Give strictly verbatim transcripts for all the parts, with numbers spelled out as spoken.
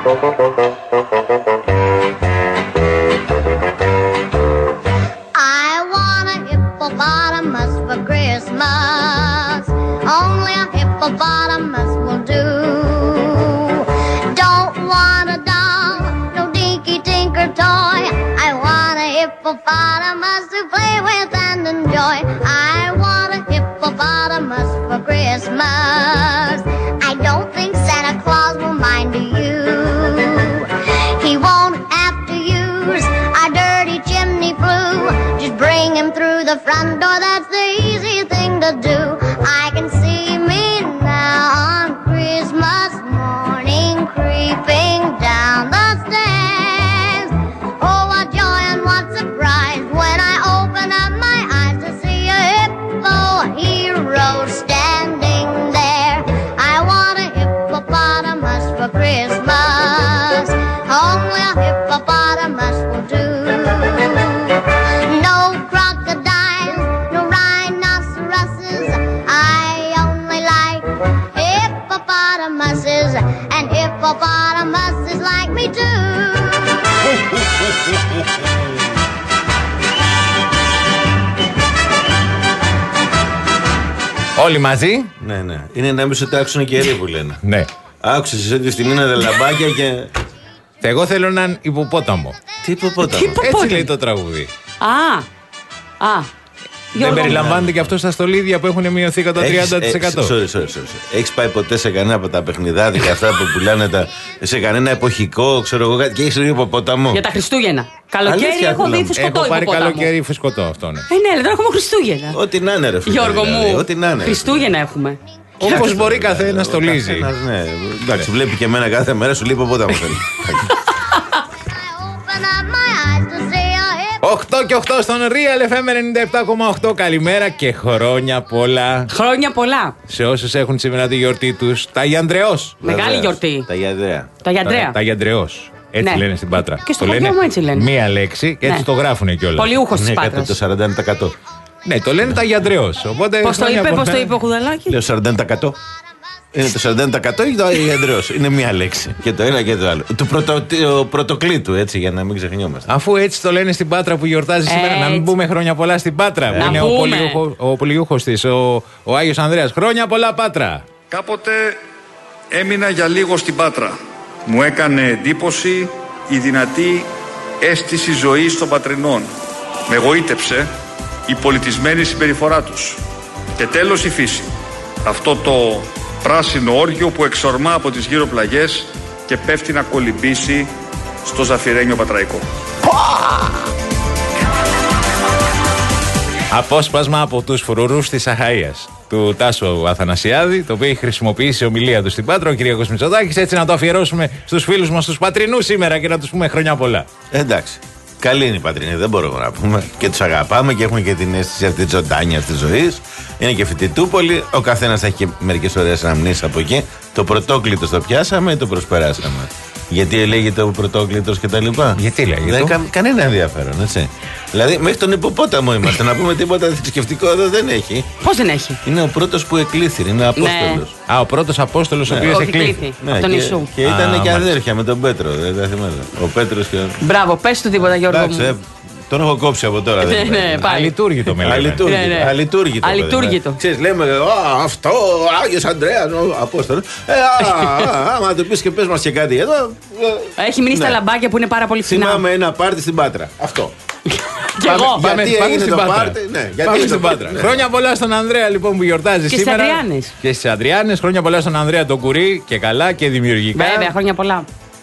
Only a hippopotamus will do. Don't want a doll, no dinky tinker toy. I want a hippopotamus to play with and enjoy. I want a hippopotamus for Christmas. I don't think Santa Claus will mind you. He won't have to use a dirty chimney flue. Just bring him through the front door, that's the easy thing to do. I can see me now on Christmas morning creeping down the stairs. Oh, what joy and what surprise when I open up my eyes to see a hippo hero standing there. I want a hippopotamus for Christmas. Only a hippopotamus will do. No crocodiles, no rhinoceroses. I only like hippopotamuses, and hippopotamuses like me too. Όλοι μαζί. Ναι, ναι. Είναι να μην σου τάξουν καιροί που λένε. Ναι. Άκουσες ότι στην είναι λαμπάκια και. Εγώ θέλω έναν υποπόταμο. Τι υποπόταμο? Έτσι λέει το τραγούδι. Α, α. Δεν περιλαμβάνεται και αυτό στα στολίδια που έχουν μειωθεί κατά τριάντα τοις εκατό. Sorry, sorry, sorry. Έχεις πάει ποτέ σε κανένα από τα παιχνιδάδικα αυτά που πουλάνε τα, σε κανένα εποχικό, ξέρω εγώ κάτι, και έχεις δει υποπόταμο? Για τα Χριστούγεννα. Καλοκαίρι Αλήθεια, έχω δει φουσκωτό Έχω πάρει υποπόταμο. καλοκαίρι φουσκωτό αυτό, ναι. Ε, ναι, τώρα έχουμε Χριστούγεννα. Ό,τι να είναι, ρε φίλε. Γιώργο δηλαδή, μου, ό,τι να είναι. Χριστούγεννα έχουμε. Όπως μπορεί καθένα στολίζει. Καθένας, ναι. Εντάξει, βλέπει και εμένα κάθε μέρα, σου λέει υποπόταμο θέλει. οκτώ και οκτώ στον Real εφ εμ ενενήντα επτά κόμμα οκτώ. Καλημέρα και χρόνια πολλά. Χρόνια πολλά. Σε όσους έχουν σήμερα τη γιορτή τους. Τα Γιαντρεός. Μεγάλη γιορτή. Τα Γιαντρέα. Τα Γιαντρέα. Τα Γιαντρεός. Έτσι Ναι. λένε στην Πάτρα. Και στο Το χωριό μου έτσι λένε. Μία λέξη και έτσι Ναι. το γράφουνε κιόλας. Πολιούχος της Ναι, κατά Πάτρας. το σαράντα τοις εκατό. Ναι, το λένε τα Γιαντρεός. Οπότε Πώς το χρόνια είπε, πολλά. πώς το είπε ο Κουδαλάκης? Λέω σαράντα τοις εκατό. Είναι το σαράντα τοις εκατό ή το Γιαντρεός. Είναι μία λέξη. Και το ένα και το άλλο. Του πρωτο, πρωτοκλήτου, έτσι, για να μην ξεχνιόμαστε. Αφού έτσι το λένε στην Πάτρα που γιορτάζει σήμερα, να μην Έτσι. πούμε χρόνια πολλά στην Πάτρα. Που Να είναι ο, πούμε. πολιούχο, ο πολιούχος της, ο, ο Άγιος Ανδρέας. Χρόνια πολλά, Πάτρα. Κάποτε έμεινα για λίγο στην Πάτρα. Μου έκανε εντύπωση η δυνατή αίσθηση ζωής των πατρινών. Με γοήτεψε η πολιτισμένη συμπεριφορά τους. Και τέλος η φύση. Αυτό το πράσινο όργιο που εξορμά από τις γύρω πλαγιές και πέφτει να κολυμπήσει στο ζαφυρένιο πατραϊκό. Απόσπασμα από τους φρουρούς της Αχαΐας του Τάσου Αθανασιάδη, το οποίο έχει χρησιμοποιήσει ομιλία του στην Πάτρα ο Κυριάκος Μητσοτάκης. Έτσι να το αφιερώσουμε στους φίλους μας, τους πατρινούς σήμερα και να τους πούμε χρόνια πολλά. Εντάξει. Καλή είναι η πατρινή, δεν μπορούμε να πούμε. Και τους αγαπάμε και έχουν και την αίσθηση αυτή τη ζωντάνια της ζωής. Είναι και φοιτητούπολη. Ο καθένας θα έχει και μερικές ωραίες αναμνήσεις από εκεί. Το πρωτόκλητος το πιάσαμε ή το προσπεράσαμε? Γιατί λέγεται ο πρωτόκλητος και τα λοιπά. Γιατί λέγεται? Δεν κα, κανένα ενδιαφέρον, έτσι. Δηλαδή, μέχρι τον υποπόταμο είμαστε. Να πούμε τίποτα θρησκευτικό εδώ δεν έχει. Πώς δεν έχει? Είναι ο πρώτος που εκλήθη, είναι ο Απόστολος. Α, ο πρώτος Απόστολος ο οποίος Όχι, εκλήθη. κλήθη. Ναι, Από τον και, Ιησού. και ήταν Α, και μάλιστα. αδέρφια με τον Πέτρο. Δεν τα θυμάμαι. Ο Πέτρος και. Μπράβο, πες του τίποτα, Γιώργο Εντάξει, ε, μου. τον έχω κόψει από τώρα. Ναι, δεν ναι, υπάρχει. πάει. Αλειτούργητο με λέμε. Αλειτούργητο. Ναι, ναι. Αλειτούργητο. Αλειτούργητο. παιδί, ναι. Ξέρεις, λέμε, «Α, αυτό ο Άγιος Ανδρέας, ο Απόστολος». Ε, α, α, άμα του πεις και πες μας και κάτι εδώ. ε, Έχει μείνει στα ναι. λαμπάκια που είναι πάρα πολύ φθηνά. Θυμάμαι ένα πάρτι στην Πάτρα. Αυτό. Κι εγώ. Πάμε- Γιατί έγινε στην το Πάτρα. πάρτι, ναι, γιατί Πάμε έγινε στην το- Πάτρα. ναι. Χρόνια πολλά στον Ανδρέα λοιπόν που γιορτάζει Και σήμερα. στις Αντριάνες. Και στις Αντριάνες. Χρόνια πολλά στον Ανδρέα τον Κουρί και καλά και δημιουργικά. Βέβαια, χρόνια πολλά.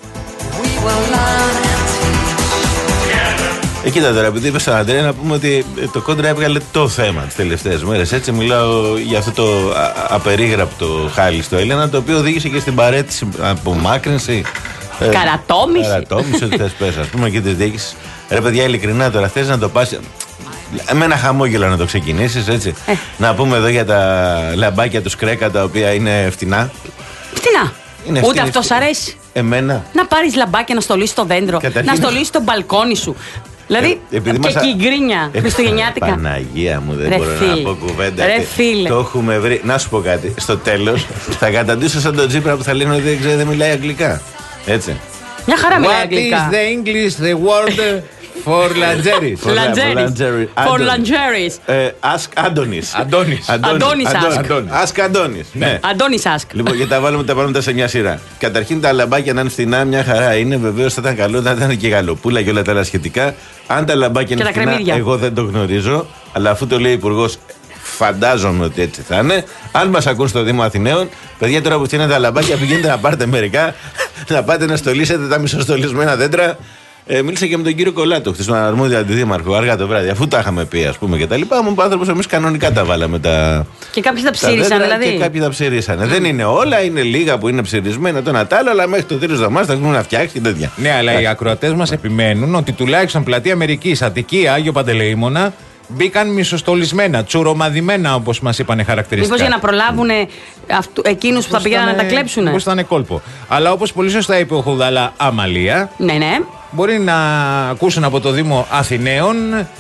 Ε, κοίτα τώρα, επειδή είπε στον Αντρέα, να πούμε ότι ε, το κόντρα έβγαλε το θέμα τις τελευταίες μέρες. Έτσι, μιλάω για αυτό το α, απερίγραπτο χάλι στο Έλληνα, το οποίο οδήγησε και στην παρέτηση, απομάκρυνση. ε, Καρατόμηση. Καρατόμηση, ό,τι θες πες, ας πούμε, και της διοίκησης. Ρε παιδιά, ειλικρινά τώρα, θες να το πας. Με ένα χαμόγελο να το ξεκινήσεις, έτσι. Ε. Να πούμε εδώ για τα λαμπάκια του Σκρέκα, τα οποία είναι φτηνά. Φτηνά. Είναι Ούτε φτηνή, αυτό σ' φτηνή. αρέσει. Εμένα. Να πάρεις λαμπάκια να στολίσεις το δέντρο, Καταρχήν- να στολίσεις το μπαλκόνι σου. Δηλαδή, Ε, επειδή και μας α- εκεί η γκρίνια Ε, χριστουγεννιάτικα. Παναγία μου, δεν Ρε μπορώ να φίλε. πω κουβέντα. Ρε Τι- φίλε. Το έχουμε βρει. Να σου πω κάτι. Στο τέλος θα καταντήσω σαν τον Τσίπρα που θα λένε ότι δεν, ξέρει, δεν μιλάει αγγλικά. Έτσι. Μια χαρά μιλάει What αγγλικά. is the English, the word for Langeris? Λαντζέρις. For Langeris. Ε, Ask Adonis. Αντώνης. Αντώνης Ask. Αντώνης. Ask Adonis. Ναι. Αντώνης Άσκ. Λοιπόν, και τα βάλουμε τα πράγματα σε μια σειρά. Καταρχήν τα λαμπάκια να είναι φθηνά, μια χαρά είναι. Βεβαίως θα ήταν καλό να ήταν και γαλοπούλα και όλα τα άλλα σχετικά. Αν τα λαμπάκια είναι τα φθηνά, κρεμμύδια. εγώ δεν το γνωρίζω. Αλλά αφού το λέει ο Υπουργός, φαντάζομαι ότι έτσι θα είναι. Αν μας ακούν στο Δήμο Αθηναίων, παιδιά, τώρα που φτιάχνετε τα λαμπάκια, πηγαίνετε να πάρετε μερικά, να πάτε να στολίσετε τα μισοστολισμένα δέντρα. Ε, μίλησα και με τον κύριο Κολάτο, χθες τον αρμόδιο αντιδήμαρχο, αργά το βράδυ, αφού τα είχαμε πει, ας πούμε και τα λοιπά. Μου είπε ο άνθρωπος, εμείς κανονικά τα βάλαμε τα. Και κάποιοι τα τα ψήρισαν, δέντρα δηλαδή. Και κάποιοι τα ψηρίσανε. Δεν είναι όλα, είναι λίγα που είναι ψηρισμένα το ένα τ' άλλο, αλλά μέχρι το τέλος της εβδομάδας θα έχουμε να φτιάξει και τέτοια. Ναι, αλλά οι ακροατές μας επιμένουν ότι τουλάχιστον πλατεία Αμερικής, Αττική, Άγιο Παντελεήμονα μπήκαν μισοστολισμένα, τσουρομαδημένα όπως μας είπαν χαρακτηριστικά. Μήπως για να προλάβουν εκείνους που θα πηγαίνουν να τα κλέψουν. Μήπως ήταν κόλπο. Αλλά όπως πολύ σωστά είπε ο Χουδαλά Αμαλία, Ναι, ναι. μπορεί να ακούσουν από το Δήμο Αθηναίων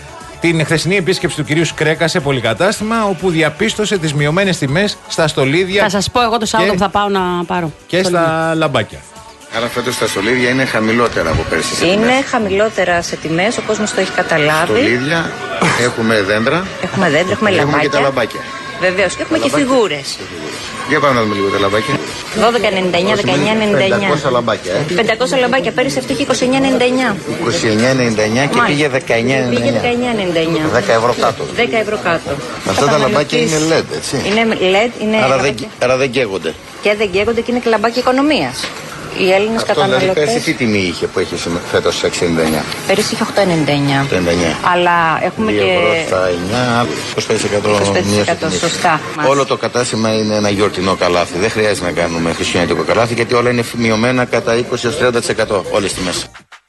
την χθεσινή επίσκεψη του κυρίου Σκρέκα σε πολυκατάστημα, όπου διαπίστωσε τις μειωμένες τιμές στα στολίδια Θα σας πω εγώ το Σάββατο και- που θα πάω να πάρω. και στα λαμπάκια. Άρα φέτος τα στολίδια είναι χαμηλότερα από πέρσι. σε Είναι τιμές. χαμηλότερα σε τιμές, ο κόσμος το έχει καταλάβει. Στολίδια, έχουμε δέντρα, Έχουμε δέντρα, έχουμε έχουμε λαμπάκια. και τα λαμπάκια. Βεβαίως, και έχουμε και λαμπάκια. φιγούρες. Για πάμε να δούμε λίγο τα λαμπάκια. δώδεκα ενενήντα εννιά, δεκαεννιά ενενήντα εννιά. πεντακόσια λαμπάκια, ε. πεντακόσια λαμπάκια, πέρυσι αυτό είχε είκοσι εννιά ενενήντα εννιά. είκοσι εννιά ενενήντα εννιά και Μάλιστα. πήγε δεκαεννιά Πήγε ενενήντα εννιά. δεκαεννιά ενενήντα εννιά. δέκα ευρώ κάτω. δέκα ευρώ κάτω. Αυτά τα λαμπάκια είναι Καταναλωτής- ελ ι ντι, έτσι. Είναι ελ ι ντι, είναι Άρα δεν, λαμπάκια. άρα δεν καίγονται. Και δεν καίγονται και είναι και λαμπάκια οικονομίας. Οι Έλληνες Αυτό δηλαδή πέρσι καταναλωτές τι τιμή είχε που έχει σήμερα- φέτος έξι ενενήντα εννιά. πέρυσι είχε οκτώ ενενήντα εννιά. Το ενενήντα εννιά. Αλλά έχουμε δύο και. ευρώ στα εννιά, είκοσι πέντε τοις εκατό είκοσι πέντε τοις μείωση εκατό, τιμής. σωστά. Όλο το κατάστημα είναι ένα γιορτινό καλάθι. Δεν χρειάζεται να κάνουμε χριστουγεννιάτικο καλάθι γιατί όλα είναι μειωμένα κατά είκοσι έως τριάντα τοις εκατό όλες τις τιμές.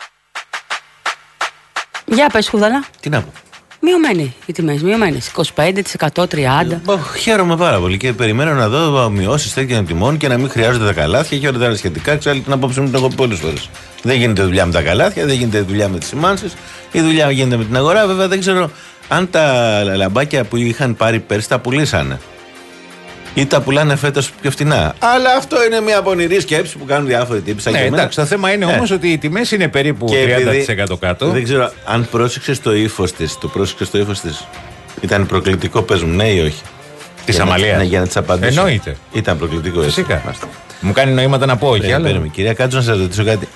Για πες, Χουδαλά. Τι να πω. Μειωμένοι οι τιμές, μειωμένες. είκοσι πέντε τοις εκατό, τριάντα τοις εκατό. Μπα, Χαίρομαι πάρα πολύ και περιμένω να δω μειώσεις τέτοιων τιμών και να μην χρειάζονται τα καλάθια και όλα τα άλλα σχετικά. Ξέρω την απόψη μου, την έχω πει πολλές φορές. Δεν γίνεται δουλειά με τα καλάθια, δεν γίνεται δουλειά με τις σημάνσεις. Η δουλειά γίνεται με την αγορά. Βέβαια δεν ξέρω αν τα λαμπάκια που είχαν πάρει πέρσι τα πουλήσανε. Ή τα πουλάνε φέτος πιο φτηνά. Αλλά αυτό είναι μια πονηρή σκέψη που κάνουν διάφοροι τύποι σαν Ναι, και εμένα. εντάξει, το θέμα είναι Ε. όμως ότι οι τιμές είναι περίπου Και τριάντα επειδή- τοις εκατό κάτω. Δεν ξέρω αν πρόσεξες το ύφος της. Το πρόσεξες το ύφος της. Ήταν προκλητικό, πες μου, ναι ή όχι. Της Για να- Αμαλίας. Ναι, για να της απαντήσω. Εννοείται. Ήταν προκλητικό, έτσι. Φυσικά. Μάλιστα. Μου κάνει νοήματα να πω όχι, Περίμενε, αλλά. περίμενε. Κυρία Κάτσο, να σας ρωτήσω κάτι.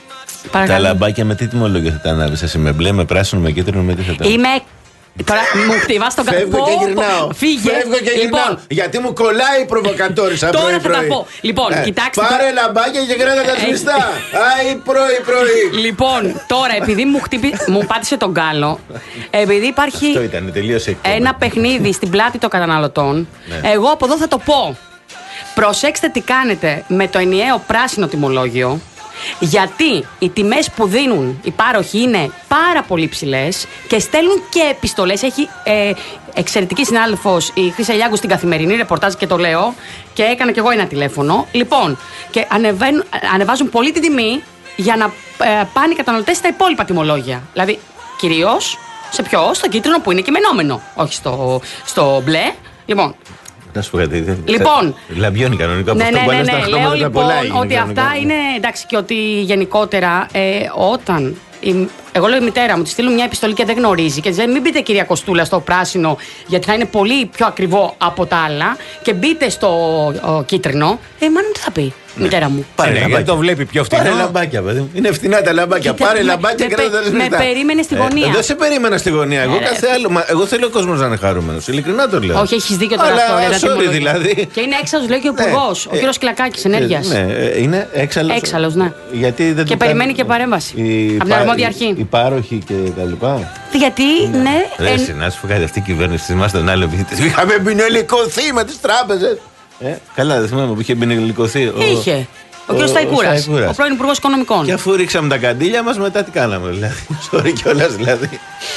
Τα Παρακαλώ. λαμπάκια με τι τιμολόγιο θα τα ανάβεις εσύ, με μπλε, με πράσινο, με κίτρινο, με τι θα τα. Είμαι. Τώρα μου χτυπάς τον Φεύγω Πω, και πω. γυρνάω. Φύγε. Φεύγω και Λοιπόν, γυρνάω. Γιατί μου κολλάει η προβοκατόρισα Τώρα πρωί, θα τα πρωί. πω. Λοιπόν, Ε, κοιτάξτε Πάρε τώρα- λαμπάκια και κράτα τα Ε, σβηστά. Άι, πρωί, πρωί. Λοιπόν, τώρα επειδή μου, χτύπη, μου πάτησε τον γκάλο, επειδή υπάρχει Αυτό ήταν, τελείωσε η εκπομπή. ένα παιχνίδι στην πλάτη των καταναλωτών, Ναι. εγώ από εδώ θα το πω. Προσέξτε τι κάνετε με το ενιαίο πράσινο τιμολόγιο, γιατί οι τιμές που δίνουν οι πάροχοι είναι πάρα πολύ ψηλές και στέλνουν και επιστολές. Έχει ε, εξαιρετική συνάδελφος η Χρύσα Λιάγκου στην Καθημερινή ρεπορτάζ και το λέω και έκανα κι εγώ ένα τηλέφωνο. Λοιπόν, και ανεβαίνουν, ανεβάζουν πολύ την τιμή για να ε, πάνε οι καταναλωτές στα υπόλοιπα τιμολόγια. Δηλαδή, κυρίως σε ποιο, στο κίτρινο που είναι κειμενόμενο, όχι στο, στο μπλε. Λοιπόν, Να σου πω κάτι. δεν- Λοιπόν. θα- Λαμπιώνει κανονικά από ναι, αυτό ναι, που ναι, λες, τα ναι. χρώματα Λέω είναι λοιπόν πολλά, έγινε ότι κανονικά. αυτά είναι εντάξει και ότι γενικότερα ε, όταν. Η, εγώ λέω η μητέρα μου, τη στείλουν μια επιστολή και δεν γνωρίζει και της λέει μην μπείτε κυρία Κοστούλα στο πράσινο γιατί θα είναι πολύ πιο ακριβό από τα άλλα και μπείτε στο ο, κίτρινο. Ε, μάλλον τι θα πει η μητέρα μου. Πάρε Ναι, γιατί λαμπάκια. το βλέπει πιο Πάρε φθηνό. λαμπάκια, παιδί μου. Είναι φτηνά τα λαμπάκια. Κοίτα, Πάρε με- λαμπάκια με και κράτα τα πε- σβηστά. με περίμενε στη γωνία. Ε, δεν σε περίμενα στη γωνία. Εγώ Ε, κάθε άλλο. Μα, εγώ θέλω ο κόσμο να είναι χαρούμενο. Ειλικρινά το λέω. Όχι, έχει δίκιο τώρα Αλλά, αυτό. ρε, τα sorry, τιμολόγια. δηλαδή. Και είναι έξαλλο, λέει και ο Ναι. υπουργό, ο Ε, κύριο Κλακάκη Ενέργεια. Ε, Ναι, ε, είναι έξαλλος. Έξαλλος, ναι. Γιατί δεν Και του περιμένει κάνει- και παρέμβαση. η Από την πα- αρμόδια η- αρχή. Οι πάροχοι και τα λοιπά. Γιατί, ναι. Ρε, εν- εσύ, να σου πω κάτι, αυτή η κυβέρνηση θυμάσαι τον άλλο. που Είχαμε μπινελικωθεί με τι τράπεζε. Ε, καλά, δεν θυμάμαι που είχε μπινελικωθεί. ο- Είχε. Ο, ο- κ. ο Σταϊκούρα, Σταϊκούρας. ο πρώην Υπουργό Οικονομικών. Και αφού ρίξαμε τα καντήλια μα, μετά τι κάναμε, δηλαδή. Sorry κιόλα, δηλαδή.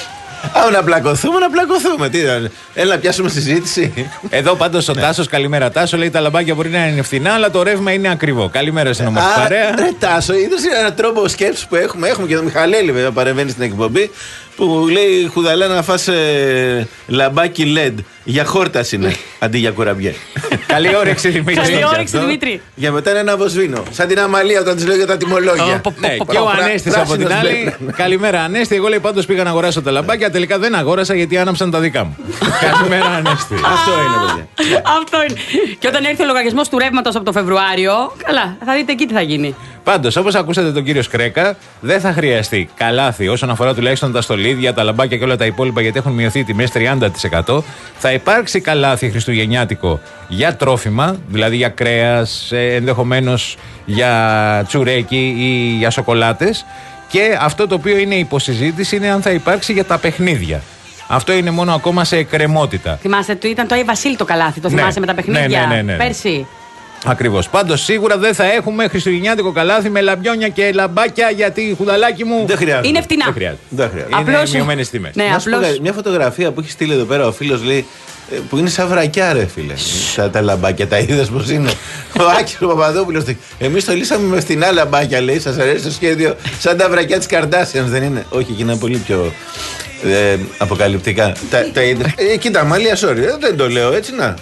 Άμα να πλακωθούμε, να πλακωθούμε. Τι ήταν, έλα να πιάσουμε συζήτηση. Εδώ πάντως ο Τάσος, καλημέρα Τάσο, λέει τα λαμπάκια μπορεί να είναι φθηνά, αλλά το ρεύμα είναι ακριβό. Καλημέρα στην ομορφή Α, παρέα. Ρε Τάσο, είδες έναν τρόπο σκέψη που έχουμε. Έχουμε και τον Μιχαλέλη βέβαια παρεμβαίνει στην εκπομπή. Που λέει Χουδαλά να φας ε, λαμπάκι ελ ι ντι. Για χόρτα είναι αντί για κουραμπιέ. Καλή όρεξη, Δημήτρη. Καλή όρεξη, Δημήτρη. Για μετά είναι ένα βοσβήνο. Σαν την Αμαλία όταν τη λέω για τα τιμολόγια. Ναι, και ο Ανέστης από την άλλη. Καλημέρα, Ανέστη. Εγώ λέει πάντως πήγα να αγοράσω τα λαμπάκια. Τελικά δεν αγόρασα γιατί άναψαν τα δικά μου. Καλημέρα, Ανέστη. Αυτό είναι, παιδιά. Αυτό είναι. Και όταν έρθει ο λογαριασμός του ρεύματος από το Φεβρουάριο, καλά, θα δείτε εκεί τι θα γίνει. Πάντως, όπως ακούσατε τον κύριο Σκρέκα, δεν θα χρειαστεί καλάθι όσον αφορά τουλάχιστον τα στολίδια, τα λαμπάκια και όλα τα υπόλοιπα, γιατί έχουν μειωθεί οι τιμές τριάντα τοις εκατό. Θα υπάρξει καλάθι χριστουγεννιάτικο για τρόφιμα, δηλαδή για κρέας, ενδεχομένως για τσουρέκι ή για σοκολάτες. Και αυτό το οποίο είναι υποσυζήτηση είναι αν θα υπάρξει για τα παιχνίδια. Αυτό είναι μόνο ακόμα σε εκκρεμότητα. Θυμάστε, του ήταν το Άι Βασίλη το καλάθι, το Ναι. θυμάσαι με τα παιχνίδια Ναι, ναι, ναι, ναι. πέρσι. Ακριβώς. Πάντως σίγουρα δεν θα έχουμε χριστουγεννιάτικο καλάθι με λαμπιόνια και λαμπάκια, γιατί χουδαλάκι μου. Δεν χρειάζεται. Είναι φτηνά. Δεν χρειάζεται. Δεν χρειάζεται. Είναι Απλώς- μειωμένες τιμές. Ναι, Να σου πω απλώς. κάτι, μια φωτογραφία που έχει στείλει εδώ πέρα ο φίλος λέει ε, που είναι σαν βρακιά, ρε φίλε. τα, τα λαμπάκια, τα είδες πως είναι. Ο Άκης ο Παπαδόπουλος. Εμείς το λύσαμε με φτηνά λαμπάκια, λέει. Σας αρέσει το σχέδιο. Σαν τα βρακιά της Καρντάσιανς, δεν είναι? Όχι, εκεί είναι πολύ πιο ε, αποκαλυπτικά. τα, τα είδες. Ε, κοίτα, Μαλία, sorry, ε, δεν το λέω έτσι, να.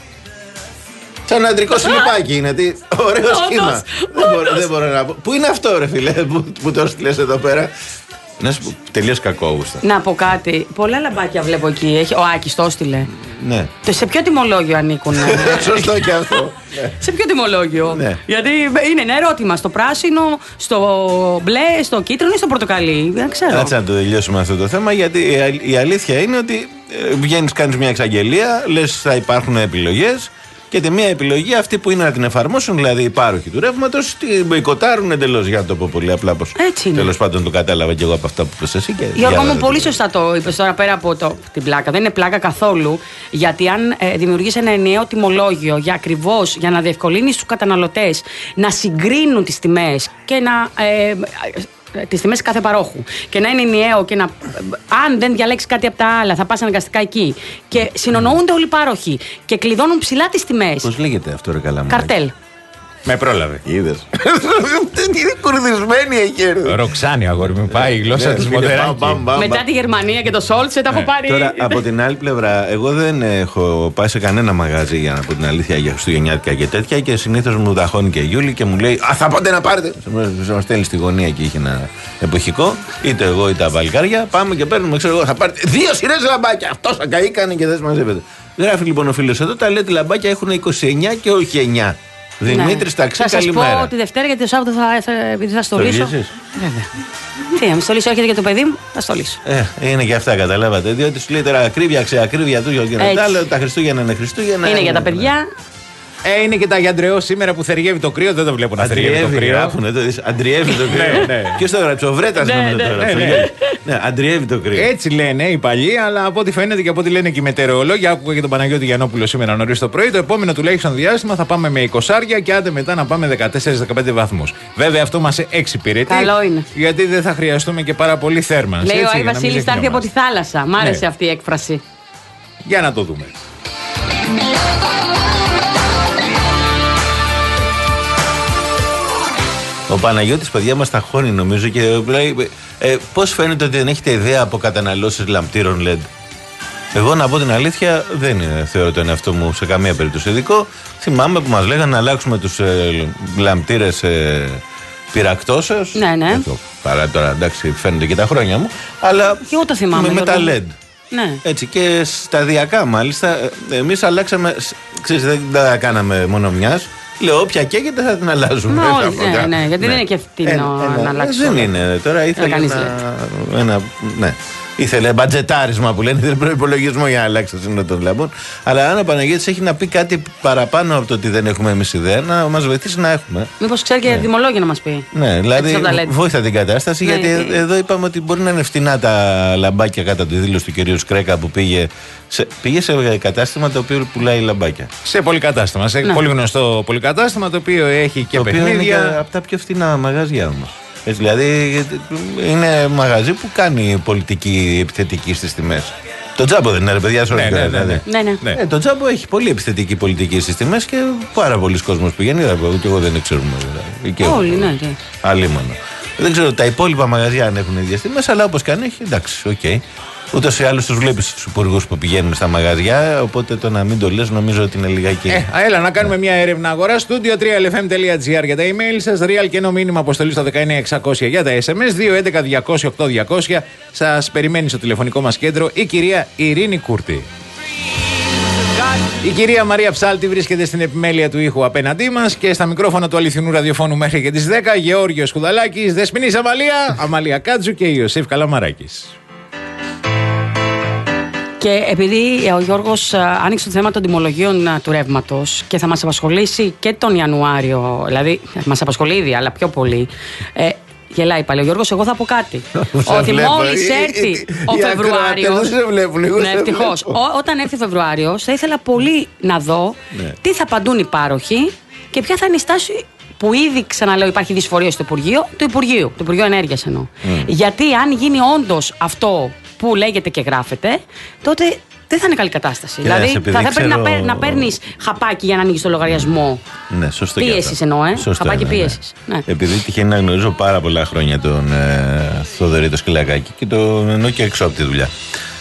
Σαν αντρικό σιλιπάκι είναι. Τι ωραίο Όντως, σχήμα. Δεν μπορώ, δεν μπορώ να πω. Πού είναι αυτό, ρε φίλε, που, που το στείλες εδώ πέρα? Να σου πω, τελείως κακόγουστα. Να πω κάτι. Πολλά λαμπάκια βλέπω εκεί. Έχει, ο Άκης το έστειλε. Ναι. Το- Σε ποιο τιμολόγιο ανήκουν? Σωστό και αυτό. Ναι. Σε ποιο τιμολόγιο? Ναι. Γιατί είναι ένα ερώτημα. Στο πράσινο, στο μπλε, στο κίτρινο ή στο πορτοκαλί? Δεν ξέρω. Κάτσε να το τελειώσουμε αυτό το θέμα, γιατί η αλ- η αλήθεια είναι ότι βγαίνει, κάνει μια εξαγγελία, λε θα υπάρχουν επιλογές και τη μία επιλογή, αυτή που είναι να την εφαρμόσουν, δηλαδή οι πάροχοι του ρεύματος, την μποϊκοτάρουν εντελώς, για να το πω πολύ απλά. Πως Έτσι είναι. τέλος πάντων το κατάλαβα και εγώ από αυτά που είπες εσύ. Και Γιώργο για- μου, πολύ σωστά το είπες τώρα, πέρα από το, την πλάκα. Δεν είναι πλάκα καθόλου, γιατί αν ε, δημιουργείς ένα ενιαίο τιμολόγιο για ακριβώς για να διευκολύνεις τους καταναλωτές να συγκρίνουν τις τιμές και να. Ε, τις τιμές κάθε παρόχου και να είναι ενιαίο και να. Αν δεν διαλέξει κάτι από τα άλλα, θα πας αναγκαστικά εκεί. Και συνονοούνται όλοι οι πάροχοι και κλειδώνουν ψηλά τις τιμές. Πώς λέγεται αυτό, ρε καλά μου? Καρτέλ. Με πρόλαβε. Είδες. Είναι κουρδισμένη εκεί. ρε. Ροξάνη, αγόρι μου, πάει η γλώσσα Ναι, της φίλε, μοδεράκι. μπαμ, μπαμ, μπαμ. Μετά τη Γερμανία και το Σόλτσε τα έχω πάρει. Τώρα, από την άλλη πλευρά, εγώ δεν έχω πάει σε κανένα μαγαζί, για να πω την αλήθεια, για χριστουγεννιάτικα και τέτοια, και συνήθως μου δαχώνει και η Γιούλη και μου λέει: Α, θα πάτε να πάρετε. Μα στέλνει στη γωνία και είχε ένα εποχικό, είτε εγώ είτε τα παλικάρια. Πάμε και παίρνουμε, ξέρω εγώ, θα πάρετε δύο σειρές λαμπάκια. Αυτό θα καήκανε και δεν μαζεύεται. Γράφει λοιπόν ο φίλος εδώ, τα λέει ότι λαμπάκια έχουν είκοσι εννιά και όχι εννιά. Δημήτρη, ταξί, Θα σας καλημέρα. πω τη Δευτέρα, γιατί το Σάββατο θα, θα, επειδή θα στολίσω. Στολίζεις? Βέβαια. Τι να μην στολίσω, έρχεται για το παιδί μου, θα στολίσω. Ε, είναι και αυτά, καταλάβατε. Διότι σου λέει τώρα ακρίβεια, ξεακρίβεια του και Έτσι. τα άλλα. Τα Χριστούγεννα είναι Χριστούγεννα. Είναι για τα παιδιά. Ε, είναι και τα γιαντρεό σήμερα που θεργεύει το κρύο, δεν το βλέπω να θεργεύει το Αντριεύει, κρύο. γράφουνε, το δεις, αντριεύει το κρύο. Ναι, ναι. Ποιος το έγραψε, ο Βρέτας Ναι, νομίζω ναι, το ναι, έγραψε. ναι. Ναι, αντριεύει το κρύο. Έτσι λένε οι παλιοί, αλλά από ό,τι φαίνεται και από ό,τι λένε και οι μετεωρολόγοι, άκουγα και τον Παναγιώτη Γιαννόπουλο σήμερα νωρίς το πρωί, το επόμενο τουλάχιστον διάστημα θα πάμε με είκοσι και άντε μετά να πάμε δεκατέσσερα δεκαπέντε βαθμούς. Βέβαια αυτό μας εξυπηρετεί. Καλό είναι. Γιατί δεν θα χρειαστούμε και πάρα πολύ θέρμανση. Λέει ο έτσι, Άι για να μην Βασίλης θα έρθει από τη ζεχνιόμαστε. θάλασσα. Μ' άρεσε Ναι. αυτή η έκφραση. Για να το δούμε. Ο Παναγιώτης, παιδιά, μας ταχώνει νομίζω και λέει ε, πώς φαίνεται ότι δεν έχετε ιδέα από καταναλώσεις λαμπτήρων ελ ι ντι. Εγώ να πω την αλήθεια, δεν είναι, θεωρώ τον εαυτό μου σε καμία περίπτωση ειδικό. Θυμάμαι που μας λέγανε να αλλάξουμε τους ε, λαμπτήρες ε, πυρακτώσεως. Ναι, ναι. Αυτό, παρά τώρα, εντάξει, φαίνονται και τα χρόνια μου. Αλλά Και εγώ το θυμάμαι, με, με τα Γιώργο. ελ ι ντι. Ναι. Έτσι και σταδιακά μάλιστα. ε, Εμείς αλλάξαμε, σ- ξέρεις, δεν τα κάναμε μόνο μιας. Λέω, όποια καίγεται θα την αλλάζουμε. Μα όλοι, Ξαφνικά. ναι, ναι, γιατί δεν είναι και φτηνό να αλλάξει Δεν όλα. είναι. Τώρα ήθελε κανείς ένα, ένα, ναι. Ήθελε μπατζετάρισμα που λένε, ήθελε προπολογισμό για να αλλάξει το σύνολο των λαμπών. Αλλά αν ο Παναγιώτης έχει να πει κάτι παραπάνω από το ότι δεν έχουμε εμείς ιδέα, να μας βοηθήσει να έχουμε. Μήπως ξέρει και δημολόγια να μας πει. Ναι, δηλαδή Έτσι, από τα ελ ι ντι. βοήθα την κατάσταση, Ναι, γιατί ναι. εδώ είπαμε ότι μπορεί να είναι φτηνά τα λαμπάκια κατά τη δήλωση του κυρίου Σκρέκα που πήγε σε, πήγε σε κατάστημα το οποίο πουλάει λαμπάκια. Σε πολυκατάστημα, σε Ναι. πολύ γνωστό πολυκατάστημα το οποίο έχει και το οποίο είναι και παιχνίδια. από τα πιο φτηνά μαγαζιά όμως. Έτσι, δηλαδή είναι μαγαζί που κάνει πολιτική επιθετική στις τιμές. Το Τζάμπο δεν είναι, ρε παιδιά, σε όλη Ναι, την ναι, Ελλάδα. ναι, Ναι, ναι. Ναι. Ε, το Τζάμπο έχει πολύ επιθετική πολιτική στις τιμές και πάρα πολλοί κόσμος πηγαίνει. Δεν και εγώ δεν ξέρουμε. Δηλαδή. Και Όλοι, εγώ. ναι, ναι. Αλίμονο. Δεν ξέρω τα υπόλοιπα μαγαζιά αν έχουν ίδιες τιμές, αλλά όπως και αν έχει, εντάξει, οκ. Ούτως ή άλλως τους βλέπεις τους υπουργούς που πηγαίνουν στα μαγαζιά. Οπότε το να μην το λες νομίζω ότι είναι λιγάκι. Ε, έλα να κάνουμε μια έρευνα αγορά. Studio τρία ελ εφ εμ τελεία τζι άρ για τα email σας. Real και ένα μήνυμα αποστολή στο δεκαεννιά εξακόσια για τα ες εμ ες. δύο έντεκα διακόσια οκτώ διακόσια. Σας περιμένει στο τηλεφωνικό μας κέντρο η κυρία Ειρήνη Κούρτη. Η κυρία Μαρία Ψάλτη βρίσκεται στην επιμέλεια του ήχου απέναντί μας και στα μικρόφωνα του αληθινού ραδιοφώνου μέχρι και τις δέκα. Γεώργιος Κουδαλάκης, Δεσποινής Αμαλία, Αμαλία Κάτζου και Ιωσήφ Καλαμαράκης. Και επειδή ο Γιώργος άνοιξε το θέμα των τιμολογίων του ρεύματος και θα μας απασχολήσει και τον Ιανουάριο, δηλαδή μας απασχολεί ήδη, αλλά πιο πολύ. Ε, Γελάει πάλι ο Γιώργος, εγώ θα πω κάτι. Ότι μόλις έρθει ο Φεβρουάριος. Ναι, ευτυχώς. Όταν έρθει ο Φεβρουάριος, θα ήθελα πολύ να δω τι θα απαντούν οι πάροχοι και ποια θα είναι η στάση που ήδη, ξαναλέω, υπάρχει δυσφορία στο Υπουργείο, του Υπουργείου, του Υπουργείου Ενέργειας εννοώ. Γιατί αν γίνει όντως αυτό που λέγεται και γράφεται, τότε δεν θα είναι καλή κατάσταση. Κοίτας, δηλαδή θα, θα ξέρω... πρέπει να, παίρ, να παίρνεις χαπάκι για να ανοίγεις το λογαριασμό. Ναι, σωστό. Πίεσης εννοώ, ε. Σωστό, χαπάκι ναι, ναι. πίεσης. Ναι. Επειδή τυχαίνει να γνωρίζω πάρα πολλά χρόνια τον ε, Θοδωρή το Σκυλακάκη και τον εννοώ και έξω από τη δουλειά.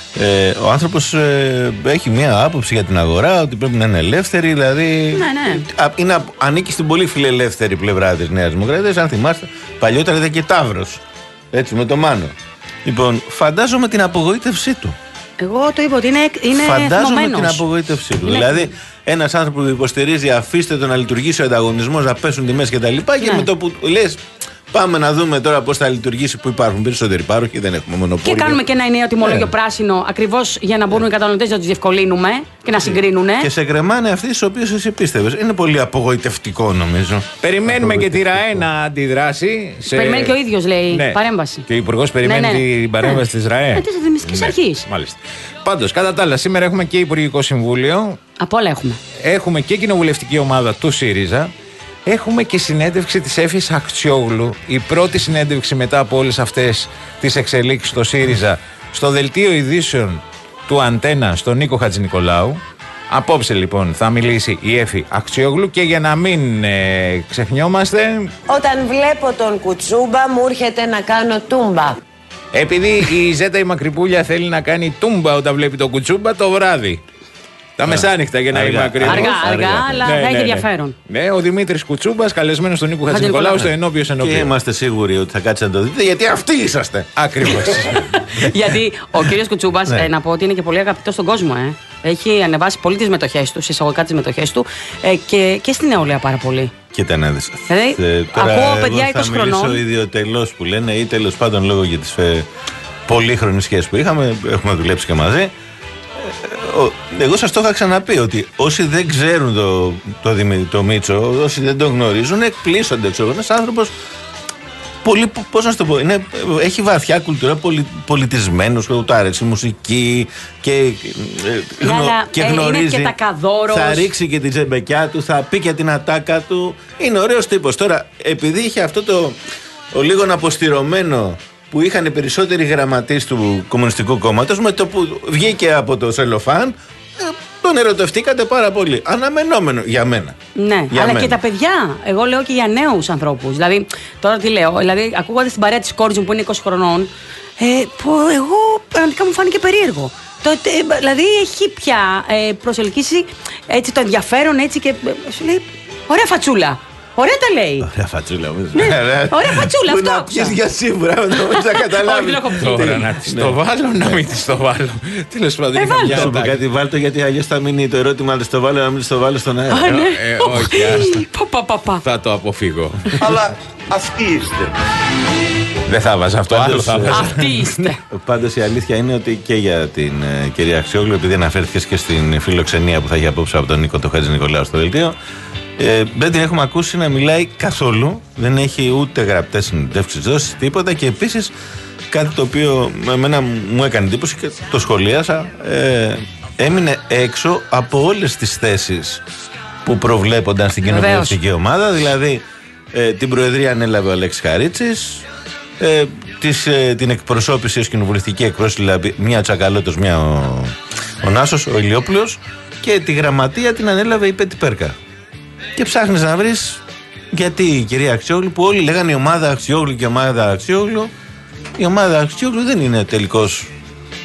Ε, ο άνθρωπος ε, έχει μια άποψη για την αγορά ότι πρέπει να είναι ελεύθερη, δηλαδή. Ναι, ναι. Α, είναι, ανήκει στην πολύ φιλελεύθερη πλευρά της Νέας Δημοκρατίας. Αν θυμάστε, παλιότερα ήταν και Ταύρος. Έτσι, με το Μάνο. Λοιπόν, φαντάζομαι την απογοήτευσή του. Εγώ το είπα ότι είναι, είναι Φαντάζομαι θυμωμένος. την απογοήτευσή του. Είναι... Δηλαδή, ένας άνθρωπος που υποστηρίζει, αφήστε το να λειτουργήσει ο ανταγωνισμός, να πέσουν τιμές κτλ. Και, και ναι. με το που λες, πάμε να δούμε τώρα πώς θα λειτουργήσει, που υπάρχουν περισσότεροι πάροχοι, δεν έχουμε μονοπόλιο. Και κάνουμε και ένα νέο τιμολόγιο yeah. πράσινο, ακριβώς για να μπορούν οι καταναλωτές να τους διευκολύνουμε και να συγκρίνουν. Και σε κρεμάνε αυτοί στους οποίους εσύ πίστευες. Είναι πολύ απογοητευτικό, νομίζω. Περιμένουμε και τη ΡΑΕ να αντιδράσει. Σε... Περιμένει και ο ίδιος, λέει, ναι. παρέμβαση. Και ο Υπουργός περιμένει ναι, ναι. την παρέμβαση ναι. της ΡΑΕ. Ναι, της Δημιστικής Αρχής. Μάλιστα. Πάντως, κατά τα άλλα, σήμερα έχουμε και Υπουργικό Συμβούλιο. Από όλα έχουμε. Έχουμε και κοινοβουλευτική ομάδα του ΣΥΡΙΖΑ. Έχουμε και συνέντευξη της Εύης Αχτσιόγλου. Η πρώτη συνέντευξη μετά από όλες αυτές τις εξελίξεις στο ΣΥΡΙΖΑ, στο δελτίο ειδήσεων του Αντένα, στον Νίκο Χατζηνικολάου. Απόψε λοιπόν θα μιλήσει η Εύη Αχτσιόγλου και για να μην ε, ξεχνιόμαστε. Όταν βλέπω τον Κουτσούμπα μου έρχεται να κάνω τούμπα. Επειδή η Ζέτα η Μακρυπούλια θέλει να κάνει τούμπα όταν βλέπει τον Κουτσούμπα το βράδυ. Τα μεσάνυχτα για να είμαι ακριβώς. Αργά, αργά, αλλά ναι, θα ναι, έχει ναι. ενδιαφέρον. Ναι, ο Δημήτρης Κουτσούμπας, καλεσμένος στον Νίκο Χατζηνικολάου στο Ενώπιο Ενώπιο. Και είμαστε σίγουροι ότι θα κάτσετε να το δείτε, γιατί αυτοί είσαστε. Ακριβώς. Γιατί ο κύριος Κουτσούμπας, ναι. ε, να πω ότι είναι και πολύ αγαπητός στον κόσμο. Ε. Έχει ανεβάσει πολύ τις μετοχές του, εισαγωγικά τις μετοχές του ε, και, και στην νεολαία πάρα πολύ. Κοίτα να δεις. Δηλαδή, ε, τώρα ακούω παιδιά είκοσι χρονών. Θα μιλήσω ιδιωτελώς που λένε ή τέλος πάντων λόγω για τις ε, πολύχρονες σχέσεις που είχαμε, έχουμε δουλέψει και μαζί. Εγώ σας το είχα ξαναπεί ότι όσοι δεν ξέρουν το, το, το, το Μίτσο, όσοι δεν τον γνωρίζουν, εκπλήσονται. Ξέρω, ένας άνθρωπος πολύ, πώς να το πω, είναι, έχει βαθιά κουλτούρα, πολι, πολιτισμένος, του αρέσει η μουσική και, ε, γνω, yeah, και ε, γνωρίζει. Είναι και τακαδόρος. Θα ρίξει και την τζεμπεκιά του, θα πει και την ατάκα του. Είναι ωραίος τύπος. Τώρα, επειδή είχε αυτό το ο λίγο αποστηρωμένο που είχαν οι περισσότεροι γραμματείς του Κομμουνιστικού Κόμματος, με το που βγήκε από το σελοφάν, τον ερωτευτήκατε πάρα πολύ. Αναμενόμενο για μένα. Ναι, για αλλά μένα. και τα παιδιά. Εγώ λέω και για νέους ανθρώπους. Δηλαδή, τώρα τι λέω, δηλαδή, ακούγοντας την παρέα της κόρης μου που είναι είκοσι χρονών, ε, που εγώ πραγματικά μου φάνηκε περίεργο. Το, ε, δηλαδή, έχει πια ε, προσελκύσει έτσι, το ενδιαφέρον έτσι και ε, σου λέει, ωραία φατσούλα. Ωραία τα λέει. Ωραία φατσούλα, νομίζω. Ναι, ωραία φατσούλα, αυτό. Να πιεις για σίγουρα, να καταλάβεις. Τώρα να της το βάλω, να μην της το βάλω. Τέλος πάντων, είναι μια σου πω κάτι, βάλω γιατί αλλιώς θα μείνει το ερώτημα να της το βάλω, να μην της το βάλω στον αέρα. Α, ναι. Όχι, άστα. Θα το αποφύγω. Αλλά αυτοί είστε. Δεν θα βάζα αυτό, άλλο θα βάζα. Αυτοί είστε. Πάντως η αλήθεια είναι ότι και για την κυρία Αξιόγλου, επειδή αναφέρθηκες και στην φιλοξενία που θα έχει απόψε από τον Νίκο το Χατζηνικολάου στο δελτίο, Ε, δεν την έχουμε ακούσει να μιλάει καθόλου. Δεν έχει ούτε γραπτές συνεντεύξεις δώσει, τίποτα. Και επίσης κάτι το οποίο εμένα μου έκανε εντύπωση και το σχολίασα, ε, έμεινε έξω από όλες τις θέσεις που προβλέπονταν στην κοινοβουλευτική ομάδα. Δηλαδή ε, την προεδρία ανέλαβε ο Αλέξης Χαρίτσης, ε, της, ε, την εκπροσώπηση ως κοινοβουλευτική εκπρόσωπη, δηλαδή μια Τσακαλώτος, μια ο, ο Νάσος, ο Ηλιόπουλος, και τη γραμματεία την ανέλαβε η Πέτη Πέρκα. Και ψάχνεις να βρεις γιατί η κυρία Αξιόγλου, που όλοι λέγανε η ομάδα Αξιόγλου και η ομάδα Αξιόγλου, η ομάδα Αξιόγλου δεν είναι τελικώς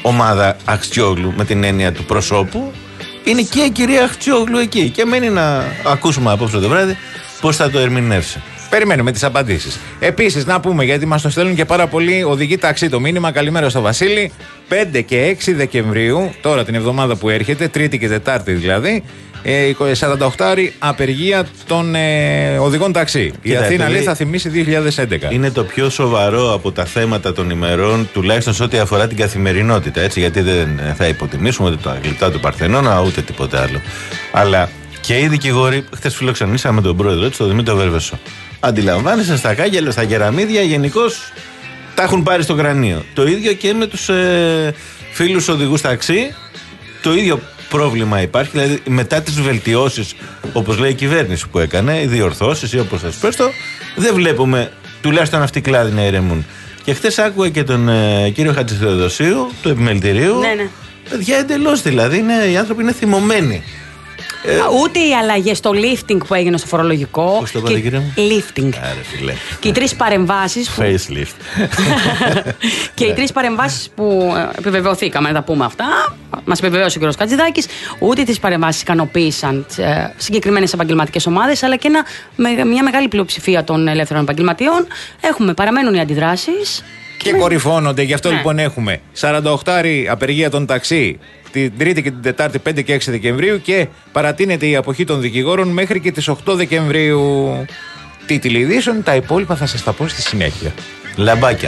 ομάδα Αχτσιόγλου με την έννοια του προσώπου. Είναι και η κυρία Αχτσιόγλου εκεί. Και μένει να ακούσουμε απόψε το βράδυ πώς θα το ερμηνεύσει. Περιμένουμε τις απαντήσεις. Επίσης, να πούμε, γιατί μας το στέλνουν και πάρα πολλοί οδηγοί ταξί το μήνυμα. Καλημέρα στο Βασίλη. πέντε και έξι Δεκεμβρίου, τώρα την εβδομάδα που έρχεται, Τρίτη και Τετάρτη δηλαδή, ε, σαράντα οκτώ ώρη απεργία των ε, οδηγών ταξί. Κοίτα, η Αθήνα λέει θα θυμίσει δύο χιλιάδες έντεκα. Είναι το πιο σοβαρό από τα θέματα των ημερών, τουλάχιστον σε ό,τι αφορά την καθημερινότητα. Έτσι, γιατί δεν θα υποτιμήσουμε ούτε τα γλυπτά του Παρθενώνα ούτε τίποτε άλλο. Αλλά και οι δικηγόροι, χθες φιλοξενήσαμε τον πρόεδρο του, τον Δημήτριο Βέρβεσο. Αντιλαμβάνεσαι, στα κάγκελα, στα κεραμίδια, γενικώς τα έχουν πάρει στο κρανίο. Το ίδιο και με τους ε, φίλους οδηγούς ταξί. Το ίδιο πρόβλημα υπάρχει. Δηλαδή, μετά τις βελτιώσεις, όπως λέει η κυβέρνηση που έκανε, οι διορθώσεις ή όπως σας πες το, δεν βλέπουμε τουλάχιστον αυτοί οι κλάδοι να ηρεμούν. Και χθες άκουγα και τον ε, κύριο Χατζηθεοδοσίου, του επιμελητηρίου. Ναι, ναι. Παιδιά, εντελώς δηλαδή. Είναι, οι άνθρωποι είναι θυμωμένοι. Ε, Ούτε οι αλλαγές στο lifting που έγινε στο φορολογικό. Πώς το είπατε, κύριε μου? Lifting. Άρα, φίλε. Και οι τρεις παρεμβάσεις. Που... Facelift. Και οι τρεις παρεμβάσεις που επιβεβαιωθήκαμε να τα πούμε αυτά. Μας επιβεβαίωσε ο κ. Χατζηδάκης. Ούτε τις παρεμβάσεις ικανοποίησαν συγκεκριμένες επαγγελματικές ομάδες, αλλά και ένα, μια μεγάλη πλειοψηφία των ελεύθερων επαγγελματιών. Έχουμε, παραμένουν οι αντιδράσεις. Και ναι. κορυφώνονται. Γι' αυτό ναι. λοιπόν έχουμε σαράντα οκτώ ώρη απεργία των ταξί την Τρίτη και την Τετάρτη πέντε και έξι Δεκεμβρίου και παρατείνεται η αποχή των δικηγόρων μέχρι και τις οκτώ Δεκεμβρίου. Τίτλοι ειδήσεων, τα υπόλοιπα θα σας τα πω στη συνέχεια. Λαμπάκια.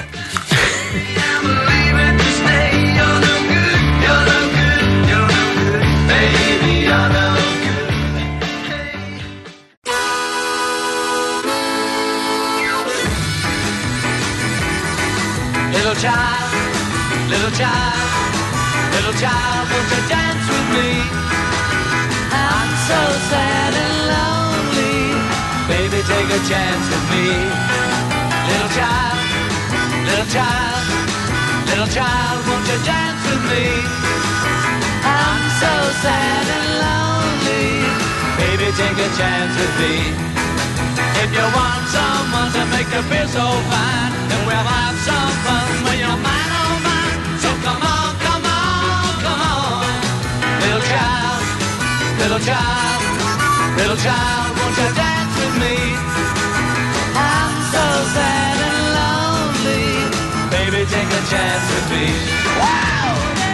Little child, little child, little child, won't you dance with me? I'm so sad and lonely, baby, take a chance with me. Little child, little child, little child, won't you dance with me? I'm so sad and lonely, baby, take a chance with me. If you want someone to make you feel so fine, then we'll have some fun when you're mine, oh mine. So come on, come on, come on. Little child, little child, little child, won't you dance with me? I'm so sad and lonely, baby, take a chance with me. Wow!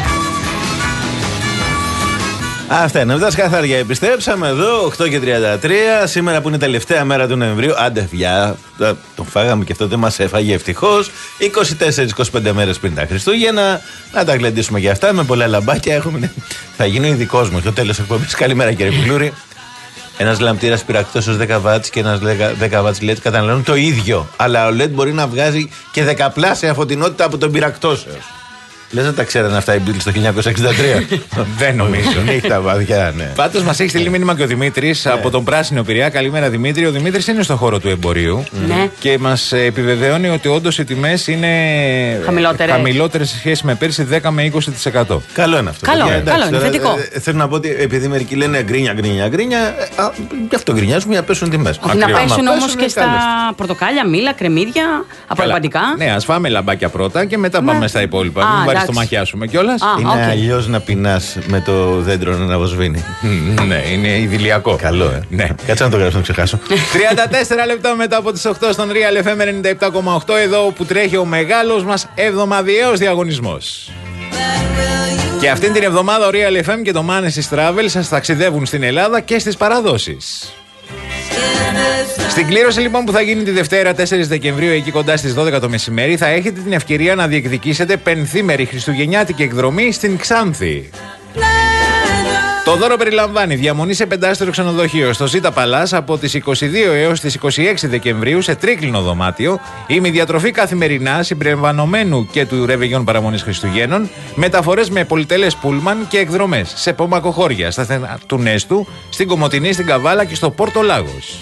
Αυτά είναι. Αυτά σκαθάρια επιστρέψαμε εδώ, οκτώ και τριάντα τρία. Σήμερα που είναι η τελευταία μέρα του Νοεμβρίου. Άντε, βιά, τον φάγαμε και αυτό δεν μας έφαγε ευτυχώς. είκοσι τέσσερις είκοσι πέντε μέρες πριν τα Χριστούγεννα. Να τα γλεντήσουμε και αυτά με πολλά λαμπάκια. Έχουμε... Θα γίνει ο ειδικός μου στο τέλος εκπομπής. Καλημέρα, κύριε Πουλούρη. Ένας λαμπτήρας πυρακτός ως δέκα βατς και ένας δέκα βατς ελ ι ντι καταναλώνουν το ίδιο. Αλλά ο ελ ι ντι μπορεί να βγάζει και δεκαπλάσια φωτεινότητα από τον πυρακτώσεως. Λες να τα ξέρανε αυτά οι Beatles το χίλια εννιακόσια εξήντα τρία. Δεν νομίζω. Έχει τα βαδιά, ναι. Πάντως μας έχει στείλει μήνυμα και ο Δημήτρης από τον Πράσινο Πειραιά. Καλημέρα, Δημήτρη. Ο Δημήτρης είναι στο χώρο του εμπορίου ναι. και μας επιβεβαιώνει ότι όντως οι τιμές είναι χαμηλότερες σε σχέση με πέρσι δέκα με είκοσι τοις εκατό. Καλό είναι αυτό. Καλό, εντάξει, καλό είναι, τώρα, θετικό. Ε, θέλω να πω ότι επειδή μερικοί λένε γκρίνια, γκρίνια, γκρίνια, γι' αυτό γκρινιάζουμε για να πέσουν τιμές. Όχι να πέσουν όμως και στα πορτοκάλια, μήλα, κρεμμύδια, απορριπαντικά. Ναι, ας φάμε λαμπάκια πρώτα και μετά πάμε στα υπόλοιπα. Μην βάρεις το μαχιά. Κιόλας. Είναι okay. Αλλιώς να πεινάς με το δέντρο να αναβοσβήνει. Ναι, είναι ιδηλιακό. Καλό, ε. Ναι. Κάτσε να το γράψω να ξεχάσω. τριάντα τέσσερα λεπτά μετά από τις οκτώ στον Real εφ εμ ενενήντα επτά κόμμα οκτώ, εδώ που τρέχει ο μεγάλος μας εβδομαδιαίος διαγωνισμός. Και αυτήν την εβδομάδα ο Real εφ εμ και το Manesis Travel σας ταξιδεύουν στην Ελλάδα και στις παραδόσεις. Στην κλήρωση λοιπόν που θα γίνει τη Δευτέρα τέσσερις Δεκεμβρίου εκεί κοντά στις δώδεκα το μεσημέρι θα έχετε την ευκαιρία να διεκδικήσετε πενθήμερη χριστουγεννιάτικη εκδρομή στην Ξάνθη. Το δώρο περιλαμβάνει διαμονή σε πεντάστερο ξενοδοχείο στο Ζήτα Παλάς από τις είκοσι δύο έως τις είκοσι έξι Δεκεμβρίου σε τρίκλινο δωμάτιο, ημιδιατροφή καθημερινά συμπεριλαμβανομένου και του ρεβεγιόν παραμονής Χριστουγέννων, μεταφορές με πολυτελές πούλμαν και εκδρομές σε πομακοχώρια, στα στενά του Νέστου, στην Κομοτηνή, στην Καβάλα και στο Πόρτο Λάγος.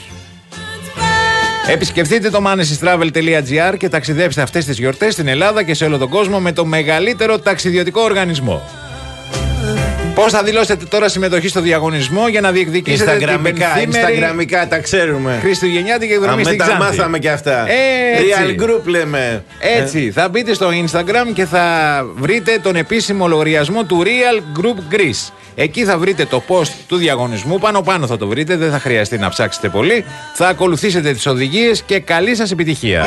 Επισκεφτείτε το manesis travel τελεία gr και ταξιδέψτε αυτές τις γιορτές στην Ελλάδα και σε όλο τον κόσμο με το μεγαλύτερο ταξιδιωτικό οργανισμό. Πώς θα δηλώσετε τώρα συμμετοχή στο διαγωνισμό για να διεκδικήσετε την Instagramικά, τα ξέρουμε. Χριστουγεννιάτικη εκδρομή στην Ξάνθη. Τα μάθαμε και αυτά. Έτσι. Real Group λέμε. Έτσι, ε. θα μπείτε στο Instagram και θα βρείτε τον επίσημο λογαριασμό του Real Group Greece. Εκεί θα βρείτε το post του διαγωνισμού, πάνω πάνω θα το βρείτε, δεν θα χρειαστεί να ψάξετε πολύ. Θα ακολουθήσετε τις οδηγίες και καλή σας επιτυχία.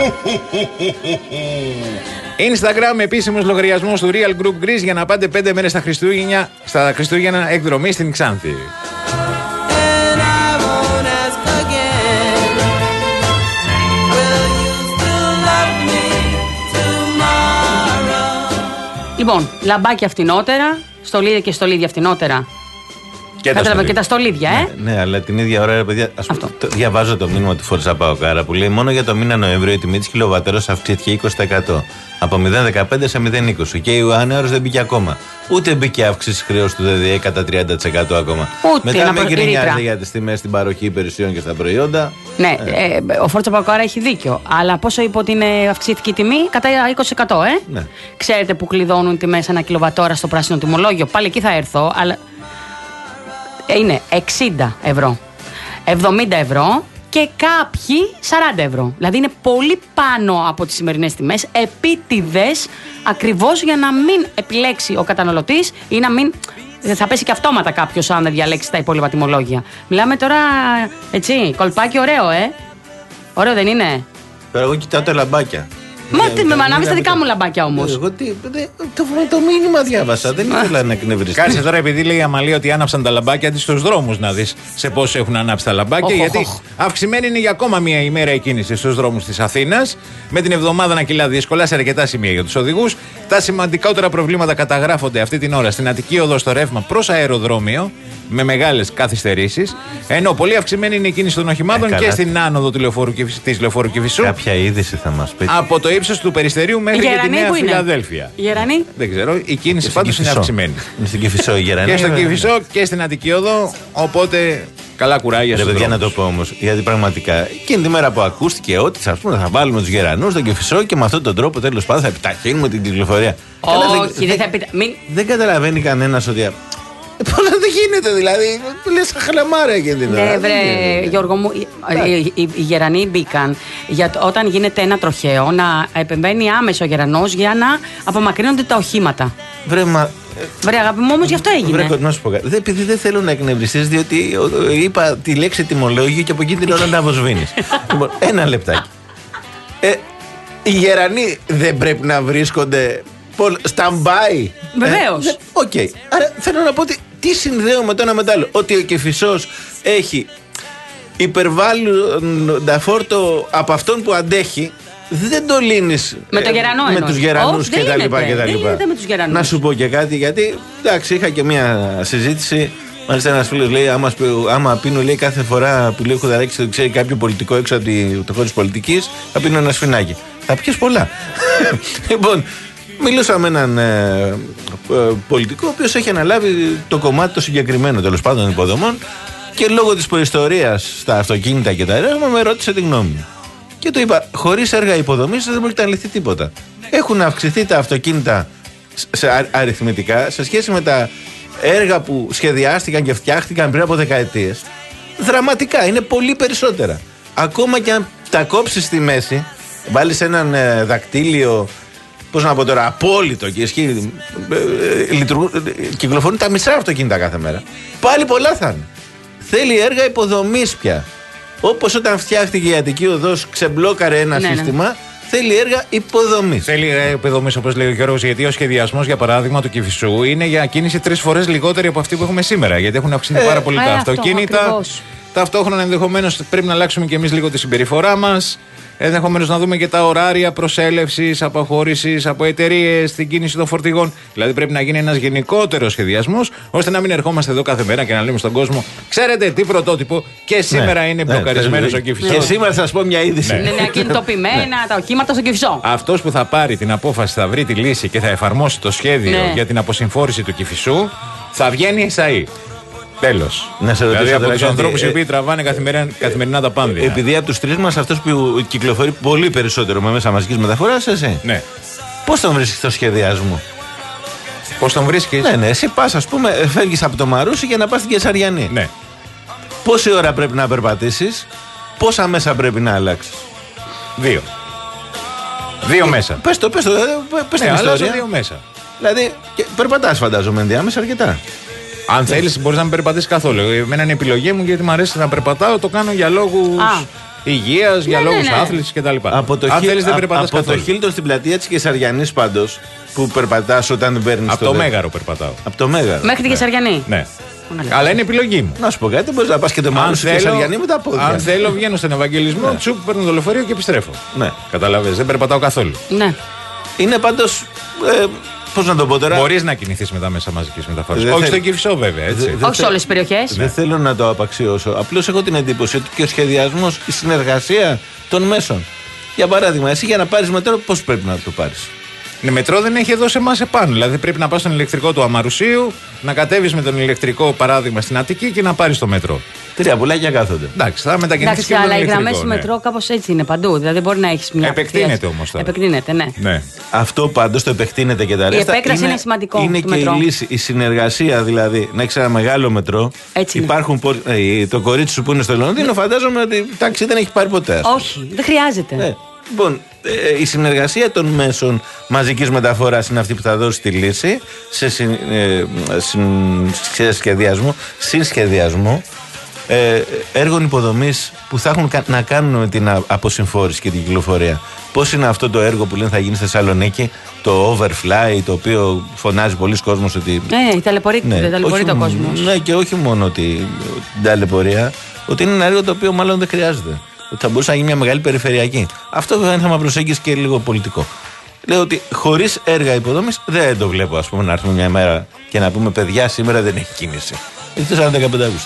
Instagram, επίσημος λογαριασμός του Real Group Greece για να πάτε πέντε μέρες στα Χριστούγεννα, στα Χριστούγεννα εκδρομή στην Ξάνθη. Λοιπόν, λαμπάκια φτηνότερα, στολίδια και στολίδια φτηνότερα. Κατάλαβα και τα στολίδια, ε. Ναι, ναι, αλλά την ίδια ώρα, ρε παιδιά, ας πούμε, το, διαβάζω το μήνυμα του Φόρτσα Παοκάρα που λέει μόνο για το μήνα Νοέμβριο η τιμή της κιλοβατόρας αυξήθηκε είκοσι τοις εκατό. Από μηδέν κόμμα δεκαπέντε σε μηδέν κόμμα είκοσι. Και η Ιανουάριος δεν μπήκε ακόμα. Ούτε μπήκε αύξηση χρέους του ΔΔΕ κατά τριάντα τοις εκατό ακόμα. Ούτε μετά με γκρινιάζεται για τις τιμές στην παροχή υπηρεσιών και στα προϊόντα. Ναι, ε. Ε, ο Φόρτσα Παοκάρα έχει δίκιο. Αλλά πόσο είπε ότι είναι αυξήθηκε η τιμή, κατά είκοσι τοις εκατό, ε. Ναι. Ξέρετε που κλειδώνουν τιμές ένα κιλοβατόρα στο πράσινο τιμολόγιο. Πάλι εκεί θα έρθω, αλλά. Είναι εξήντα ευρώ, εβδομήντα ευρώ και κάποιοι σαράντα ευρώ. Δηλαδή είναι πολύ πάνω από τις σημερινές τιμές, επίτηδες, ακριβώς για να μην επιλέξει ο καταναλωτής ή να μην. Θα πέσει και αυτόματα κάποιος αν δεν διαλέξει τα υπόλοιπα τιμολόγια. Μιλάμε τώρα, έτσι, κολπάκι ωραίο, ε. Ωραίο δεν είναι? Τώρα εγώ κοιτάω τα λαμπάκια. Μα τι με ανάβει στα δικά μου λαμπάκια όμως. Εγώ τι, το, το μήνυμα διάβασα, δεν ήθελα να εκνευριστεί. Κάτσε τώρα, επειδή λέει η Αμαλία ότι άναψαν τα λαμπάκια της στους δρόμους, να δεις σε πόσο έχουν ανάψει τα λαμπάκια. Oh, γιατί oh, oh. αυξημένη είναι για ακόμα μία ημέρα η κίνηση στους δρόμους της Αθήνας. Με την εβδομάδα να κυλά δύσκολα σε αρκετά σημεία για τους οδηγούς. Τα σημαντικότερα προβλήματα καταγράφονται αυτή την ώρα στην Αττική Οδό στο ρεύμα προς αεροδρόμιο, με μεγάλες καθυστερήσεις. Ενώ πολύ αυξημένη είναι η κίνηση των οχημάτων ε, και στην άνοδο της Λεωφόρου Κηφισού. Κάποια είδηση θα μας πείτε. Από το ύψος του Περιστερίου μέχρι και τη Νέα Φιλαδέλφια. Γερανή. Δεν ξέρω, η κίνηση πάντως είναι αυξημένη. Είναι στην Κηφισό η Γερανή. Και στον Κηφισό και στην Αττική Οδό. Οπότε καλά κουράγια στους δρόμους. Για να το πω όμως, γιατί πραγματικά εκείνη τη μέρα που ακούστηκε ότι ας πούμε, θα βάλουμε τους Γερανούς στον Κηφισό και με αυτόν τον τρόπο τέλος πάντων θα επιταχύνουμε την κυκλοφορία. Όχι, δεν θα επιτα... Μην... Δεν καταλαβαίνει κανένας ότι. Πολλά δεν γίνεται δηλαδή. Λες χαλαμάρα εκείνη την ώρα. Ναι, βρε, Γιώργο μου, οι, οι, οι Γερανοί μπήκαν για το, όταν γίνεται ένα τροχαίο να επεμβαίνει άμεσο ο Γερανός για να απομακρύνονται τα οχήματα. Βρε, μα. Βρε, αγάπη μου, όμως γι' αυτό έγινε. Βρε, να σου πω κάτι. Επειδή δεν θέλω να εκνευριστείς, διότι είπα τη λέξη τιμολόγιο και από εκεί την ώρα να αποσβήνεις. Λοιπόν, ένα λεπτάκι. Ε, οι Γερανοί δεν πρέπει να βρίσκονται. Stand-by. Βεβαίως. Ε, Οκ. Okay. Άρα θέλω να πω ότι τι συνδέω το ένα με το άλλο. Ότι ο Κηφισός έχει υπερβάλλοντα φόρτο από αυτόν που αντέχει. Δεν το λύνεις με, το γερανό με τους Γερανούς και τα λοιπά και τα λοιπά. Να σου πω και κάτι, γιατί εντάξει, είχα και μια συζήτηση. Μάλιστα, ένας φίλος λέει: Άμα, άμα πίνω, λέει, κάθε φορά που λέει χουδαράκι, το ξέρει κάποιο πολιτικό έξω από το χώρο της πολιτικής, θα πίνω ένα σφινάκι. Θα πιεις πολλά. Λοιπόν, μιλούσα με έναν ε, ε, πολιτικό, ο οποίος έχει αναλάβει το κομμάτι το συγκεκριμένο τέλος πάντων υποδομών και λόγω της προϊστορίας στα αυτοκίνητα και τα ρεύμα με ρώτησε τη γνώμη μου. Και του είπα: χωρίς έργα υποδομής δεν μπορεί να λυθεί τίποτα. Έχουν αυξηθεί τα αυτοκίνητα σε α, αριθμητικά σε σχέση με τα έργα που σχεδιάστηκαν και φτιάχτηκαν πριν από δεκαετίες. Δραματικά, είναι πολύ περισσότερα. Ακόμα και αν τα κόψεις στη μέση, βάλεις έναν ε, δακτύλιο. Πώς να πω τώρα, απόλυτο και ισχύει. Κυκλοφορούν τα μισά αυτοκίνητα κάθε μέρα. Πάλι πολλά θα είναι. Θέλει έργα υποδομής πια. Όπως όταν φτιάχτηκε η Αττική Οδός, ξεμπλόκαρε ένα ναι, σύστημα. Ναι. Θέλει έργα υποδομής. Θέλει έργα υποδομής, όπως λέει ο Γιώργος, γιατί ο σχεδιασμός, για παράδειγμα, του Κηφισού είναι για κίνηση τρεις φορές λιγότερη από αυτή που έχουμε σήμερα. Γιατί έχουν αυξηθεί ε, πάρα πολύ ε, τα αυτό, αυτοκίνητα. Ακριβώς. Ταυτόχρονα, ενδεχομένως, πρέπει να αλλάξουμε κι εμείς λίγο τη συμπεριφορά μας. Ενδεχομένως να δούμε και τα ωράρια προσέλευσης, αποχώρησης από εταιρείες στην κίνηση των φορτηγών. Δηλαδή πρέπει να γίνει ένας γενικότερος σχεδιασμός, ώστε να μην ερχόμαστε εδώ κάθε μέρα και να λέμε στον κόσμο: ξέρετε τι πρωτότυπο, και σήμερα ναι, είναι μπλοκαρισμένος ναι, ο Κηφισός. Και σήμερα θα σας πω μια είδηση. Ναι. Είναι ακινητοποιημένα ναι. τα οχήματα στον Κηφισό. Αυτός που θα πάρει την απόφαση, θα βρει τη λύση και θα εφαρμόσει το σχέδιο ναι. για την αποσυμφόρηση του Κηφισού, θα βγαίνει εσαΐ. Τέλος. Να σε ρωτήσω, δηλαδή από τους ανθρώπους οι οποίοι τραβάνε καθημερινά, καθημερινά τα πάνδια. Επειδή από τους τρεις μας αυτός που κυκλοφορεί πολύ περισσότερο με μέσα μαζικής μεταφοράς, εσύ. Ναι. Πώς τον βρίσκεις στο σχεδιασμό? Πώς τον βρίσκεις? Ναι, ναι, εσύ πας, ας πούμε, φεύγεις από το Μαρούσι για να πας στην Κεσαριανή. Ναι. Πόση ώρα πρέπει να περπατήσεις, πόσα μέσα πρέπει να αλλάξεις? Δύο. Δύο μέσα. Πες το, πες το, πες Ε, την αλλάζω ιστορία. δύο μέσα. Δηλαδή, και περπατάς φαντάζομαι ενδιάμεσα αρκετά. Αν θέλεις, μπορείς να μην περπατήσεις καθόλου. Εμένα είναι η επιλογή μου γιατί μου αρέσει να περπατάω. Το κάνω για λόγους υγείας, για Ναι, λόγους ναι, ναι. άθλησης κτλ. Από το, Αν χι... θέλεις, δεν α- περπατάς από καθόλου. το Χίλτον στην πλατεία της Κεσαριανής πάντως, που περπατάς όταν δεν παίρνεις Από το το δε- Μέγαρο περπατάω. Από το Μέγαρο. Μέχρι την Κεσαριανή. Ναι. Αλλά είναι επιλογή μου. Να σου πω κάτι, μπορείς να πας και το Αν Μαρούσι στην θέλω, Κεσαριανή με τα πόδια. αν θέλω, βγαίνω στον Ευαγγελισμό, τσουπ, παίρνω το λεωφορείο και επιστρέφω. Ναι. Καταλαβαίνεις, δεν περπατάω καθόλου. Ναι. Είναι πάντως. Ε, πώς να το πω τώρα. Μπορείς να κινηθείς με τα μέσα μαζικής μεταφοράς. Δεν Όχι θέλει. στο Κυφισό, βέβαια. Έτσι. Δεν Όχι σε θε- όλες τις περιοχές. Δεν θέλω να το απαξιώσω. Απλώς έχω την εντύπωση ότι και ο σχεδιασμός, η συνεργασία των μέσων. Για παράδειγμα, εσύ για να πάρεις μετρό, πώς πρέπει να το πάρεις? Ναι, μετρό δεν έχει εδώ σε εμάς επάνω. Δηλαδή πρέπει να πας στον ηλεκτρικό του Αμαρουσίου, να κατέβεις με τον ηλεκτρικό παράδειγμα στην Αττική και να πάρεις το μετρό. Τρία πουλάκια κάθονται. Εντάξει, θα μετακινηθείς Εντάξει, και με τον αλλά οι ηλεκτρικό. γραμμές του ναι. μετρό κάπως έτσι είναι παντού. Δηλαδή μπορεί να έχεις μια. Επεκτείνεται ευθεία- όμως τώρα. Επεκτείνεται, ναι. Ναι. Αυτό πάντως το επεκτείνεται και τα Η ρέστα. επέκταση είναι σημαντικό Είναι του και μετρό. η λύση. Η συνεργασία δηλαδή. Να έχεις ένα μεγάλο μετρό. Έτσι είναι. Υπάρχουν πο- ε, το κορίτσι σου που είναι στο Λονδίνο, φαντάζομαι ότι τάξη δεν έχει πάρει ποτέ. Όχι, δεν χρειάζεται. Ναι. Λοιπόν, ε, η συνεργασία των μέσων μαζικής μεταφοράς είναι αυτή που θα δώσει τη λύση σε, συν, ε, συν- σε σχεδιασμό, συνσχεδιασμό ε, έργων υποδομής που θα έχουν κα- να κάνουν με την α- αποσυμφόρηση και την κυκλοφορία. Πώς είναι αυτό το έργο που λένε θα γίνει στη Θεσσαλονίκη, το Overfly, το οποίο φωνάζει πολλοί κόσμος ότι. Ναι, ταλαιπωρεί Ναι, ταλαιπωρείται ο όχι- κόσμος. Ναι, και όχι μόνο ότι την ταλαιπωρία, ότι είναι ένα έργο το οποίο μάλλον δεν χρειάζεται. Ότι θα μπορούσε να γίνει μια μεγάλη περιφερειακή. Αυτό βέβαια είναι θέμα προσέγγιση και λίγο πολιτικό. Λέω ότι χωρίς έργα υποδόμης δεν το βλέπω, ας πούμε, να έρθουμε μια μέρα και να πούμε παιδιά, σήμερα δεν έχει κίνηση. Έχει το σαράντα δεκαπέντε Αυγούστου.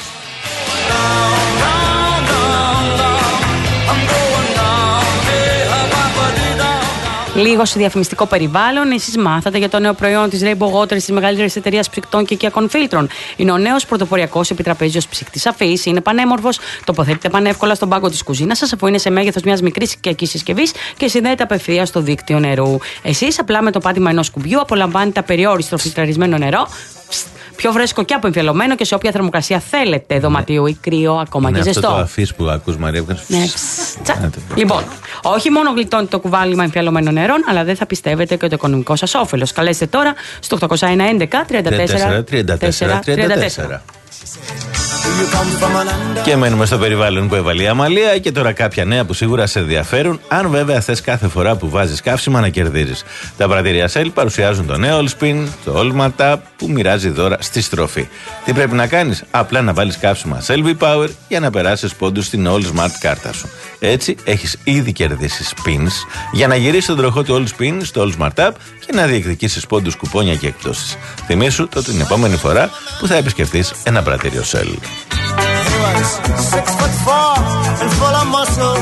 Λίγο σε διαφημιστικό περιβάλλον, εσείς μάθατε για το νέο προϊόν της Rainbow Water της μεγαλύτερης εταιρείας ψυκτών και οικιακών φίλτρων. Είναι ο νέος πρωτοποριακός επιτραπέζιος ψυκτής αφής, είναι πανέμορφος, τοποθετείται πανεύκολα στον πάγκο της κουζίνας σας, αφού είναι σε μέγεθος μιας μικρής οικιακής συσκευής και συνδέεται απευθείας στο δίκτυο νερού. Εσείς απλά με το πάτημα ενός κουμπιού απολαμβάνετε απεριόριστο φιλτραρισμένο νερό. Πιο φρέσκο και αποεμφιαλωμένο και σε όποια θερμοκρασία θέλετε, δωματίου ή κρύο, ακόμα Είναι και αυτό ζεστό. το αφής που ακούς, Μαρία. που κάνεις Ναι, φσσ. ψ, τσα. Να το πω. Λοιπόν, όχι μόνο γλιτώνει το κουβάλιμα εμφιαλωμένων νερών, αλλά δεν θα πιστεύετε και το οικονομικό σας όφελος. Καλέστε τώρα στο οκτώ ένα ένα τριάντα τέσσερα τριάντα τέσσερα τριάντα τέσσερα. Και μένουμε στο περιβάλλον που έβαλε η Αμαλία και τώρα κάποια νέα που σίγουρα σε ενδιαφέρουν, αν βέβαια θες κάθε φορά που βάζεις καύσιμα να κερδίζεις. Τα πρατήρια Shell παρουσιάζουν το νέο Allspin, το All Martap που μοιράζει δώρα στη στροφή. Τι πρέπει να κάνεις? Απλά να βάλεις καύσιμα Shell V-Power για να περάσεις πόντους στην All Smart κάρτα σου. Έτσι έχεις ήδη κερδίσει spins για να γυρίσεις τον τροχό του Allspin στο All Smart App και να διεκδικήσεις πόντους, κουπόνια και εκπτώσεις. Θυμήσου το την επόμενη φορά που θα επισκεφτείς ένα πρατήριο Shell. Six foot four and full of muscle.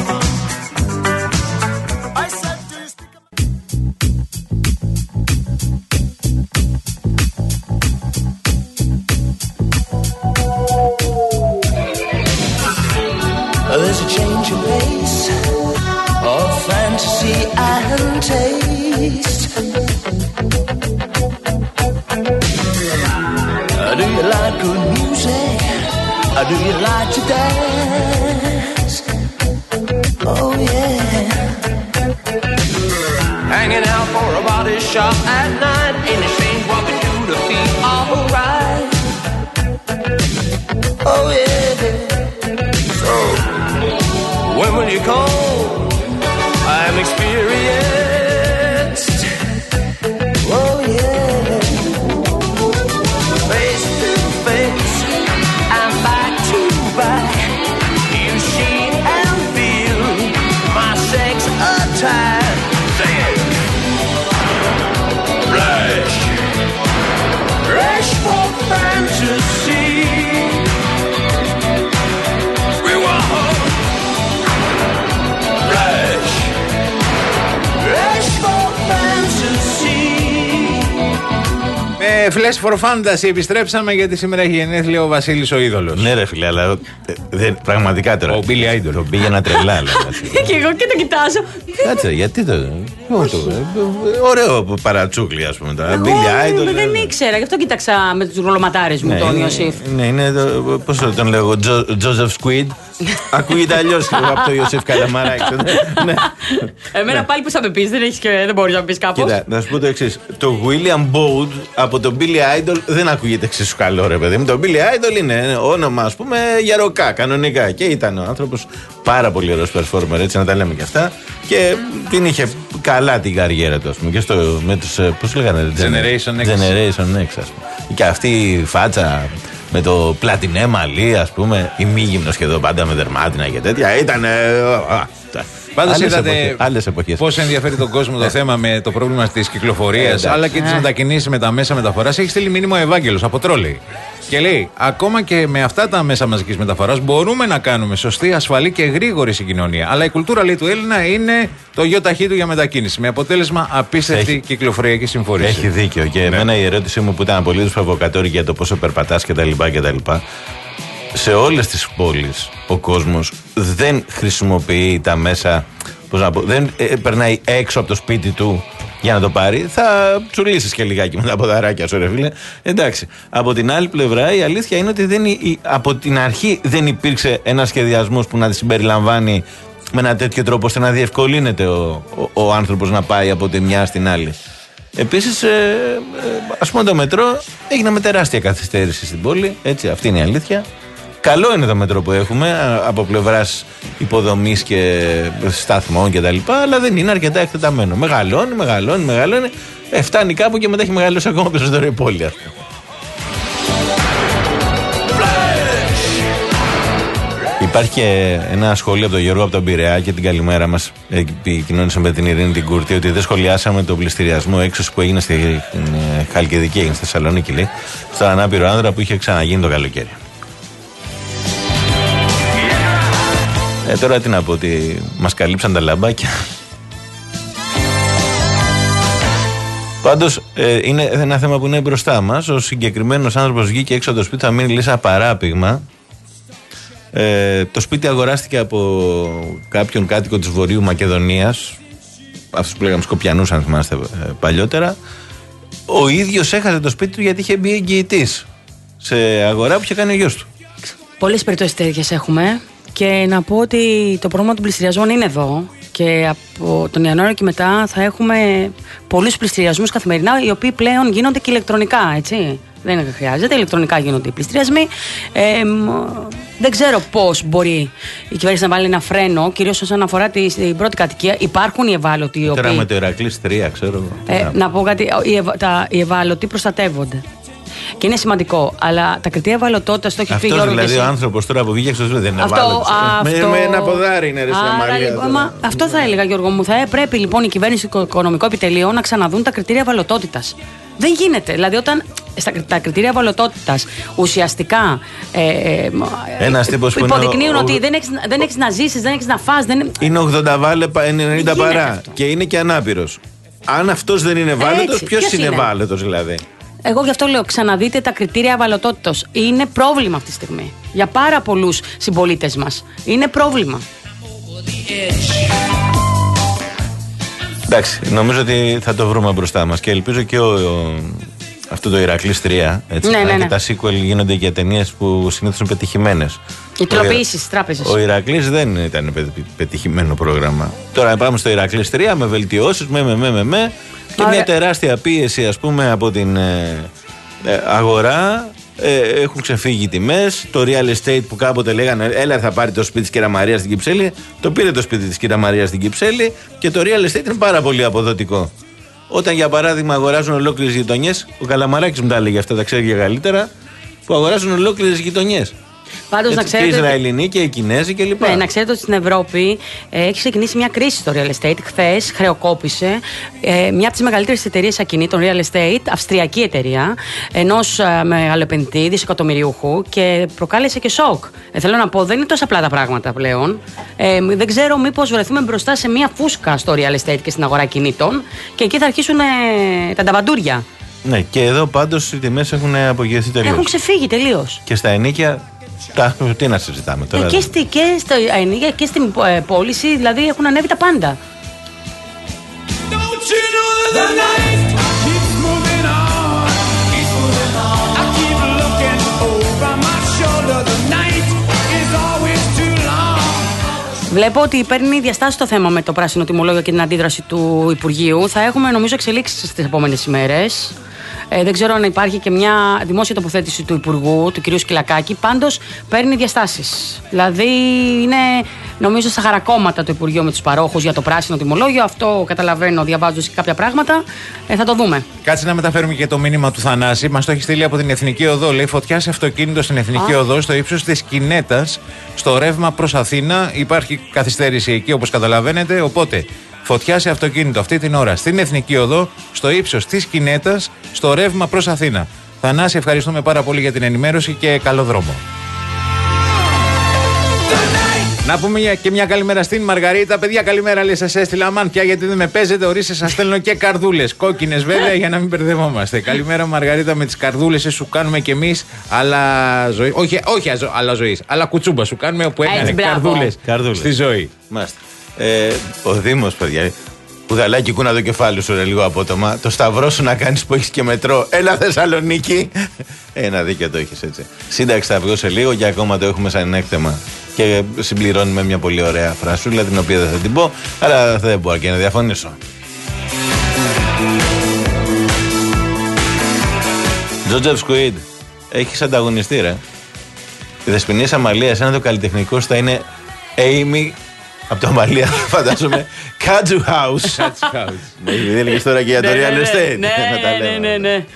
I said, do you speak of- There's a change of pace of fantasy and taste. Uh, Do you like good music? Or do you like to dance? Oh yeah. Hanging out for a body shop at night. Ain't it strange what we do to feel alright? Oh yeah. So when will you come? I'm experienced. Oh yeah. Face to face and back to back, you see and feel my sex attack. Sing it. Rush, rush for fantasy. We want rush, rush for fantasy. Με Flash for Fantasy επιστρέψαμε γιατί σήμερα έχει γενέθλια ο Βασίλης ο Είδωλος. Ναι, ρε φίλε, αλλά ε, δεν, πραγματικά τώρα. Ο Billy Idol. Τον πήγαινα τρελά, αλλά. Και εγώ και το κοιτάζω. Κάτσε, γιατί το. Ωραίο παρατσούκλι, α πούμε. Εγώ δεν ήξερα, γι' αυτό κοίταξα με του ρολοματάρε μου τον Ιωσήφ. Ναι, είναι. Πώ τον λέγω, Τζόζεφ Σκουίντ. Ακούγεται αλλιώ από το Ιωσήφ Καλαμαράκη. Εμένα πάλι που θα με πει, δεν μπορεί να πει κάπως. Κοίτα, να σου πω το εξής. Το William Bode από τον Billy Idol δεν ακούγεται εξίσου καλό, ρε παιδί μου. Το Billy Idol είναι όνομα, α πούμε, για ροκά, κανονικά. Και ήταν ο άνθρωπος πάρα πολύ ωραίος performer, έτσι να τα λέμε και αυτά. Και την είχε καλά την καριέρα του, α πούμε. Και στο, με τους, πώς λέγανε, Generation X. Generation X, ας πούμε. Και αυτή η φάτσα με το πλατινέ μαλλί, ας πούμε, ημίγυμνο σχεδόν πάντα με δερμάτινα και τέτοια. Ήταν. Πάντως είδατε πώς ενδιαφέρει τον κόσμο το θέμα με το πρόβλημα της κυκλοφορίας αλλά και τις μετακινήσεις με τα μέσα μεταφοράς. Έχει στείλει μήνυμα ο Ευάγγελος από Τρόλεϊ. Και λέει, ακόμα και με αυτά τα μέσα μαζικής μεταφοράς μπορούμε να κάνουμε σωστή, ασφαλή και γρήγορη συγκοινωνία. Αλλά η κουλτούρα, λέει, του Έλληνα είναι το γιο ταχύ του για μετακίνηση. Με αποτέλεσμα απίστευτη έχει, κυκλοφοριακή συμφορήση. Έχει δίκιο. Και ναι. Εμένα η ερώτησή μου που ήταν απολύτως προβοκατόρικη για το πόσο περπατάς κτλ. Σε όλες τις πόλεις ο κόσμος δεν χρησιμοποιεί τα μέσα, πώς να πω, δεν ε, περνάει έξω από το σπίτι του για να το πάρει. Θα τσουλήσεις και λιγάκι με τα ποδαράκια σου, ρε φίλε. Εντάξει. Από την άλλη πλευρά η αλήθεια είναι ότι δεν, η, από την αρχή δεν υπήρξε ένας σχεδιασμός που να τη συμπεριλαμβάνει με ένα τέτοιο τρόπο ώστε να διευκολύνεται ο, ο, ο άνθρωπος να πάει από τη μια στην άλλη. Επίσης, ε, ε, ας πούμε, το μετρό έγινε με τεράστια καθυστέρηση στην πόλη. Έτσι, αυτή είναι η αλήθεια. Καλό είναι το μετρό που έχουμε από πλευράς υποδομής και σταθμών και τα λοιπά, αλλά δεν είναι αρκετά εκτεταμένο. Μεγαλώνει, μεγαλώνει, μεγαλώνει. Ε, φτάνει κάπου και μετά έχει μεγαλώσει ακόμα περισσότερο η πόλη, ας πούμε. Υπάρχει και ένα σχόλιο από τον Γιώργο από τον Πειραιά και την καλημέρα μας. Επικοινώνησα με την Ειρήνη την Κούρτη ότι δεν σχολιάσαμε τον πληστηριασμό έξωση που έγινε στη Χαλκιδική, έγινε στη Θεσσαλονίκη, λέει, στον ανάπηρο άνδρα που είχε ξαναγίνει το καλοκαίρι. Ε, τώρα τι να πω, ότι μας καλύψαν τα λαμπάκια. Πάντως ε, είναι ένα θέμα που είναι μπροστά μας. Ο συγκεκριμένος άνθρωπος βγήκε έξω από το σπίτι, θα μείνει λέει σαν παράπηγμα. Ε, το σπίτι αγοράστηκε από κάποιον κάτοικο της Βορείου Μακεδονίας, αυτούς που λέγαμε Σκοπιανούς αν θυμάστε ε, παλιότερα. Ο ίδιος έχασε το σπίτι του γιατί είχε μπει εγγυητής σε αγορά που είχε κάνει ο γιος του. Πολλές περιπτώσεις τέτοιες έχουμε. Και να πω ότι το πρόβλημα των πληστηριασμών είναι εδώ και από τον Ιανουάριο και μετά θα έχουμε πολλούς πληστηριασμούς καθημερινά, οι οποίοι πλέον γίνονται και ηλεκτρονικά, έτσι. Δεν χρειάζεται, ηλεκτρονικά γίνονται οι πληστηριασμοί. Ε, δεν ξέρω πώς μπορεί η κυβέρνηση να βάλει ένα φρένο, κυρίως όσον αφορά την πρώτη κατοικία. Υπάρχουν οι ευάλωτοι. Οι οποίοι... Τώρα με το Ηρακλής τρία, ξέρω εγώ. Ε, να πω κάτι, οι, ευ... τα... οι ευάλωτοι προστατεύονται. Και είναι σημαντικό, αλλά τα κριτήρια ευαλωτότητας το έχει πει ο Γιώργος. Δηλαδή, ο άνθρωπος τώρα που βγήκε έξω δεν είναι ευάλωτος. Αυτό... Με ένα ποδάρι είναι, ρε Μαρία. Λοιπόν, μα, αυτό θα έλεγα, Γιώργο μου. Θα πρέπει λοιπόν η κυβέρνηση του Οικονομικού Επιτελείου να ξαναδούν τα κριτήρια ευαλωτότητας. Δεν γίνεται. Δηλαδή, όταν στα, τα κριτήρια ευαλωτότητας ουσιαστικά ε, ένας τύπος που υποδεικνύουν ο... ότι δεν έχεις, δεν έχεις να ζήσεις, δεν έχεις να φας. Δεν... Είναι ογδόντα βάλε, ενενήντα παρά. Και είναι και ανάπηρος. Αν αυτός δεν είναι ευάλωτος, ποιος είναι ευάλωτος δηλαδή? Εγώ γι' αυτό λέω, ξαναδείτε τα κριτήρια ευαλωτότητος. Είναι πρόβλημα αυτή τη στιγμή. Για πάρα πολλούς συμπολίτες μας. Είναι πρόβλημα. Εντάξει, νομίζω ότι θα το βρούμε μπροστά μας και ελπίζω και ο, ο, αυτό το Ηρακλής τρία, έτσι, ναι, ναι, ναι. Και τα sequel γίνονται για ταινίες που συνήθως είναι πετυχημένες. Οι τυλοποιήσεις στις τράπεζες. Ο Ηρακλής δεν ήταν πε, πετυχημένο πρόγραμμα. Τώρα πάμε στο Ηρακλής τρία με βελτιώσεις, με, με, με, με, με και Άρα... μια τεράστια πίεση, ας πούμε, από την ε, ε, αγορά. Ε, έχουν ξεφύγει τιμές. Το real estate που κάποτε λέγανε έλα θα πάρει το σπίτι της κυρία Μαρία στην Κυψέλη, το πήρε το σπίτι της κυρία Μαρία στην Κυψέλη και το real estate είναι πάρα πολύ αποδοτικό. Όταν για παράδειγμα αγοράζουν ολόκληρες γειτονιές, ο Καλαμαράκης μου τα έλεγε αυτά, τα ξέρει και καλύτερα, που αγοράζουν ολόκληρες γειτονιές. Πάντως, έτσι, να ξέρετε, και οι Ισραηλινοί και οι Κινέζοι κλπ. Ναι, να ξέρετε ότι στην Ευρώπη ε, έχει ξεκινήσει μια κρίση στο real estate. Χθες χρεοκόπησε ε, μια από τις μεγαλύτερες εταιρείες ακινήτων real estate, αυστριακή εταιρεία, ενός ε, μεγαλοεπενδυτή, δισεκατομμυριούχου, και προκάλεσε και σοκ. Ε, θέλω να πω, δεν είναι τόσο απλά τα πράγματα πλέον. Ε, δεν ξέρω μήπως βρεθούμε μπροστά σε μια φούσκα στο real estate και στην αγορά ακινήτων και εκεί θα αρχίσουν ε, τα νταβαντούρια. Ναι, και εδώ πάντως οι τιμές έχουν απογειωθεί τελείως. Έχουν ξεφύγει τελείως. Και στα ενοίκια. Τα, τι να συζητάμε τώρα. Ε, και, στη, και στο ενίκια και στην ε, πώληση, δηλαδή έχουν ανέβει τα πάντα. Don't you know that the night keeps moving on, keeps moving on. I keep looking over my shoulder. The night is always too long. Βλέπω ότι παίρνει διαστάσεις το θέμα με το πράσινο τιμολόγιο και την αντίδραση του Υπουργείου. Θα έχουμε νομίζω εξελίξεις στις επόμενες ημέρες. Ε, δεν ξέρω αν υπάρχει και μια δημόσια τοποθέτηση του Υπουργού, του κ. Σκυλακάκη. Πάντως παίρνει διαστάσεις. Δηλαδή είναι νομίζω στα χαρακόμματα του Υπουργείου με τους παρόχους για το πράσινο τιμολόγιο. Αυτό καταλαβαίνω διαβάζοντας και κάποια πράγματα. Ε, θα το δούμε. Κάτσε να μεταφέρουμε και το μήνυμα του Θανάση. Μας το έχει στείλει από την Εθνική Οδό. Λέει φωτιά σε αυτοκίνητο στην Εθνική Α. Οδό στο ύψος της Κινέτας, στο ρεύμα προς Αθήνα. Υπάρχει καθυστέρηση εκεί όπως καταλαβαίνετε. Οπότε φωτιά σε αυτοκίνητο αυτή την ώρα στην Εθνική Οδό, στο ύψος της Κινέτας, στο ρεύμα προς Αθήνα. Θανάση, ευχαριστούμε πάρα πολύ για την ενημέρωση και καλό δρόμο. Να πούμε και μια καλημέρα στην Μαργαρίτα. Παιδιά, καλημέρα, λέει, σας έστειλα. Αμάν πια γιατί δεν με παίζετε, ορίστε, σας στέλνω και καρδούλες. Κόκκινες βέβαια, για να μην μπερδευόμαστε. Καλημέρα, Μαργαρίτα, με τις καρδούλες σου κάνουμε κι εμείς, αλλά ζωή. Όχι, όχι αλλά ζωής, αλλά κουτσούμπα σου κάνουμε όπου έκανε καρδούλες στη ζωή. Μάλιστα. Ε, ο Δήμος, παιδιά. Κουδαλάκι, κούνα το κεφάλι σου, ρε, λίγο απότομα. Το σταυρό σου να κάνεις που έχεις και μετρό. Έλα Θεσσαλονίκη. Ένα δίκιο το έχεις έτσι. Σύνταξη θα βγω σε λίγο και ακόμα το έχουμε σαν έκτεμα. Και συμπληρώνουμε μια πολύ ωραία φρασούλα, την οποία δεν θα την πω, αλλά δεν μπορώ και να διαφωνήσω. Τζότζεφ Σκουίντ, έχεις ανταγωνιστή, ρε. Η Δεσποινής Αμαλίας, ένα το καλλιτεχνικό σου θα είναι Amy. Από το Αμαλία, φαντάζομαι. Κάτζου House. Ναι, επειδή έλεγες τώρα και για το real estate. Ναι, ναι, ναι.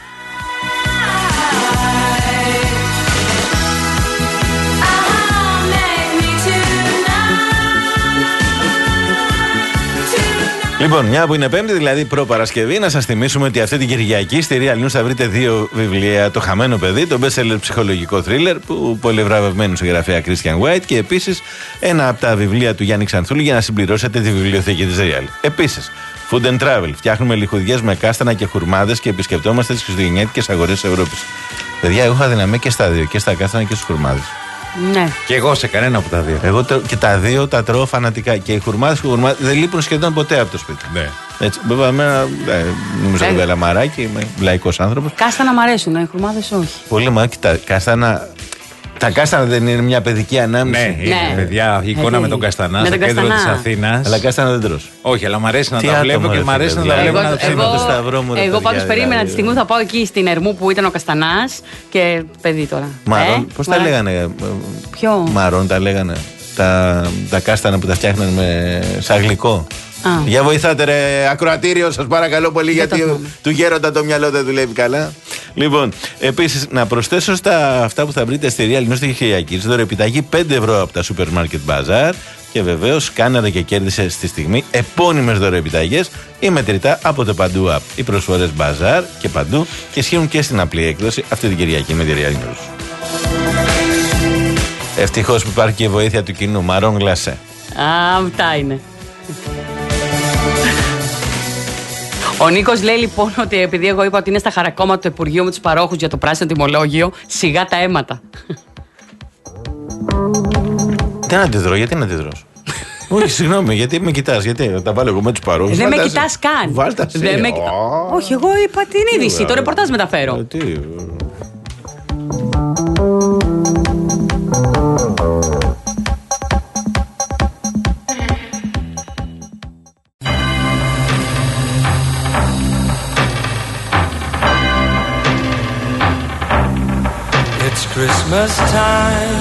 Λοιπόν, μια που είναι Πέμπτη, δηλαδή προ-Παρασκευή, να σας θυμίσουμε ότι αυτή την Κυριακή στη Real News θα βρείτε δύο βιβλία. Το Χαμένο Παιδί, το best-seller ψυχολογικό θρίλερ του πολυβραβευμένου συγγραφέα Christian White, και επίσης ένα από τα βιβλία του Γιάννη Ξανθούλη για να συμπληρώσετε τη βιβλιοθήκη της Real. Επίσης, Food and Travel. Φτιάχνουμε λιχουδιές με κάστανα και χουρμάδες και επισκεπτόμαστε τις χριστουγεννιάτικες αγορές της Ευρώπης. Παιδιά, έχω αδυναμία και στα δύο, και στα κάστανα και στους χουρμάδες. Ναι. Και εγώ σε κανένα από τα δύο. Εγώ το, και τα δύο τα τρώω φανατικά. Και οι χουρμάδες και οι χουρμάδες δεν λείπουν σχεδόν ποτέ από το σπίτι. Ναι. Έτσι, βέβαια, εμένα ε, νομίζω ότι είμαι λαμαράκι, είμαι λαϊκός άνθρωπος. Κάστανα μ' αρέσουν, οι χουρμάδες όχι. Πολύ μα, τα κάστανα. Τα κάστανα δεν είναι μια παιδική ανάμνηση. Ναι, είναι, ναι. Παιδιά, η εικόνα με τον Καστανά στο κέντρο της Αθήνας. Αλλά κάστανα δεν τρως. Όχι, αλλά μου αρέσει να τα βλέπω και μου αρέσει να τα βλέπω να τα ψήνω. Εγώ πάντως περίμενα τη στιγμή που θα πάω εκεί στην Ερμού που ήταν ο Καστανάς και παιδί τώρα. Μαρών, πώς τα λέγανε. Ποιο? Μαρών τα λέγανε. Τα κάστανα που τα φτιάχναν με σαν γλυκό. Α. Για βοηθάτε, ρε ακροατήριο, σας παρακαλώ πολύ, γιατί το του γέροντα το μυαλό δεν δουλεύει καλά. Λοιπόν, επίσης να προσθέσω στα αυτά που θα βρείτε στη Real News τη Κυριακή, δωρεπιταγή πέντε ευρώ από τα Supermarket Bazaar, και βεβαίως σκάναρε και κέρδισε στη στιγμή επώνυμες δωρεπιταγές ή μετρητά από το Παντού App. Οι προσφορές Bazaar και Παντού και ισχύουν και στην απλή έκδοση αυτή την Κυριακή με τη Real News. Ευτυχώς που υπάρχει και η βοήθεια του κοινού. Μαρών γλασέ. Α, αυτά είναι. Ο Νίκος λέει λοιπόν ότι επειδή εγώ είπα ότι είναι στα χαρακόμματα του Υπουργείου με τους παρόχους για το πράσινο τιμολόγιο, σιγά τα αίματα. Δεν αντιδρώ, γιατί να αντιδρώ. Όχι, συγγνώμη, γιατί με κοιτάς, γιατί τα βάλω εγώ με τους παρόχους. Δεν με κοιτάς καν. Βάλτε αυτή. Με... Oh. Όχι, εγώ είπα την είδηση, το ρεπορτάζ μεταφέρω. Τι... Christmas time,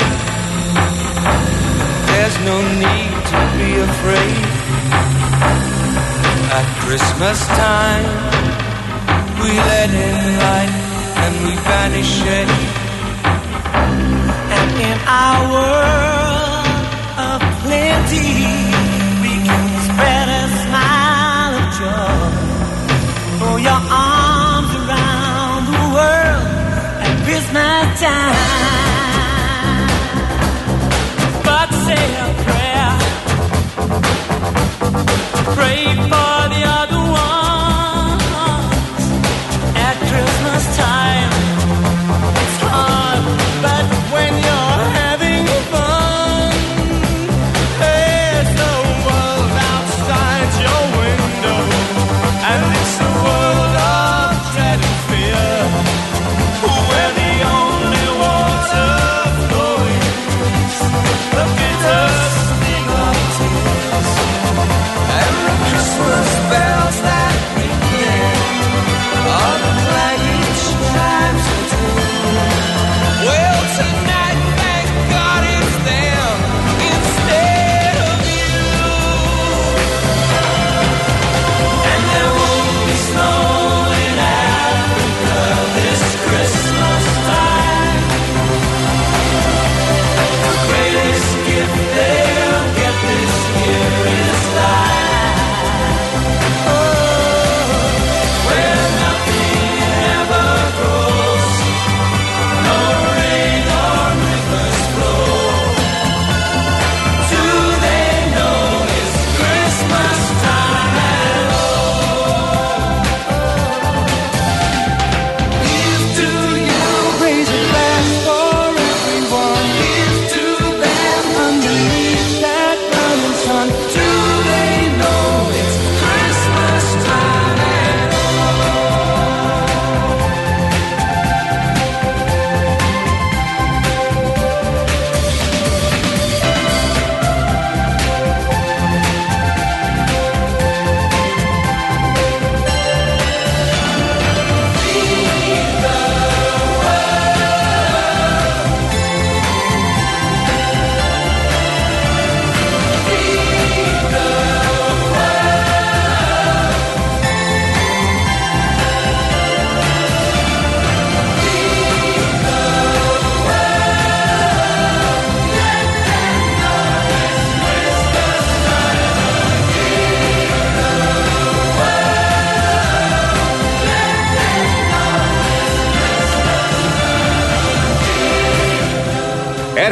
there's no need to be afraid. At Christmas time, we let in light and we banish shade. And in our world of plenty, we can spread a smile of joy. Throw your arms around the world at Christmas time. But say a prayer, pray for the other ones. At Christmas time, it's hard, but when you're having fun, there's no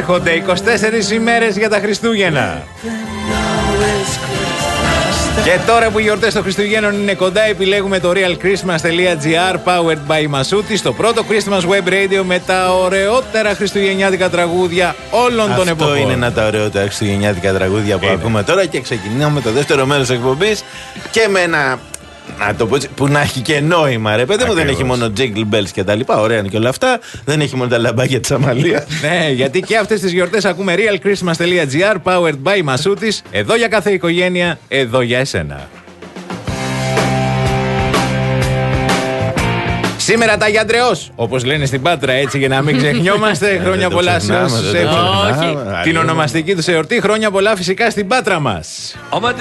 Έρχονται είκοσι τέσσερις ημέρες για τα Χριστούγεννα. Και τώρα που οι γιορτές των Χριστουγέννων είναι κοντά, επιλέγουμε το realchristmas.gr powered by Masuti, το πρώτο Christmas Web Radio με τα ωραιότερα χριστουγεννιάτικα τραγούδια όλων Αυτό των εποχών. Αυτό είναι ένα τα ωραιότερα χριστουγεννιάτικα τραγούδια που είναι. Ακούμε τώρα και ξεκινάμε το δεύτερο μέρος εκπομπής και με ένα. Να το πω έτσι, που να έχει και νόημα, ρε παιδί μου. Δεν έχει μόνο jingle bells και τα λοιπά. Ωραία είναι και όλα αυτά. Δεν έχει μόνο τα λαμπάκια της Αμαλίας. Ναι, γιατί και αυτές τις γιορτές ακούμε realchristmas.gr powered by Masuti. Εδώ για κάθε οικογένεια, εδώ για εσένα. Σήμερα τα γιαντρεός, όπως λένε στην Πάτρα, έτσι για να μην ξεχνιόμαστε. Χρόνια πολλά σε όσους έχουν την ονομαστική τους εορτή. Χρόνια πολλά φυσικά στην Πάτρα μας.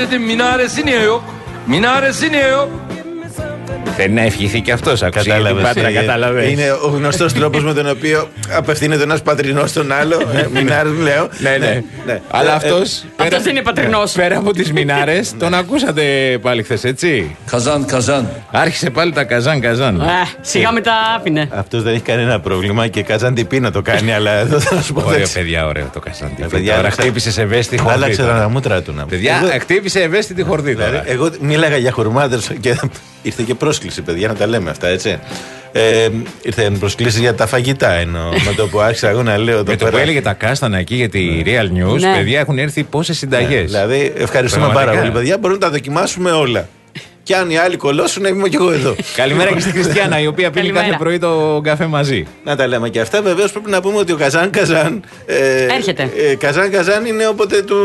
Θέλει να ευχηθεί και αυτός, άκουσε για την Πάτρα, κατάλαβες. Είναι ο γνωστός τρόπος με τον οποίο απευθύνεται ένας πατρινός στον άλλο. Μινάρες λέω. Ναι, ναι. Αλλά αυτός. Αυτός δεν είναι πατρινός. Πέρα από τις μινάρες, τον ακούσατε πάλι χθες, έτσι. Καζάν, καζάν. Άρχισε πάλι τα καζάν, καζάν. Σιγά μετά άφηνε. Αυτός δεν έχει κανένα πρόβλημα και καζάν τυπί να το κάνει, αλλά εδώ θα σου πω. Ωραίο, παιδιά, ωραίο το καζάν τυπί. Τώρα χτύπησε σε ευαίσθητη χορδίτσα. Άλλαξε τα μούτρα του να. Παιδιά, χτύπησε ευαίσθητη χορδίτσα. Εγώ μίλαγα για χουρμάδες και ήρθε και πρόσκληση, παιδιά, να τα λέμε αυτά, έτσι. Ε, ήρθε προσκλήσεις για τα φαγητά εννοώ. Με το που άρχισα εγώ να λέω. Με το που έλεγε τα κάστανα εκεί για τη Real News, Ναι. παιδιά, έχουν έρθει πόσες συνταγές. Ναι, δηλαδή, ευχαριστούμε Πραγματικά. πάρα πολύ, παιδιά. Μπορούμε να τα δοκιμάσουμε όλα. Και αν οι άλλοι κολώσουν, είμαι κι εγώ εδώ. Καλημέρα και στη Χριστιανά, η οποία πίνει κάθε πρωί το καφέ μαζί. Να τα λέμε και αυτά. Βεβαίως πρέπει να πούμε ότι ο Καζάν Καζάν. Ε, Έρχεται. Ε, Καζάν Καζάν είναι όποτε του.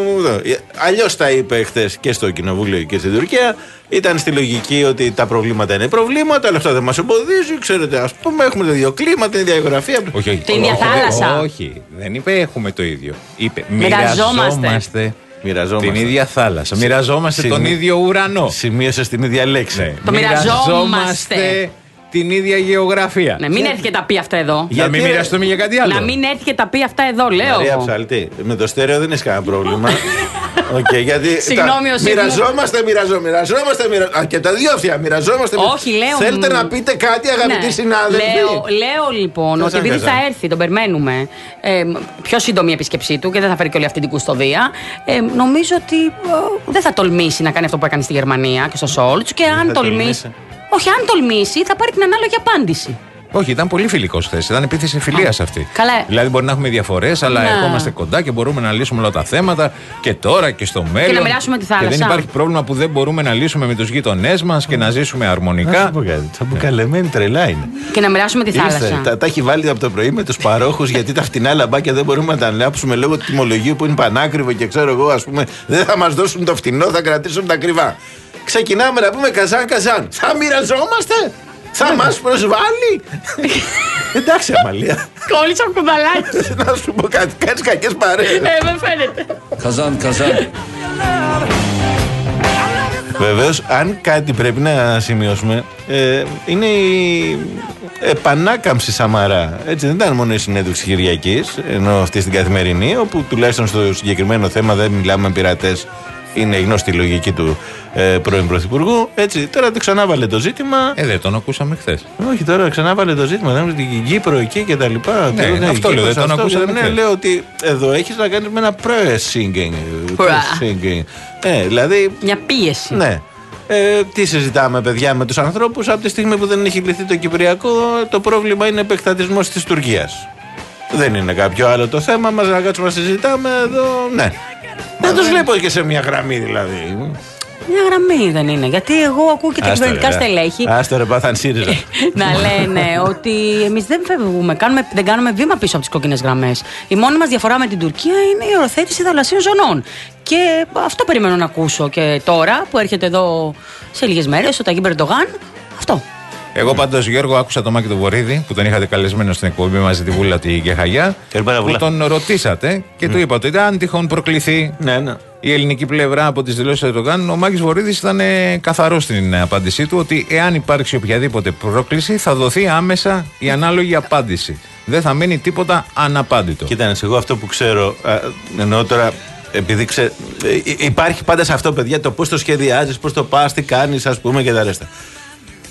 Αλλιώς τα είπε χθες και στο Κοινοβούλιο και στην Τουρκία. Ήταν στη λογική ότι τα προβλήματα είναι προβλήματα, αλλά αυτά δεν μας εμποδίζει. Ξέρετε, ας πούμε, έχουμε το ίδιο κλίμα, την ίδια γεωγραφία. Όχι, όχι. Την ίδια θάλασσα. Όχι, δεν είπε έχουμε το ίδιο. Είπε Μοιραζόμαστε. μοιραζόμαστε. Μοιραζόμαστε. Την ίδια θάλασσα. Μοιραζόμαστε Σημεί- τον ίδιο ουρανό. Σημείωσε την ίδια λέξη. Ναι. Το μοιραζόμαστε. την ίδια γεωγραφία. Ναι, μην έρθει και τα πει αυτά εδώ. Να Γιατί, μην ρε? μοιραστούμε για κάτι άλλο. Να μην έρθει και τα πει αυτά εδώ, λέω. Μαρία Ψαλτή, με το στέρεο δεν έχει κανένα πρόβλημα. Okay, γιατί Συγγνώμη, τα- ο Σίγμου. μοιραζόμαστε, μοιραζόμαστε, μοιραζόμαστε, μοιραζόμαστε. Α, και τα δύο αυτιά, μοιραζόμαστε. Όχι, λέω. Θέλετε να πείτε κάτι, αγαπητοί Ναι. συνάδελφοι. Λέω, λέω λοιπόν Καζάν, ότι επειδή καζάν. θα έρθει, τον περιμένουμε, ε, πιο σύντομη η επίσκεψή του και δεν θα φέρει και όλη αυτή την κουστοδία, ε, νομίζω ότι ε, δεν θα τολμήσει να κάνει αυτό που έκανε στη Γερμανία και στο Σόλτ. Και αν θα τολμήσει. τολμήσει. Όχι, αν τολμήσει, θα πάρει την ανάλογη απάντηση. Όχι, ήταν πολύ φιλικό χθε. Ήταν επίθεση φιλία αυτή. Καλά. Δηλαδή, μπορεί να έχουμε διαφορές, αλλά Ναι. ερχόμαστε κοντά και μπορούμε να λύσουμε όλα τα θέματα και τώρα και στο μέλλον. να μοιράσουμε τη θάλασσα. Και δεν υπάρχει πρόβλημα που δεν μπορούμε να λύσουμε με τους γείτονές μας και να ζήσουμε Να αρμονικά. σου πω κάτι, τσαμπουκαλεμένη τρελά είναι. Και να μοιράσουμε τη Ήρθε, θάλασσα. τα, τα έχει βάλει από το πρωί με τους παρόχους γιατί τα φτηνά λαμπάκια δεν μπορούμε να τα ανάψουμε λόγω του τιμολογίου που είναι πανάκριβο και ξέρω εγώ, ας πούμε, δεν θα μας δώσουν το φτηνό, θα κρατήσουν τα ακριβά. Ξεκινάμε να πούμε καζάν καζάν. Θα μοιραζόμαστε, θα μας προσβάλλει. Εντάξει, Αμαλία. Κόλλησα ο κουμπαλάκι. Να σου πω κάτι, κάνεις κακές παρέες. Ε, δεν φαίνεται. Καζάν, καζάν. Βεβαίως, αν κάτι πρέπει να σημειώσουμε, ε, είναι η επανάκαμψη Σαμαρά. Έτσι, δεν ήταν μόνο η συνέντευξη Κυριακής, ενώ αυτή στην Καθημερινή, όπου τουλάχιστον στο συγκεκριμένο θέμα δεν μιλάμε με πειρατές. Είναι γνώστη η λογική του ε, πρώην Πρωθυπουργού. Έτσι, τώρα το ξανάβαλε το ζήτημα. Ε, δεν τον ακούσαμε χθε. Όχι, τώρα ξανάβαλε το ζήτημα. Δεν την Κύπρο εκεί και τα λοιπά. Ναι, Τώρα, αυτό η λέω, Κύπρος δεν τον αυτό, ακούσαμε Ναι, χθες. λέω ότι εδώ έχεις να κάνεις με ένα pressing. Pressing. Ε, δηλαδή. Μια πίεση. Ναι. Ε, τι συζητάμε, παιδιά, με τους ανθρώπους από τη στιγμή που δεν έχει λυθεί το Κυπριακό, το πρόβλημα είναι επεκτατισμός της Τουρκίας. Δεν είναι κάποιο άλλο το θέμα μας να κάτσουμε να συζητάμε εδώ. Ναι. Δεν τους βλέπω και σε μια γραμμή δηλαδή. Μια γραμμή δεν είναι. Γιατί εγώ ακούω και τα Άστο, κυβερνητικά ρε. στελέχη Άστο ρε, πάθαν ΣΥΡΙΖΑ. να λένε ότι εμεί δεν φεύγουμε, κάνουμε, δεν κάνουμε βήμα πίσω από τις κόκκινες γραμμές. Η μόνη μας διαφορά με την Τουρκία είναι η οροθέτηση θαλασσίων ζωνών. Και αυτό περιμένω να ακούσω. Και τώρα που έρχεται εδώ σε λίγες μέρες ο Ταγί Ερντογάν, αυτό. Εγώ πάντως, Γιώργο, άκουσα τον Μάκη τον Βορίδη που τον είχατε καλεσμένο στην εκπομπή μαζί τη Βούλα τη Γεχαγιά. Καλημέρα, Που Βούλα. τον ρωτήσατε και του είπατε ότι αν τυχόν προκληθεί Ναι, ναι. η ελληνική πλευρά από τις δηλώσεις του Ερντογάν, ο Μάκης Βορίδης ήταν ε, καθαρός στην απάντησή του ότι εάν υπάρξει οποιαδήποτε πρόκληση θα δοθεί άμεσα η ανάλογη απάντηση. Δεν θα μείνει τίποτα αναπάντητο. Κοίτανε, εγώ αυτό που ξέρω, α, εννοώ τώρα, επειδή ξε... ε, υπάρχει πάντα σε αυτό, παιδιά, το πώς το σχεδιάζεις, πώς το πας, τι κάνεις, ας πούμε και τα ρέστα.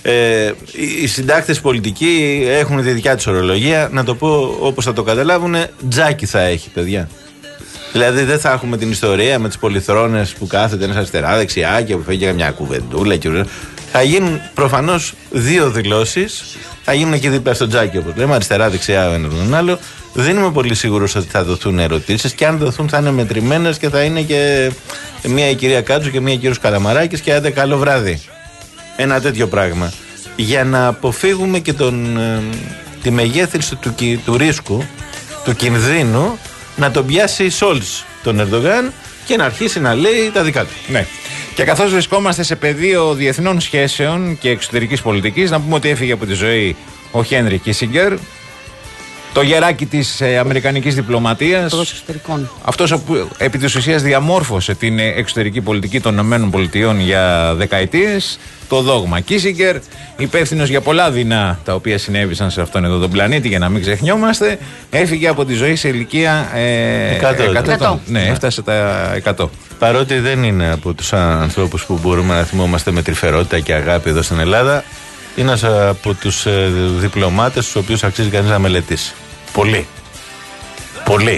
Ε, οι συντάκτες πολιτικοί έχουν τη δικιά τους ορολογία. Να το πω όπως θα το καταλάβουν, τζάκι θα έχει, παιδιά. Δηλαδή δεν θα έχουμε την ιστορία με τις πολυθρόνες που κάθεται ένας αριστερά, δεξιά και που φεύγει μια κουβεντούλα. Και... θα γίνουν προφανώς δύο δηλώσεις. Θα γίνουν και δίπλα στο τζάκι, όπως λέμε, αριστερά, δεξιά, ο ένας τον άλλο. Δεν είμαι πολύ σίγουρος ότι θα δοθούν ερωτήσεις. Και αν δοθούν θα είναι μετρημένες και θα είναι και μία η κυρία Κάτσου και μία η κύριος Καλαμαράκης και άντε καλό βράδυ. Ένα τέτοιο πράγμα. Για να αποφύγουμε και τον, ε, τη μεγέθυνση του, του, του ρίσκου, του κινδύνου, να τον πιάσει η Σόλτς τον Ερντογάν και να αρχίσει να λέει τα δικά του. Ναι. Και καθώς βρισκόμαστε σε πεδίο διεθνών σχέσεων και εξωτερικής πολιτικής, να πούμε ότι έφυγε από τη ζωή ο Χένρι Κίσιγκερ, το γεράκι της ε, αμερικανικής διπλωματίας. Αυτός που επί της ουσίας διαμόρφωσε την εξωτερική πολιτική των ΗΠΑ για δεκαετίες. Το δόγμα Κίσιγκερ, υπεύθυνος για πολλά δεινά τα οποία συνέβησαν σε αυτόν εδώ τον πλανήτη, για να μην ξεχνιόμαστε, έφυγε από τη ζωή σε ηλικία ε, εκατό ετών. Ναι, έφτασε τα εκατό. Παρότι δεν είναι από τους ανθρώπους που μπορούμε να θυμόμαστε με τρυφερότητα και αγάπη εδώ στην Ελλάδα, είναι ένας από τους ε, διπλωμάτες τους οποίους αξίζει κανείς να μελετήσει. Πολύ. Πολύ.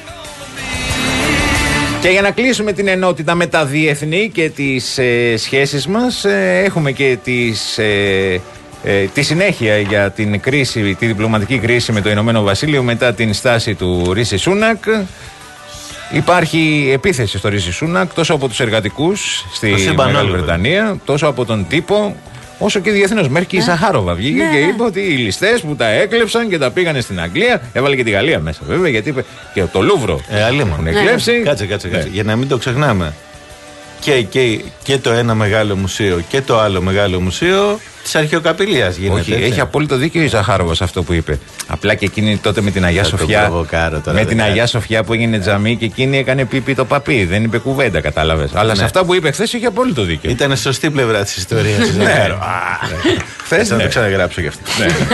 Και για να κλείσουμε την ενότητα με τα διεθνή και τις ε, σχέσεις μας, ε, έχουμε και τις, ε, ε, τη συνέχεια για την κρίση, τη διπλωματική κρίση με το Ηνωμένο Βασίλειο μετά την στάση του Ρίση Σούνακ. Υπάρχει επίθεση στο Ρίση Σούνακ τόσο από τους εργατικούς στη Μεγάλη Βρετανία, τόσο από τον τύπο, όσο και διεθνώς. Μέχρι και η Ζαχάροβα βγήκε και είπε ότι οι ληστές που τα έκλεψαν και τα πήγανε στην Αγγλία, έβαλε και τη Γαλλία μέσα βέβαια, γιατί είπε και το Λούβρο ε, έχουν εκλέψει. Κάτσε, κάτσε, κάτσε. Για να μην το ξεχνάμε. Και, και, και το ένα μεγάλο μουσείο και το άλλο μεγάλο μουσείο της αρχαιοκαπηλείας γίνεται. Όχι, έτσι. έχει απόλυτο δίκιο η Ζαχάροβα σε αυτό που είπε. Απλά και εκείνη τότε με την Αγιά Σοφιά. Με την Αγιά Σοφιά που έγινε τζαμί και εκείνη έκανε πίπι το παπί. Δεν είπε κουβέντα, κατάλαβες. Αλλά σε αυτά που είπε χθες έχει απόλυτο δίκιο. Ήταν σωστή πλευρά της ιστορίας. Ναι. Θες να το ξαναγράψω γι' αυτό.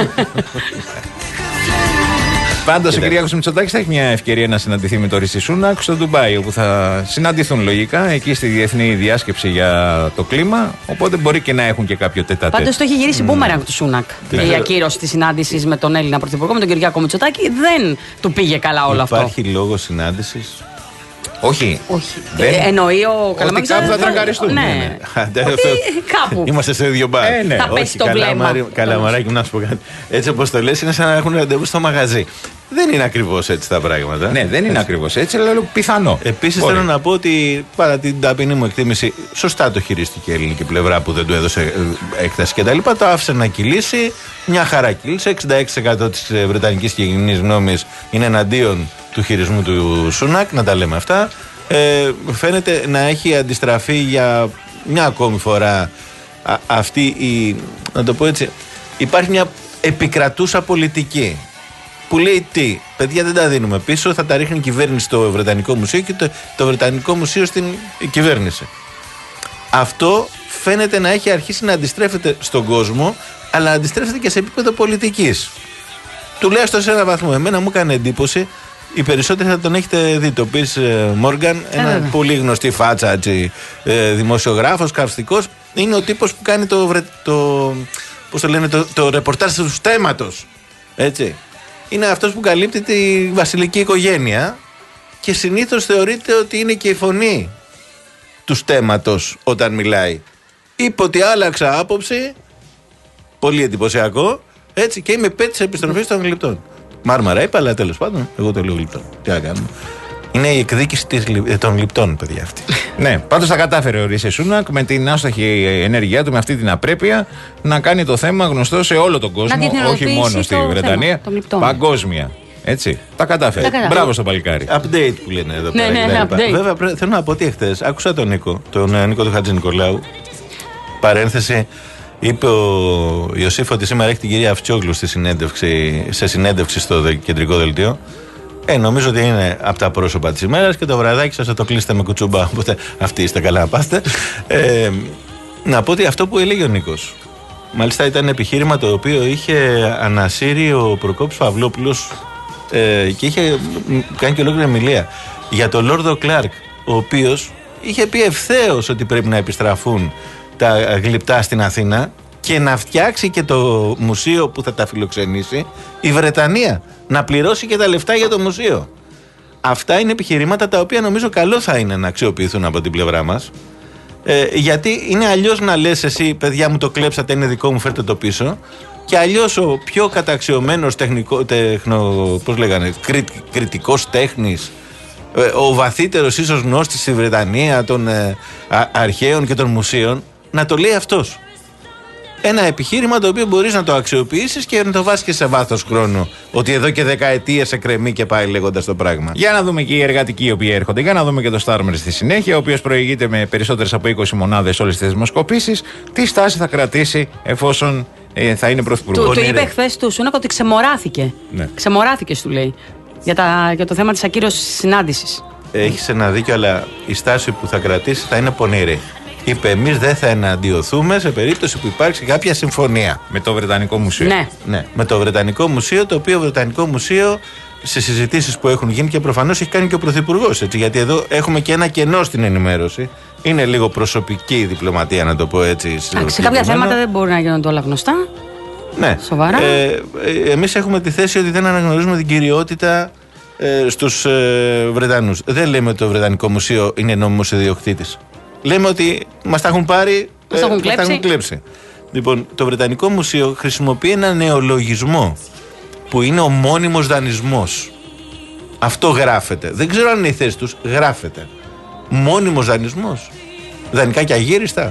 Πάντως ο Κυριάκος Μητσοτάκης θα έχει μια ευκαιρία να συναντηθεί με το Ρίση Σούνακ στο Ντουμπάι, όπου θα συναντηθούν λογικά εκεί στη διεθνή διάσκεψη για το κλίμα. Οπότε μπορεί και να έχουν και κάποιο τετατέ. Πάντως το έχει γυρίσει μπούμεραγκ του Σούνακ. Ναι. Η ακύρωση της συνάντησης με τον Έλληνα Πρωθυπουργό, με τον Κυριάκο Μητσοτάκη, δεν του πήγε καλά όλο αυτό. Υπάρχει λόγος συνάντησης? Όχι. Όχι. Δεν... Ε, εννοεί ο Καλαμαράκης. Κάπου θα τρακαριστούν. Ναι. Κάπου. Είμαστε στο ίδιο μπαρ. Ε, ναι. Θα πέσει το βλέμμα. Καλαμαράκι μου, να σου πω κάτι. Έτσι όπως το λες, είναι σαν να έχουν ραντεβού στο μαγαζί. Δεν είναι ακριβώς έτσι τα πράγματα. Ναι, δεν είναι ακριβώς έτσι, αλλά πιθανό. Επίσης θέλω να πω ότι παρά την ταπεινή μου εκτίμηση, σωστά το χειρίστηκε η ελληνική πλευρά που δεν του έδωσε έκταση κτλ. Το άφησε να κυλήσει. Μια χαρά κύλησε. εξήντα έξι τοις εκατό της βρετανικής κοινής γνώμης είναι εναντίον του χειρισμού του Σούνακ. Να τα λέμε αυτά. Ε, φαίνεται να έχει αντιστραφεί για μια ακόμη φορά α, αυτή η. Να το πω έτσι. Υπάρχει μια επικρατούσα πολιτική. Που λέει τι, παιδιά δεν τα δίνουμε πίσω, θα τα ρίχνει η κυβέρνηση στο Βρετανικό Μουσείο και το, το Βρετανικό Μουσείο στην κυβέρνηση. Αυτό φαίνεται να έχει αρχίσει να αντιστρέφεται στον κόσμο, αλλά αντιστρέφεται και σε επίπεδο πολιτικής. Τουλάχιστον σε έναν βαθμό. Εμένα μου έκανε εντύπωση, οι περισσότεροι θα τον έχετε δει, το Πιρς Μόργαν, ένα yeah. πολύ γνωστή φάτσα, έτσι, δημοσιογράφος, καυστικός. Είναι ο τύπος που κάνει το, το, πώς το, λένε, το, το ρεπορτάζ του στέματος. Έτσι. Είναι αυτός που καλύπτει τη βασιλική οικογένεια και συνήθως θεωρείται ότι είναι και η φωνή του στέματος όταν μιλάει. Είπε ότι άλλαξα άποψη, πολύ εντυπωσιακό, έτσι, και είμαι πέτυχη επιστροφής των γλυπτών. Μάρμαρα είπα, αλλά τέλος πάντων, εγώ το λέω γλυπτών. Τι να κάνουμε. Είναι η εκδίκηση της, των γλυπτών, παιδιά, αυτή. Ναι, πάντως τα κατάφερε ο Ρίση Σούνακ με την άστοχη ενέργειά του, με αυτή την απρέπεια, να κάνει το θέμα γνωστό σε όλο τον κόσμο, όχι μόνο στη Βρετανία, θέμα, παγκόσμια. Έτσι, τα κατάφερε. Τα Μπράβο στο παλικάρι. Update που λένε εδώ ναι, πέρα. Ναι, ναι, update. Βέβαια, θέλω να πω ότι εχθές άκουσα τον Νίκο, τον Νίκο του Χατζη Νικολάου. Παρένθεση, είπε ο Ιωσήφ ότι σήμερα έχει την κυρία Αυτσιόγλου στη συνέντευξη, σε συνέντευξη στο κεντρικό δελτίο. Ε, νομίζω ότι είναι από τα πρόσωπα της ημέρας και το βραδάκι σας θα το κλείσετε με κουτσούμπα. Οπότε αυτοί είστε καλά να πάστε. Ε, να πω ότι αυτό που έλεγε ο Νίκος, μάλιστα ήταν επιχείρημα το οποίο είχε ανασύρει ο Προκόπης Παυλόπουλος ε, και είχε κάνει και ολόκληρη ομιλία για τον Λόρδο Κλάρκ, ο οποίος είχε πει ευθέως ότι πρέπει να επιστραφούν τα γλυπτά στην Αθήνα και να φτιάξει και το μουσείο που θα τα φιλοξενήσει η Βρετανία. Να πληρώσει και τα λεφτά για το μουσείο. Αυτά είναι επιχειρήματα τα οποία νομίζω καλό θα είναι να αξιοποιηθούν από την πλευρά μας. Ε, γιατί είναι αλλιώς να λες εσύ, παιδιά μου το κλέψατε, είναι δικό μου, φέρτε το πίσω. Και αλλιώς ο πιο καταξιωμένος τεχνικό, τεχνο, πώς λέγανε, κρι, κριτικός τέχνης, ε, ο βαθύτερος ίσως γνώστης στη Βρετανία των ε, α, αρχαίων και των μουσείων, να το λέει αυτός. Ένα επιχείρημα το οποίο μπορείς να το αξιοποιήσεις και να το βάσεις και σε βάθος χρόνου. Ότι εδώ και δεκαετίες εκκρεμεί και πάει λέγοντας το πράγμα. Για να δούμε και οι εργατικοί οι οποίοι έρχονται. Για να δούμε και το Στάρμερ στη συνέχεια, ο οποίος προηγείται με περισσότερες από είκοσι μονάδες όλες τις δημοσκοπήσεις. Τι στάση θα κρατήσει εφόσον ε, θα είναι πρωθυπουργός. Του, του είπε χθες του Σούνακ ότι ξεμοράθηκε. Ναι. Ξεμοράθηκε, του λέει. Για, τα, για το θέμα της ακύρωσης της συνάντησης. Έχεις ένα δίκιο, αλλά η στάση που θα κρατήσει θα είναι πονηρή. Είπε, εμείς δεν θα εναντιωθούμε σε περίπτωση που υπάρξει κάποια συμφωνία. Με το Βρετανικό Μουσείο. Ναι. Ναι, με το Βρετανικό Μουσείο, το οποίο Βρετανικό Μουσείο σε συζητήσεις που έχουν γίνει και προφανώς έχει κάνει και ο Πρωθυπουργός. Έτσι, γιατί εδώ έχουμε και ένα κενό στην ενημέρωση. Είναι λίγο προσωπική η διπλωματία, να το πω έτσι. Σε κάποια θέματα δεν μπορούν να γίνονται όλα γνωστά. Ναι. Σοβαρά. Ε, ε, εμείς έχουμε τη θέση ότι δεν αναγνωρίζουμε την κυριότητα ε, στους ε, Βρετανούς. Δεν λέμε ότι το Βρετανικό Μουσείο είναι νόμιμος ιδιοκτήτης. Λέμε ότι μας τα έχουν πάρει, μας τα έχουν, ε, έχουν κλέψει. Λοιπόν, το Βρετανικό Μουσείο χρησιμοποιεί ένα νεολογισμό που είναι ο μόνιμος δανεισμός. Αυτό γράφεται. Δεν ξέρω αν είναι η θέση τους, γράφεται. Μόνιμος δανεισμός. Δανεικά και αγύριστα.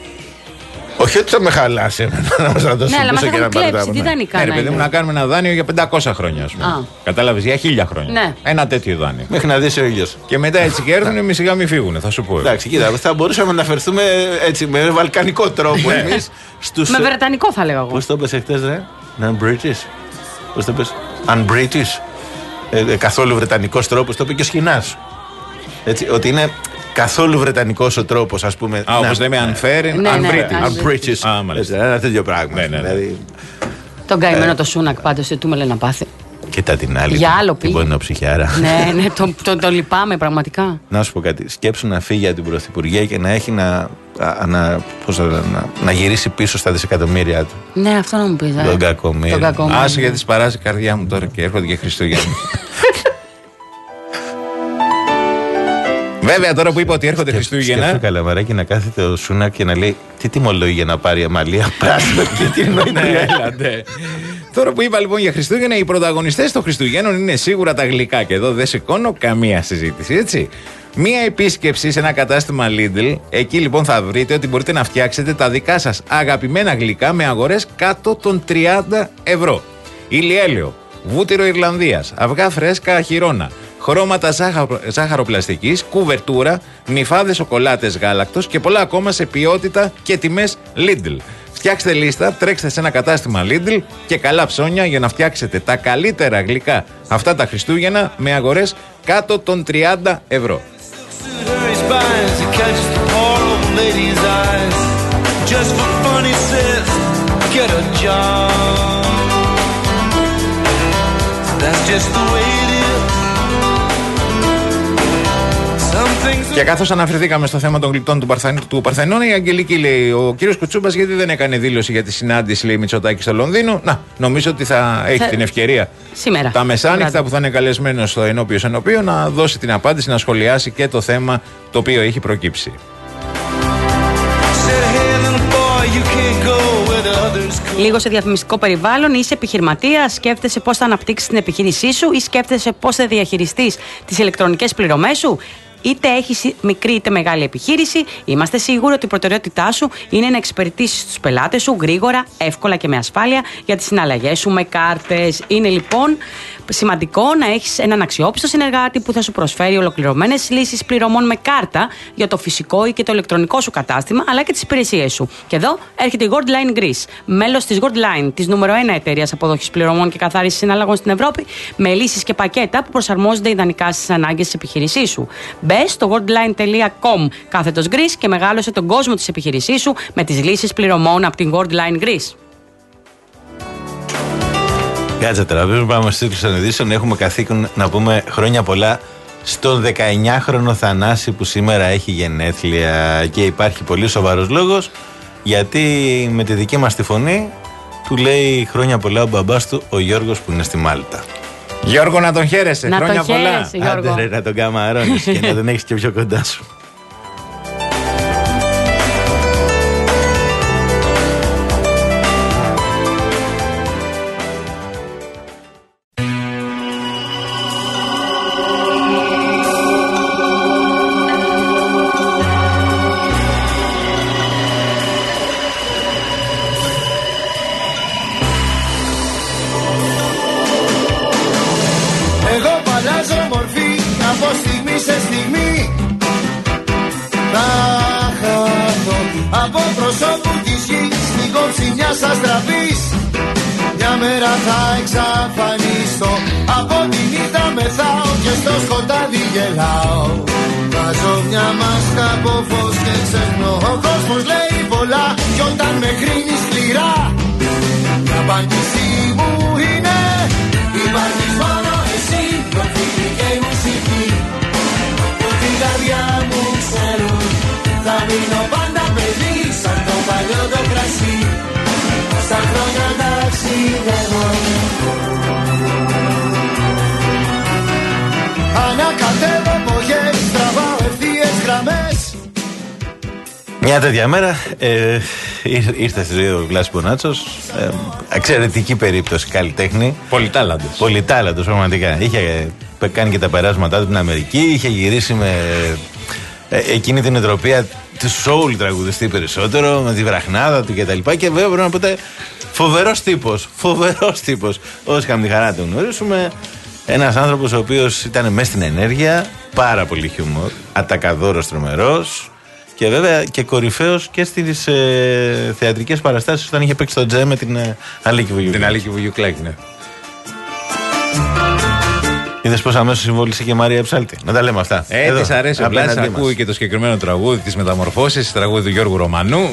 Όχι ότι θα με χαλάσει εμένα να μας τα δώσουν ναι, πίσω και να πάρει τα. Τι δανεικά Ναι, να ρε παιδί μου, να κάνουμε ένα δάνειο για πεντακόσια χρόνια, ας πούμε. Κατάλαβες, για χίλια χρόνια. Ναι. Ένα τέτοιο δάνειο. Μέχρι να δεις ο ήλιος. Και μετά έτσι και έρθουν, εμείς σιγά μην φύγουν, θα σου πω. Εντάξει, κοίτα, θα μπορούσαμε να αναφερθούμε έτσι με βαλκανικό τρόπο εμείς στους. Με βρετανικό θα λέγω εγώ. Πώς το πες εχθές, ρε? Non-British. Πώς το πες? Un-British. Ε, ε, καθόλου βρετανικός τρόπος, το είπε και ο Σχοινάς. Έτσι, ότι είναι καθόλου βρετανικός ο τρόπος, ας πούμε. Α, όπως λέμε unfair, ναι, un-British. Un-British. Α, μάλιστα. Ένα τέτοιο πράγμα. Ναι, ναι, ναι. Δηλαδή, τον καημένο το Σούνακ πάντως, τι του με λέει να πάθει. κοίτα την άλλη. Για άλλο την πήγε. πόνινο ψυχιάρα. Ναι, ναι, το, το, το λυπάμαι πραγματικά. Να σου πω κάτι. Σκέψου να φύγει από την Πρωθυπουργία και να έχει να, α, να, πώς, να, να, να γυρίσει πίσω στα δισεκατομμύρια του. Ναι, αυτό να μου πεις. Τον κακομοίρη. Άσε γιατί σπαράζει η καρδιά μου τώρα και έρχονται και Χριστούγεννα. Βέβαια, τώρα που είπα ότι έρχονται Χριστούγεννα. Σκέφτομαι Καλαμαράκι να κάθεται ο Σούνακ και να λέει τι τιμολόγη για να πάρει αμαλία πράσινο και τι εννοείται. Τώρα που είπα λοιπόν για Χριστούγεννα, οι πρωταγωνιστές των Χριστουγέννων είναι σίγουρα τα γλυκά και εδώ δεν σηκώνω καμία συζήτηση, έτσι. Μία επίσκεψη σε ένα κατάστημα Lidl, εκεί λοιπόν θα βρείτε ότι μπορείτε να φτιάξετε τα δικά σας αγαπημένα γλυκά με αγορές κάτω των τριάντα ευρώ. Ηλιέλαιο, βούτυρο Ιρλανδίας, αυγά φρέσκα χοιρώνα, χρώματα ζάχαρο, ζάχαροπλαστικής, κουβερτούρα, νυφάδες σοκολάτες γάλακτος και πολλά ακόμα σε ποιότητα και τιμές Lidl. Φτιάξτε λίστα, τρέξτε σε ένα κατάστημα Lidl και καλά ψώνια για να φτιάξετε τα καλύτερα γλυκά αυτά τα Χριστούγεννα με αγορές κάτω των τριάντα ευρώ. Και καθώς αναφερθήκαμε στο θέμα των γλυπτών του, Παρθεν, του Παρθενώνα, η Αγγελική λέει: ο κύριος Κουτσούμπας γιατί δεν έκανε δήλωση για τη συνάντηση, λέει, Μητσοτάκη στο Λονδίνο. Να, νομίζω ότι θα έχει θα... την ευκαιρία σήμερα, τα μεσάνυχτα που θα είναι καλεσμένος στο ενώπιο ενώπιο να δώσει την απάντηση, να σχολιάσει και το θέμα το οποίο έχει προκύψει. Λίγο σε διαφημιστικό περιβάλλον, είσαι επιχειρηματίας, σκέφτεσαι πώς θα αναπτύξεις την επιχείρησή σου ή σκέφτεσαι πώς θα διαχειριστείς τις ηλεκτρονικές πληρωμές σου. Είτε έχεις μικρή είτε μεγάλη επιχείρηση, είμαστε σίγουροι ότι η προτεραιότητά σου είναι να εξυπηρετήσεις τους πελάτες σου γρήγορα, εύκολα και με ασφάλεια για τις συναλλαγές σου με κάρτες. Είναι λοιπόν σημαντικό να έχεις έναν αξιόπιστο συνεργάτη που θα σου προσφέρει ολοκληρωμένες λύσεις πληρωμών με κάρτα για το φυσικό ή και το ηλεκτρονικό σου κατάστημα, αλλά και τις υπηρεσίες σου. Και εδώ έρχεται η Goldline Greece, μέλος της Goldline, της νούμερο ένα εταιρείας αποδοχής πληρωμών και καθάρισης συναλλαγών στην Ευρώπη, με λύσεις και πακέτα που προσαρμόζονται ιδανικά στις ανάγκες της επιχείρησής σου. Μπες στο goldline τελεία com κάθετος Greece και μεγάλωσε τον κόσμο της επιχείρησής σου με τις λύσεις πληρωμών από την Goldline Greece. Κάτσε τώρα, πριν πάμε στους τίτλους των ειδήσεων, έχουμε καθήκον να πούμε χρόνια πολλά στον δεκαεννιάχρονο Θανάση που σήμερα έχει γενέθλια και υπάρχει πολύ σοβαρός λόγος Γιατί με τη δική μας τη φωνή του λέει χρόνια πολλά ο μπαμπάς του, ο Γιώργος που είναι στη Μάλτα. Γιώργο, να τον χαίρεσαι. Να χρόνια τον πολλά. χαίρεσαι, Γιώργο. Άντε ρε, να τον καμαρώνεις και να τον έχεις και πιο κοντά σου. Θα εξαφανιστώ. Από τη νύχτα μεθάω και στο σκοτάδι γελάω. Βάζω μια μάσκα από φως και ξεχνώ. Ο κόσμος λέει πολλά κι όταν με κρίνει σκληρά η απάντησή μου είναι υπάρχεις μόνο εσύ, προφίλη και η μουσική που την καρδιά μου ξέρουν. Θα μείνω πάντα παιδί σαν το παλιό το κρασί. Στα χρόνια ταξιδεύω. Ανακατεύω εποχές, τραβάω ευθείες γραμμές. Μια τέτοια μέρα ε, ήρθε στη ζωή ο Βλάσης Μπονάτσος. Ε, εξαιρετική περίπτωση, καλλιτέχνη. Πολυτάλαντος. Πολυτάλαντος, πραγματικά. Είχε κάνει και τα περάσματά του στην Αμερική, είχε γυρίσει με ε, εκείνη την νοοτροπία του soul τραγουδιστή περισσότερο, με τη βραχνάδα του κτλ. Και, και βέβαια πρέπει να πούμε φοβερός τύπος. Φοβερός τύπος. Όσοι είχαμε τη χαρά να τον γνωρίσουμε. Ένας άνθρωπος ο οποίος ήταν μέσα στην ενέργεια, πάρα πολύ χιούμορ, ατακαδόρος τρομερός και βέβαια και κορυφαίος και στις ε, θεατρικές παραστάσεις όταν είχε παίξει το τζε με την ε, Αλίκη Βουγιουκλάκη. Την Αλίκη Βουγιουκλάκη, ναι. Είδες πως αμέσως συμβόλησε και η Μαρία Ψάλτη. Να τα λέμε αυτά. Ε, της αρέσει ο Βλάσης, ακούει και το συγκεκριμένο τραγούδι της Μεταμορφώσεις, τραγούδι του Γιώργου Ρωμανού.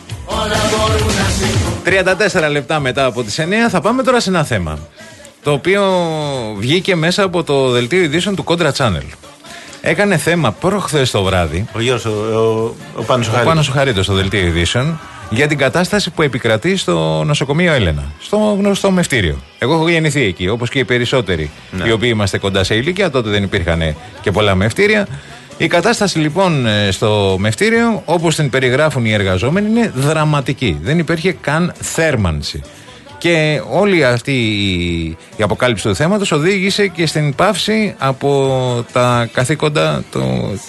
τριάντα τέσσερα λεπτά μετά από τις εννιά θα πάμε τώρα σε ένα θέμα το οποίο βγήκε μέσα από το δελτίο ειδήσεων του Contra Channel. Έκανε θέμα προχθές το βράδυ ο, Γιώργος, ο, ο, ο Πάνος ο Πάνος ο Χαρίτος στο δελτίο ειδήσεων για την κατάσταση που επικρατεί στο νοσοκομείο Έλενα, στο γνωστό Μευτήριο. Εγώ έχω γεννηθεί εκεί, όπως και οι περισσότεροι, ναι, οι οποίοι είμαστε κοντά σε ηλικία. Τότε δεν υπήρχαν και πολλά μευτήρια. Η κατάσταση λοιπόν στο Μευτήριο, όπως την περιγράφουν οι εργαζόμενοι, είναι δραματική. Δεν υπήρχε καν θέρμανση. Και όλη αυτή η αποκάλυψη του θέματος οδήγησε και στην πάυση από τα καθήκοντα του,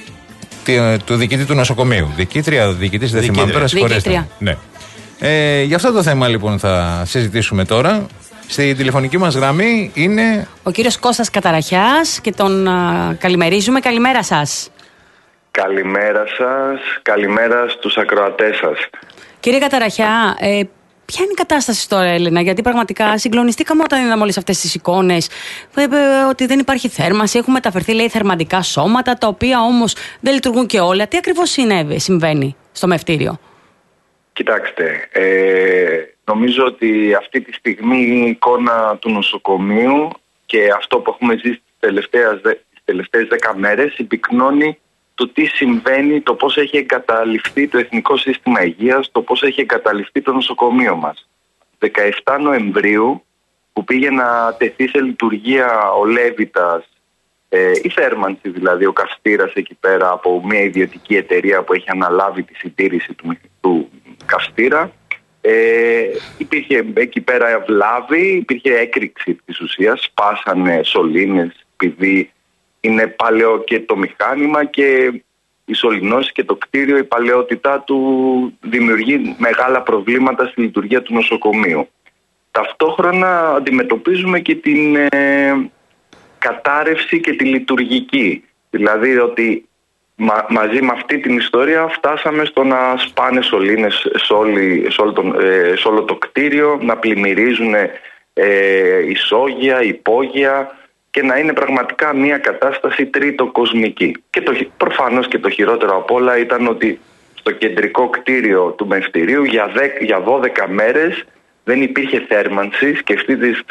του διοικητή του νοσοκομείου. Διοικήτρια, διοικητής, δεν θυμάμαι τώρα, συγχωρέστε. Ναι. Ε, για αυτό το θέμα λοιπόν θα συζητήσουμε τώρα. Στη τηλεφωνική μας γραμμή είναι ο κύριος Κώστας Καταραχιάς και τον α, καλημερίζουμε. Καλημέρα σας. Καλημέρα σας. Καλημέρα στους ακροατές σας. Κύριε Καταραχιά, ε, ποια είναι η κατάσταση τώρα, Έλενα? Γιατί πραγματικά συγκλονιστήκαμε όταν είδαμε όλες αυτές τις εικόνες. Ε, ε, ότι δεν υπάρχει θέρμανση. Έχουν μεταφερθεί, λέει, θερμαντικά σώματα, τα οποία όμως δεν λειτουργούν και όλα. Τι ακριβώς συνέβη, συμβαίνει στο Μευτήριο? Κοιτάξτε, ε, νομίζω ότι αυτή τη στιγμή η εικόνα του νοσοκομείου και αυτό που έχουμε ζήσει τις τελευταίες, τις τελευταίες δέκα μέρες συμπυκνώνει το τι συμβαίνει, το πώς έχει εγκαταλειφθεί το Εθνικό Σύστημα Υγείας, το πώς έχει εγκαταλειφθεί το νοσοκομείο μας. δεκαεφτά Νοεμβρίου, που πήγε να τεθεί σε λειτουργία ο Λέβιτας, ε, η θέρμανση δηλαδή, ο καυστήρας εκεί πέρα από μια ιδιωτική εταιρεία που έχει αναλάβει τη συντήρηση του, του καυστήρα, ε, υπήρχε εκεί πέρα βλάβη, υπήρχε έκρηξη της ουσίας, σπάσανε σωλήνες επειδή είναι παλαιό και το μηχάνημα και η σωληνώση και το κτίριο, η παλαιότητά του δημιουργεί μεγάλα προβλήματα στη λειτουργία του νοσοκομείου. Ταυτόχρονα αντιμετωπίζουμε και την ε, κατάρρευση και τη λειτουργική. Δηλαδή ότι μα, μαζί με αυτή την ιστορία φτάσαμε στο να σπάνε σωλήνες σε, όλη, σε, όλο, τον, ε, σε όλο το κτίριο, να πλημμυρίζουν ε, ισόγεια, υπόγεια, και να είναι πραγματικά μια κατάσταση τρίτο κοσμική. Και το, προφανώς και το χειρότερο απ' όλα ήταν ότι στο κεντρικό κτίριο του Μευτηρίου για, δέκα, για δώδεκα μέρες δεν υπήρχε θέρμανση. Σκεφτείτε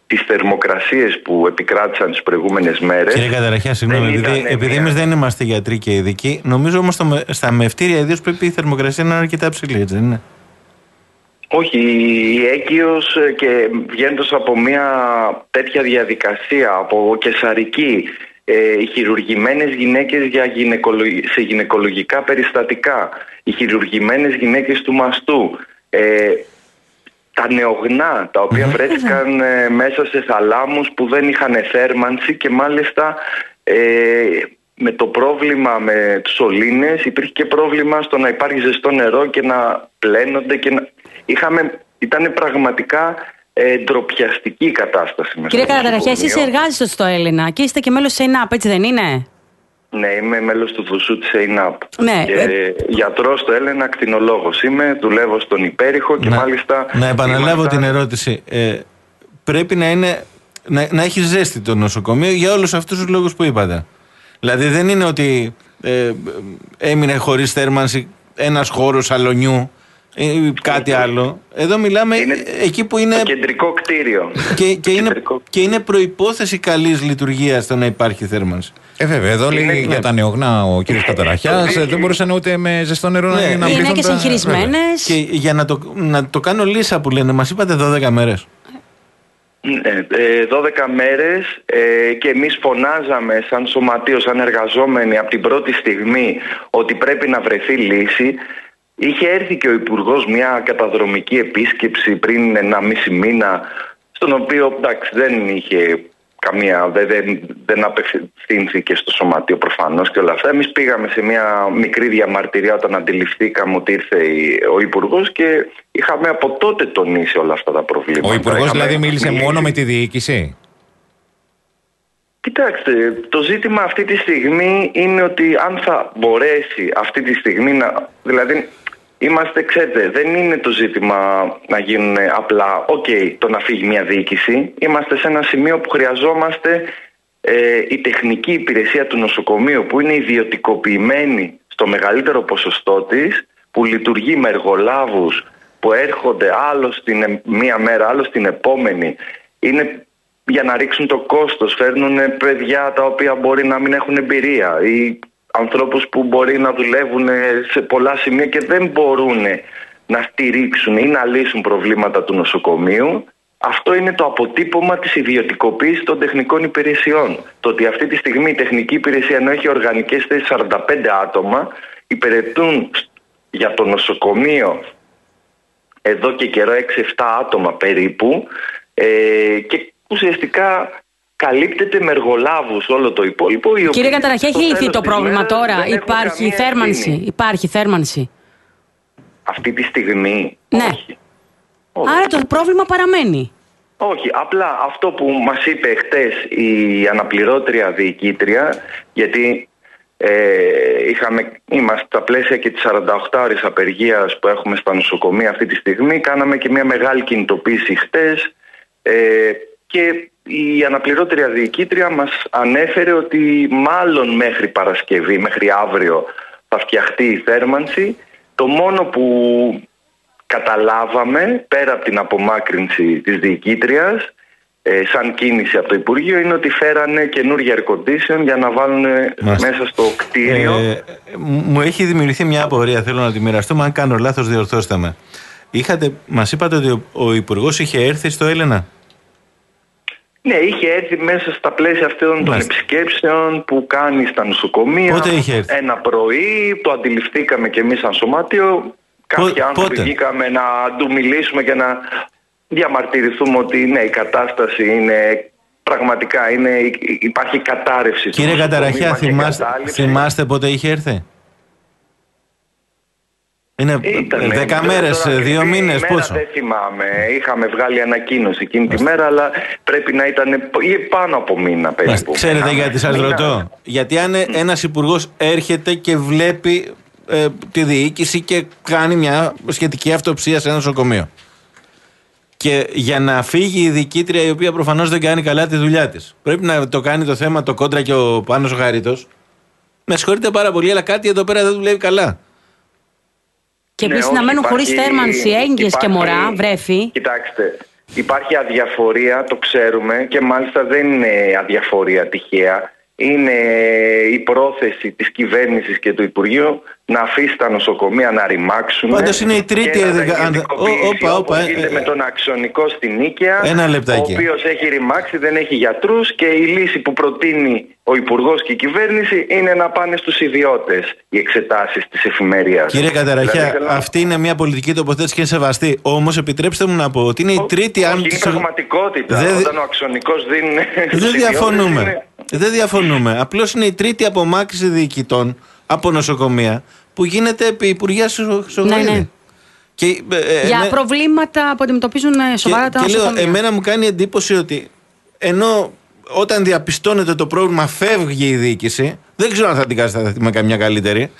τις θερμοκρασίες που επικράτησαν τις προηγούμενες μέρες. Κύριε Καταραχιά, συγγνώμη, επειδή, επειδή εμείς δεν είμαστε γιατροί και ειδικοί, νομίζω όμως το, στα μευτήρια ιδίως πρέπει η θερμοκρασία να είναι αρκετά ψηλή, έτσι δεν είναι? Όχι, η έγκυος και βγαίνοντας από μια τέτοια διαδικασία, από καισαρική, ε, οι χειρουργημένες γυναίκες για γυναικολο- σε γυναικολογικά περιστατικά, οι χειρουργημένες γυναίκες του μαστού, ε, τα νεογνά τα οποία βρέθηκαν ε, μέσα σε θαλάμους που δεν είχαν θέρμανση και μάλιστα ε, με το πρόβλημα με τους σωλήνες υπήρχε και πρόβλημα στο να υπάρχει ζεστό νερό και να πλένονται και να... Είχαμε, ήταν πραγματικά ε, ντροπιαστική η κατάσταση. Κύριε Καταραχιά, εσείς εργάζεστε στο Έλενα και είστε και μέλος της ΕΙΝΑΠ, έτσι δεν είναι? Ναι, είμαι μέλος του Δουσού της ΕΙΝΑΠ. Ναι. Και ε... γιατρός στο Έλενα, ακτινολόγος είμαι, δουλεύω στον Υπέρηχο και να, μάλιστα... Να επαναλάβω ήμασταν... την ερώτηση. Ε, πρέπει να, είναι, να, να έχει ζέστη το νοσοκομείο για όλους αυτούς τους λόγους που είπατε. Δηλαδή δεν είναι ότι ε, έμεινε χωρίς θέρμανση ένας χώρος σαλονιού ή κάτι άλλο. Εδώ μιλάμε είναι εκεί που είναι... κεντρικό κτίριο. Και, και, είναι, και είναι προϋπόθεση καλής λειτουργίας το να υπάρχει θέρμανση. Ε, βέβαια, εδώ λέει για ναι. τα νεογνά ο κύριος Καταραχιάς, ε, δεν μπορούσαν ούτε με ζεστό νερό ναι. να οι γυναίκες τα... εγχειρισμένες. Και για να το, να το κάνω λύσα που λένε, μας είπατε δώδεκα μέρες. Ε, δώδεκα μέρες ε, και εμείς φωνάζαμε σαν σωματείο, σαν εργαζόμενοι από την πρώτη στιγμή ότι πρέπει να βρεθεί λύση. Είχε έρθει και ο Υπουργός μια καταδρομική επίσκεψη πριν ένα μισή μήνα, στον οποίο εντάξει, δεν είχε καμία, δεν, δεν, δεν απευθύνθηκε στο σωματείο προφανώς και όλα αυτά. Εμείς πήγαμε σε μια μικρή διαμαρτυρία όταν αντιληφθήκαμε ότι ήρθε ο Υπουργός και είχαμε από τότε τονίσει όλα αυτά τα προβλήματα. Ο Υπουργός είχαμε... δηλαδή μίλησε μόνο με τη διοίκηση? Κοιτάξτε, το ζήτημα αυτή τη στιγμή είναι ότι αν θα μπορέσει αυτή τη στιγμή να... Δηλαδή, είμαστε, ξέρετε, δεν είναι το ζήτημα να γίνουν απλά, οκ, okay, το να φύγει μια διοίκηση. Είμαστε σε ένα σημείο που χρειαζόμαστε ε, η τεχνική υπηρεσία του νοσοκομείου, που είναι ιδιωτικοποιημένη στο μεγαλύτερο ποσοστό της, που λειτουργεί με εργολάβους που έρχονται άλλο στην μία μέρα, άλλο στην επόμενη. Είναι για να ρίξουν το κόστος, φέρνουν παιδιά τα οποία μπορεί να μην έχουν εμπειρία ή ανθρώπους που μπορεί να δουλεύουν σε πολλά σημεία και δεν μπορούν να στηρίξουν ή να λύσουν προβλήματα του νοσοκομείου. Αυτό είναι το αποτύπωμα της ιδιωτικοποίησης των τεχνικών υπηρεσιών. Το ότι αυτή τη στιγμή η τεχνική υπηρεσία, ενώ έχει οργανικές θέσεις σαράντα πέντε άτομα, υπηρετούν για το νοσοκομείο εδώ και καιρό έξι εφτά άτομα περίπου ε, και ουσιαστικά καλύπτεται με εργολάβους όλο το υπόλοιπο. Κύριε Καταραχιά, έχει λυθεί το πρόβλημα τώρα? Υπάρχει θέρμανση? Υπάρχει θέρμανση αυτή τη στιγμή? Ναι. Όχι. Όχι. Άρα το πρόβλημα παραμένει? Όχι, απλά αυτό που μας είπε χτες η αναπληρώτρια διοικήτρια, γιατί ε, είχαμε, είμαστε στα πλαίσια και της σαρανταοκτάωρης απεργίας που έχουμε στα νοσοκομεία αυτή τη στιγμή, κάναμε και μια μεγάλη κινητοποίηση χτες ε, και η αναπληρώτρια διοικήτρια μας ανέφερε ότι μάλλον μέχρι Παρασκευή, μέχρι αύριο θα φτιαχτεί η θέρμανση. Το μόνο που καταλάβαμε, πέρα από την απομάκρυνση της διοικήτριας, ε, σαν κίνηση από το Υπουργείο, είναι ότι φέρανε καινούργια air condition για να βάλουν Μάλιστα. μέσα στο κτίριο. Ε, μου έχει δημιουργηθεί μια απορία, θέλω να τη μοιραστούμε. Αν κάνω λάθος, διορθώστε με. Είχατε, μας είπατε ότι ο, ο Υπουργός είχε έρθει στο Έλενα. Ναι, είχε έρθει μέσα στα πλαίσια αυτών των επισκέψεων που κάνει στα νοσοκομεία. Πότε είχε έρθει? Ένα πρωί, το αντιληφθήκαμε και εμείς σαν σωματείο. Κάποιοι Πο, άνθρωποι πότε? βγήκαμε να του μιλήσουμε και να διαμαρτυρηθούμε ότι ναι, η κατάσταση είναι πραγματικά, είναι, υπάρχει κατάρρευση. Κύριε Καταραχιά, θυμάστε, θυμάστε πότε είχε έρθει? Είναι Ήτανε, δέκα μέρες, δύο μήνες, πόσο? Δεν θυμάμαι. Είχαμε βγάλει ανακοίνωση εκείνη τη μέρα, αλλά πρέπει να ήταν πάνω από μήνα περίπου. Ξέρετε Άμε, γιατί σας μήνα... ρωτώ? Γιατί αν mm. ένας υπουργός έρχεται και βλέπει ε, τη διοίκηση και κάνει μια σχετική αυτοψία σε ένα νοσοκομείο, και για να φύγει η διοικήτρια, η οποία προφανώς δεν κάνει καλά τη δουλειά της, πρέπει να το κάνει το θέμα το κόντρα και ο Πάνος ο Χαρίτος. Με συγχωρείτε πάρα πολύ, αλλά κάτι εδώ πέρα δεν δουλεύει καλά. Και επίσης ναι, να μένουν υπάρχει, χωρίς θέρμανση έγκυες και μωρά, βρέφη. Κοιτάξτε, υπάρχει αδιαφορία, το ξέρουμε, και μάλιστα δεν είναι αδιαφορία τυχαία. Είναι η πρόθεση της κυβέρνησης και του Υπουργείου να αφήσει τα νοσοκομεία να ρημάξουν. Πάντως είναι η τρίτη. Όπα, όπα. Γίνεται με τον Αξιονικό στην Νίκαια. Ένα λεπτάκι. Ο οποίος έχει ρημάξει, δεν έχει γιατρούς και η λύση που προτείνει ο Υπουργός και η κυβέρνηση είναι να πάνε στους ιδιώτες οι εξετάσεις της εφημερίας. Κύριε Καταραχιά, δηλαδή, αυτή είναι μια πολιτική τοποθέτηση και είναι σεβαστή. Όμως επιτρέψτε μου να πω ότι είναι η τρίτη. Όχι, αν... είναι πραγματικότητα. Δεν... Όταν ο Αξιονικός δίνει. Δεν διαφωνούμε. Είναι... Δεν διαφωνούμε. Απλώς είναι η τρίτη απομάκρυνση διοικητών από νοσοκομεία που γίνεται επί Υπουργεία Σογοίδη. Ναι, ναι. Και, ε, για με... προβλήματα που αντιμετωπίζουν σοβαρά και, τα και νοσοκομεία. Λέω, εμένα μου κάνει εντύπωση ότι ενώ όταν διαπιστώνεται το πρόβλημα φεύγει η διοίκηση, δεν ξέρω αν θα την κάνει με καμιά καλύτερη,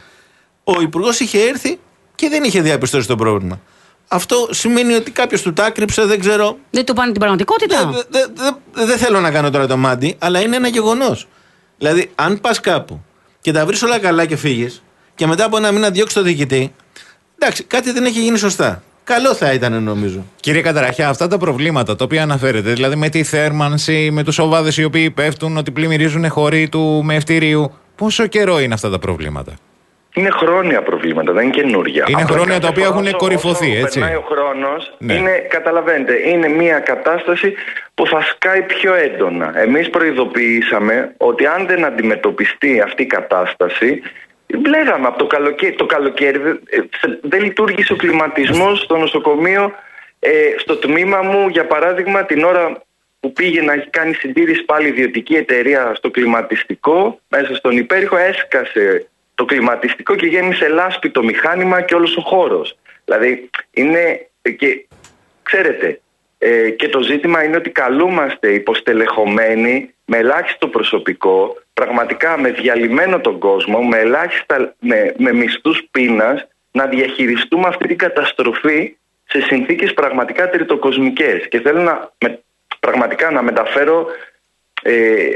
ο Υπουργός είχε έρθει και δεν είχε διαπιστώσει το πρόβλημα. Αυτό σημαίνει ότι κάποιος του τα άκρυψε, δεν ξέρω. Δεν του πάνε την πραγματικότητα. Δεν δε, δε, δε, δε θέλω να κάνω τώρα το μάντι, αλλά είναι ένα γεγονός. Δηλαδή, αν πας κάπου και τα βρεις όλα καλά και φύγεις, και μετά από ένα μήνα διώξεις το διοικητή, εντάξει, κάτι δεν έχει γίνει σωστά. Καλό θα ήταν, νομίζω. Κύριε Καταραχιά, αυτά τα προβλήματα τα οποία αναφέρετε, δηλαδή με τη θέρμανση, με τους οβάδες οι οποίοι πέφτουν, ότι πλημμυρίζουν χωρί του μευτηρίου, πόσο καιρό είναι αυτά τα προβλήματα? Είναι χρόνια προβλήματα, δεν είναι καινούργια. Είναι από χρόνια τα οποία έχουν όσο, κορυφωθεί, όσο έτσι. Περνάει ο χρόνος, ναι. είναι, καταλαβαίνετε, είναι μια κατάσταση που θα σκάει πιο έντονα. Εμείς προειδοποιήσαμε ότι αν δεν αντιμετωπιστεί αυτή η κατάσταση, λέγαμε από το καλοκαίρι, το καλοκαίρι δεν λειτουργήσε ο κλιματισμός στο νοσοκομείο. Ε, στο τμήμα μου, για παράδειγμα, την ώρα που πήγε να έχει κάνει συντήρηση πάλι ιδιωτική εταιρεία στο κλιματιστικό, μέσα στον υπέρηχο έσκασε το κλιματιστικό και γέμισε λάσπη το μηχάνημα και όλος ο χώρος. Δηλαδή, είναι και ξέρετε, ε, και το ζήτημα είναι ότι καλούμαστε υποστελεχωμένοι με ελάχιστο προσωπικό, πραγματικά με διαλυμένο τον κόσμο, με, ελάχιστα, με, με μισθούς πείνας, να διαχειριστούμε αυτή την καταστροφή σε συνθήκες πραγματικά τριτοκοσμικές. Και θέλω να, με, πραγματικά να μεταφέρω Ε,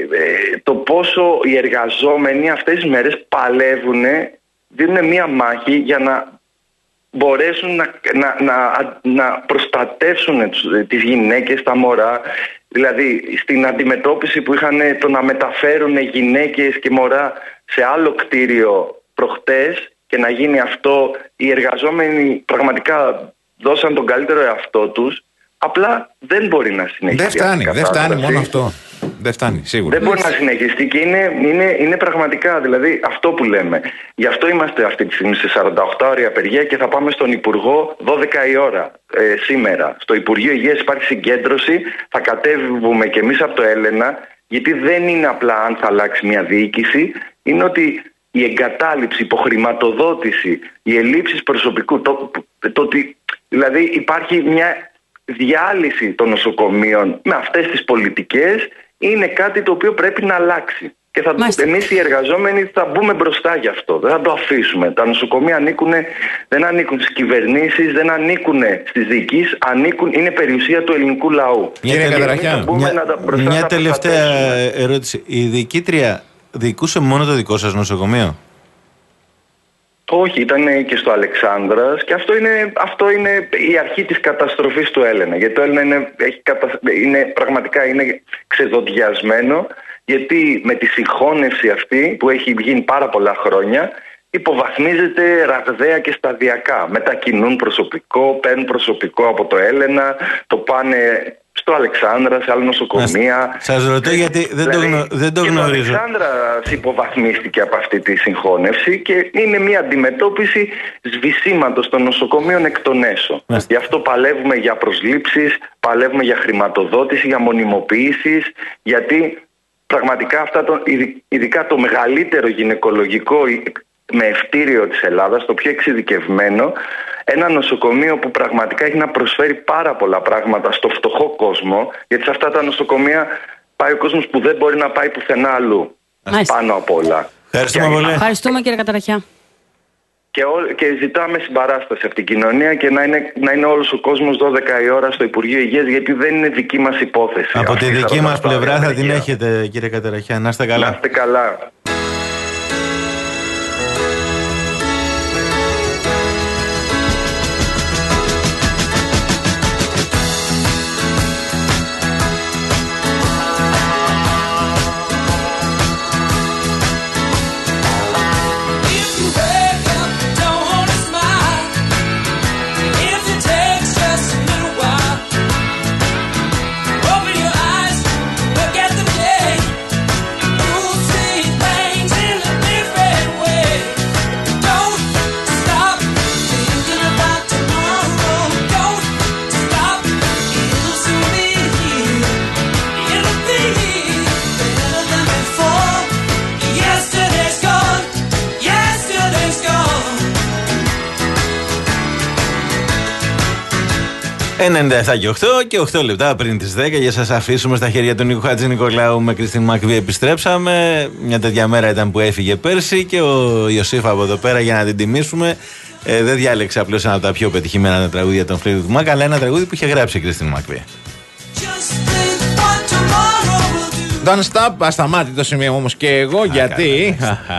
ε, το πόσο οι εργαζόμενοι αυτές τις μέρες παλεύουν, δίνουν μία μάχη για να μπορέσουν να, να, να, να προστατεύσουν τις γυναίκες, τα μωρά. Δηλαδή στην αντιμετώπιση που είχαν το να μεταφέρουν γυναίκες και μωρά σε άλλο κτίριο προχτές και να γίνει αυτό, οι εργαζόμενοι πραγματικά δώσαν τον καλύτερο εαυτό τους. Απλά δεν μπορεί να συνεχιστεί. Δεν φτάνει, δεν φτάνει μόνο αυτό. Δεν φτάνει, σίγουρα. Δεν μπορεί να συνεχιστεί και είναι, είναι, είναι πραγματικά δηλαδή αυτό που λέμε. Γι' αυτό είμαστε αυτή τη στιγμή σε σαράντα οκτώ ώρια απεργία και θα πάμε στον Υπουργό δώδεκα η ώρα ε, σήμερα. Στο Υπουργείο Υγείας υπάρχει συγκέντρωση, θα κατέβουμε κι εμείς από το Έλενα, γιατί δεν είναι απλά αν θα αλλάξει μια διοίκηση, είναι ότι η εγκατάλειψη, η υποχρηματοδότηση, οι ελλείψεις προσωπικού, το, το ότι δηλαδή υπάρχει μια διάλυση των νοσοκομείων με αυτές τις πολιτικές, είναι κάτι το οποίο πρέπει να αλλάξει. Και θα, εμείς οι εργαζόμενοι θα μπούμε μπροστά γι' αυτό. Δεν θα το αφήσουμε. Τα νοσοκομεία ανήκουν, δεν ανήκουν στις κυβερνήσεις, δεν ανήκουν στις διοικήσεις, ανήκουν, είναι περιουσία του ελληνικού λαού. Μια, Καταραχιά, μια, μια τελευταία ερώτηση. Η διοικήτρια διοικούσε μόνο το δικό σας νοσοκομείο? Όχι, ήταν και στο Αλεξάνδρας και αυτό είναι, αυτό είναι η αρχή της καταστροφής του Έλενα. Γιατί το Έλενα είναι, έχει κατα... είναι, πραγματικά είναι ξεδοντιασμένο, γιατί με τη συγχώνευση αυτή που έχει γίνει πάρα πολλά χρόνια υποβαθμίζεται ραγδαία και σταδιακά. Μετακινούν προσωπικό, παίρνουν προσωπικό από το Έλενα, το πάνε στο Αλεξάνδρα, σε άλλα νοσοκομεία. Σας ρωτώ γιατί δεν δηλαδή, το, γνω, δεν το και γνωρίζω. Το Αλεξάνδρα υποβαθμίστηκε από αυτή τη συγχώνευση και είναι μια αντιμετώπιση σβησίματος των νοσοκομείων εκ των έσω. Γι' αυτό παλεύουμε για προσλήψεις, παλεύουμε για χρηματοδότηση, για μονιμοποίησεις, γιατί πραγματικά αυτά το, ειδικά το μεγαλύτερο γυναικολογικό μευτήριο της Ελλάδας, το πιο εξειδικευμένο, ένα νοσοκομείο που πραγματικά έχει να προσφέρει πάρα πολλά πράγματα στο φτωχό κόσμο, γιατί σε αυτά τα νοσοκομεία πάει ο κόσμος που δεν μπορεί να πάει πουθενά αλλού. Μάλιστα. Πάνω απ' όλα. Ευχαριστούμε πολύ. Ευχαριστούμε, κύριε Καταραχιά. Και, ό, και ζητάμε συμπαράσταση από την κοινωνία και να είναι, να είναι όλος ο κόσμος δώδεκα η ώρα στο Υπουργείο Υγείας, γιατί δεν είναι δική μας υπόθεση. Από τη δική μας πλευρά θα την έχετε, κύριε Καταραχιά. Να είστε καλά. Να είστε καλά. ενενήντα επτά και οκτώ και οκτώ λεπτά πριν τις δέκα για σας αφήσουμε στα χέρια του Νίκου Χατζηνικολάου με Κριστίν Μακβή. Επιστρέψαμε. Μια τέτοια μέρα ήταν που έφυγε πέρσι και ο Ιωσήφ από εδώ πέρα για να την τιμήσουμε. Ε, δεν διάλεξε απλώς ένα από τα πιο πετυχημένα τραγούδια των Fleetwood Mac, αλλά ένα τραγούδι που είχε γράψει η Κριστίν Μακβή. Don't stop, ασταμάτητο σημείο όμως και εγώ. Α, γιατί.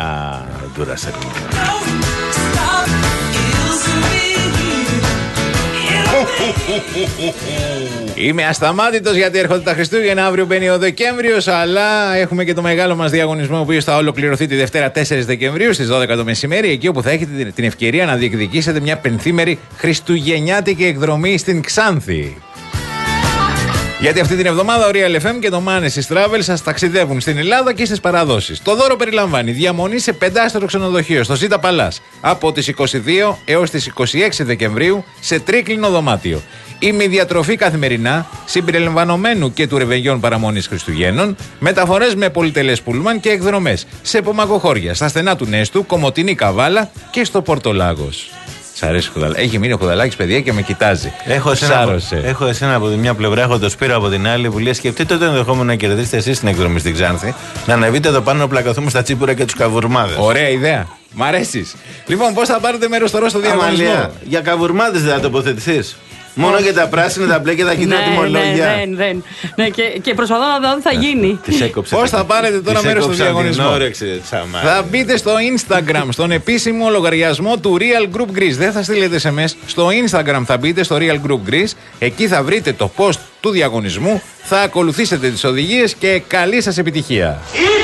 Είμαι ασταμάτητος γιατί έρχονται τα Χριστούγεννα. Αύριο μπαίνει ο Δεκέμβριος, αλλά έχουμε και το μεγάλο μας διαγωνισμό, ο οποίος θα ολοκληρωθεί τη Δευτέρα τέσσερις Δεκεμβρίου στις δώδεκα το μεσημέρι. Εκεί όπου θα έχετε την ευκαιρία να διεκδικήσετε μια πενθήμερη χριστουγεννιάτικη εκδρομή στην Ξάνθη. Γιατί αυτή την εβδομάδα ο Real εφ εμ και το Manesis Travel σας ταξιδεύουν στην Ελλάδα και στις παραδόσεις. Το δώρο περιλαμβάνει διαμονή σε πεντάστερο ξενοδοχείο στο Zita Palace από τις είκοσι δύο έως τις είκοσι έξι Δεκεμβρίου σε τρίκλινο δωμάτιο. Ημιδιατροφή καθημερινά, συμπεριλαμβανομένου και του ρεβεγιόν παραμονής Χριστουγέννων, μεταφορές με πολυτελές πούλμαν και εκδρομές σε πομακοχώρια, στα στενά του Νέστου, Κομοτηνή Καβάλα και στο Πορτολάγος. Σ' αρέσει ο Χουδαλάκης. Έχει μείνει ο Χουδαλάκης, παιδιά, και με κοιτάζει. Έχω εσένα, από, έχω εσένα από τη μια πλευρά, έχω το Σπύρο από την άλλη που λέει: σκεφτείτε το ενδεχόμενο να κερδίσετε εσείς την εκδρομή στην Ξάνθη, να ανεβείτε εδώ πάνω να πλακωθούμε στα τσίπουρα και τους καβουρμάδες. Ωραία ιδέα. Μ' αρέσεις. Λοιπόν, πώς θα πάρετε μέρος τώρα στο διαγωνισμό? Για καβουρμάδες δεν θα τοποθετηθείς. Μόνο για τα πράσινα, τα μπλε και τα κίτρινα τιμολόγια. Ναι, ναι, ναι. ναι και, και προσπαθώ να δω τι θα γίνει. Πώς θα πάρετε τώρα μέρος στο διαγωνισμό? Θα μπείτε στο Instagram, στον επίσημο λογαριασμό του Real Group Greece. Δεν θα στείλετε ες εμ ες. Στο Instagram θα μπείτε στο Real Group Greece. Εκεί θα βρείτε το post του διαγωνισμού. Θα ακολουθήσετε τις οδηγίες και καλή σας επιτυχία.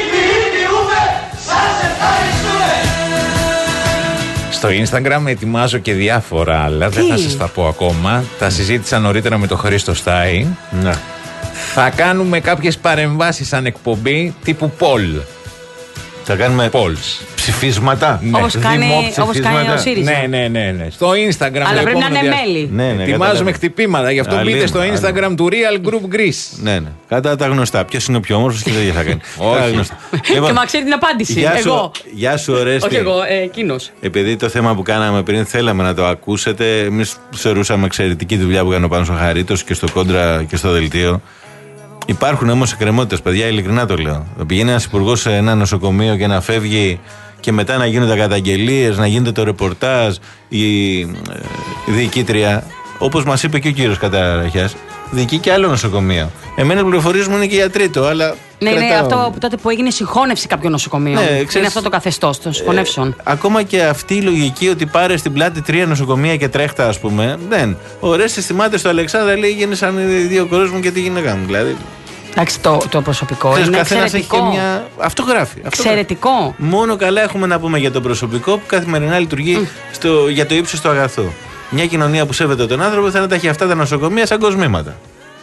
Στο Instagram ετοιμάζω και διάφορα άλλα. Τι? Δεν θα σας τα πω ακόμα. Τα συζήτησα νωρίτερα με τον Χρήστο Στάι. Ναι. Θα κάνουμε κάποιες παρεμβάσεις σαν εκπομπή τύπου poll. Θα κάνουμε polls. Ψηφίσματα. Ναι. Όπως κάνει, όπως κάνει ο ΣΥΡΙΖΑ. Ναι, ναι, ναι, ναι. Στο Instagram. Αλλά πρέπει να είναι δια... μέλη. Ναι, ναι, ετοιμάζουμε χτυπήματα. Γι' αυτό Αλήν, μπείτε στο Instagram Αλήν. του Real Group Greece. Ναι, ναι. Κατά τα γνωστά. Ποιος είναι ο πιο όμορφος και δεν θα κάνει. Όχι. Και μα ξέρει την απάντηση. Γεια σου, εγώ. Γεια σου, Ορέστη. Όχι εγώ, ε, εκείνος. Επειδή το θέμα που κάναμε πριν θέλαμε να το ακούσετε, εμείς θεωρούσαμε εξαιρετική δουλειά που έκανε ο Πάνος ο Χαρίτος και στο κόντρα και στο δελτίο. Υπάρχουν όμως εκκρεμότητες, παιδιά, ειλικρινά το λέω. Πηγαίνει ένας υπουργός σε ένα νοσοκομείο και να φεύγει και μετά να γίνονται καταγγελίες, να γίνεται το ρεπορτάζ, η, η διοικήτρια, όπως μας είπε και ο κύριος Καταραχιάς, διοικεί και άλλο νοσοκομείο. Εμένα οι πληροφορίες μου είναι και για τρίτο, αλλά. Ναι, είναι αυτό που τότε που έγινε συγχώνευση κάποιων νοσοκομείων. Ναι, ξέρεις, είναι αυτό το καθεστώς των συγχωνεύσεων. Ε, ακόμα και αυτή η λογική ότι πάρε στην πλάτη τρία νοσοκομεία και τρέχτα, ας πούμε. Δεν. Ο Ρέστης θυμάται στο Αλεξάνδρα, λέει γίνεσαν οι δύο κορές μου και τι γυναίκα μου. Δηλαδή. Εντάξει, το, το προσωπικό Ξέρεις, είναι εξαιρετικό. Έχει μια... Αυτό γράφει. Εξαιρετικό. Αυτό γράφει. Μόνο καλά έχουμε να πούμε για το προσωπικό που καθημερινά λειτουργεί mm. στο, για το ύψος του αγαθού. Μια κοινωνία που σέβεται τον άνθρωπο θα τα έχει αυτά τα νοσοκομεία σαν κοσμήματα.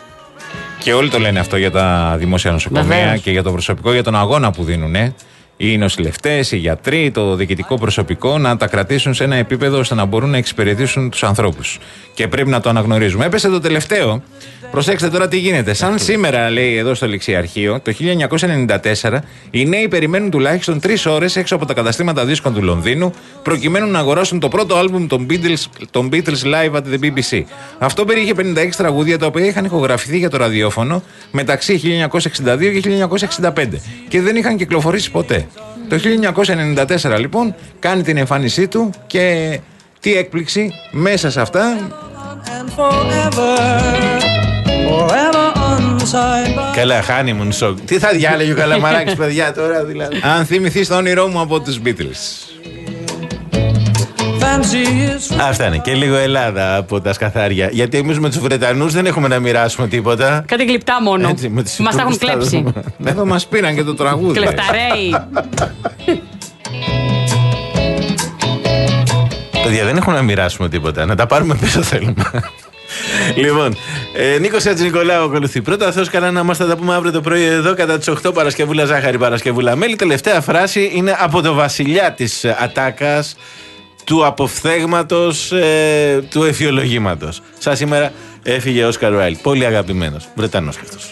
Και όλοι το λένε αυτό για τα δημόσια νοσοκομεία. Βεβαίως. Και για το προσωπικό, για τον αγώνα που δίνουν. Ε. Οι νοσηλευτές, οι γιατροί, το διοικητικό προσωπικό να τα κρατήσουν σε ένα επίπεδο ώστε να μπορούν να εξυπηρετήσουν τους ανθρώπους. Και πρέπει να το αναγνωρίζουμε. Έπεσε το τελευταίο. Προσέξτε τώρα τι γίνεται. Σαν σήμερα, λέει εδώ στο Ληξιαρχείο, το χίλια εννιακόσια ενενήντα τέσσερα, οι νέοι περιμένουν τουλάχιστον τρεις ώρες έξω από τα καταστήματα δίσκων του Λονδίνου προκειμένου να αγοράσουν το πρώτο άλμπουμ των Beatles, των Beatles Live at the μπι μπι σι. Αυτό περιείχε πενήντα έξι τραγούδια τα οποία είχαν ηχογραφηθεί για το ραδιόφωνο μεταξύ χίλια εννιακόσια εξήντα δύο και χίλια εννιακόσια εξήντα πέντε και δεν είχαν κυκλοφορήσει ποτέ. Το χίλια εννιακόσια ενενήντα τέσσερα λοιπόν κάνει την εμφάνισή του και τι έκπληξη μέσα σε αυτά. Καλά, honeymoon song. Τι θα διάλεγε ο Καλαμαράκης, παιδιά, τώρα δηλαδή. Αν θυμηθείς το όνειρό μου από τους Beatles. Αυτά είναι. Και λίγο Ελλάδα από τα σκαθάρια. Γιατί εμείς με τους Βρετανούς δεν έχουμε να μοιράσουμε τίποτα. Κάτι γλυπτά μόνο. Έτσι, μας τα έχουν κλέψει. Εδώ μας πήραν και το τραγούδι. Κλεφταρέοι. Παιδιά, δεν έχουμε να μοιράσουμε τίποτα. Να τα πάρουμε πίσω θέλουμε. Λοιπόν, ε, Νίκος Χατζηνικολάου ακολουθεί. Πρώτα Θεός καλά να μας, θα τα πούμε αύριο το πρωί εδώ κατά τις οκτώ. Παρασκευούλα ζάχαρη, Παρασκευούλα μέλι. Τελευταία φράση είναι από το βασιλιά της ατάκας, του αποφθέγματος, ε, του εφιολογήματος. Σαν σήμερα έφυγε ο Όσκαρ Ουάιλντ. Πολύ αγαπημένος, Βρετανός κι αυτός.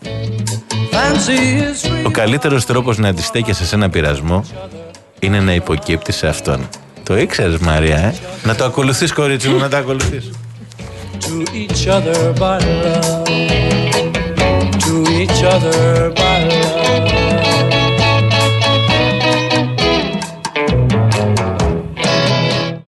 Ο καλύτερος τρόπος να αντιστέκεσαι σε ένα πειρασμό είναι να υποκύπτεις σε αυτόν. Το ήξερες, Μαρία, ε? Να το ακολουθείς, κορίτσι μου, να το ακολουθείς. to each other by love, to each other by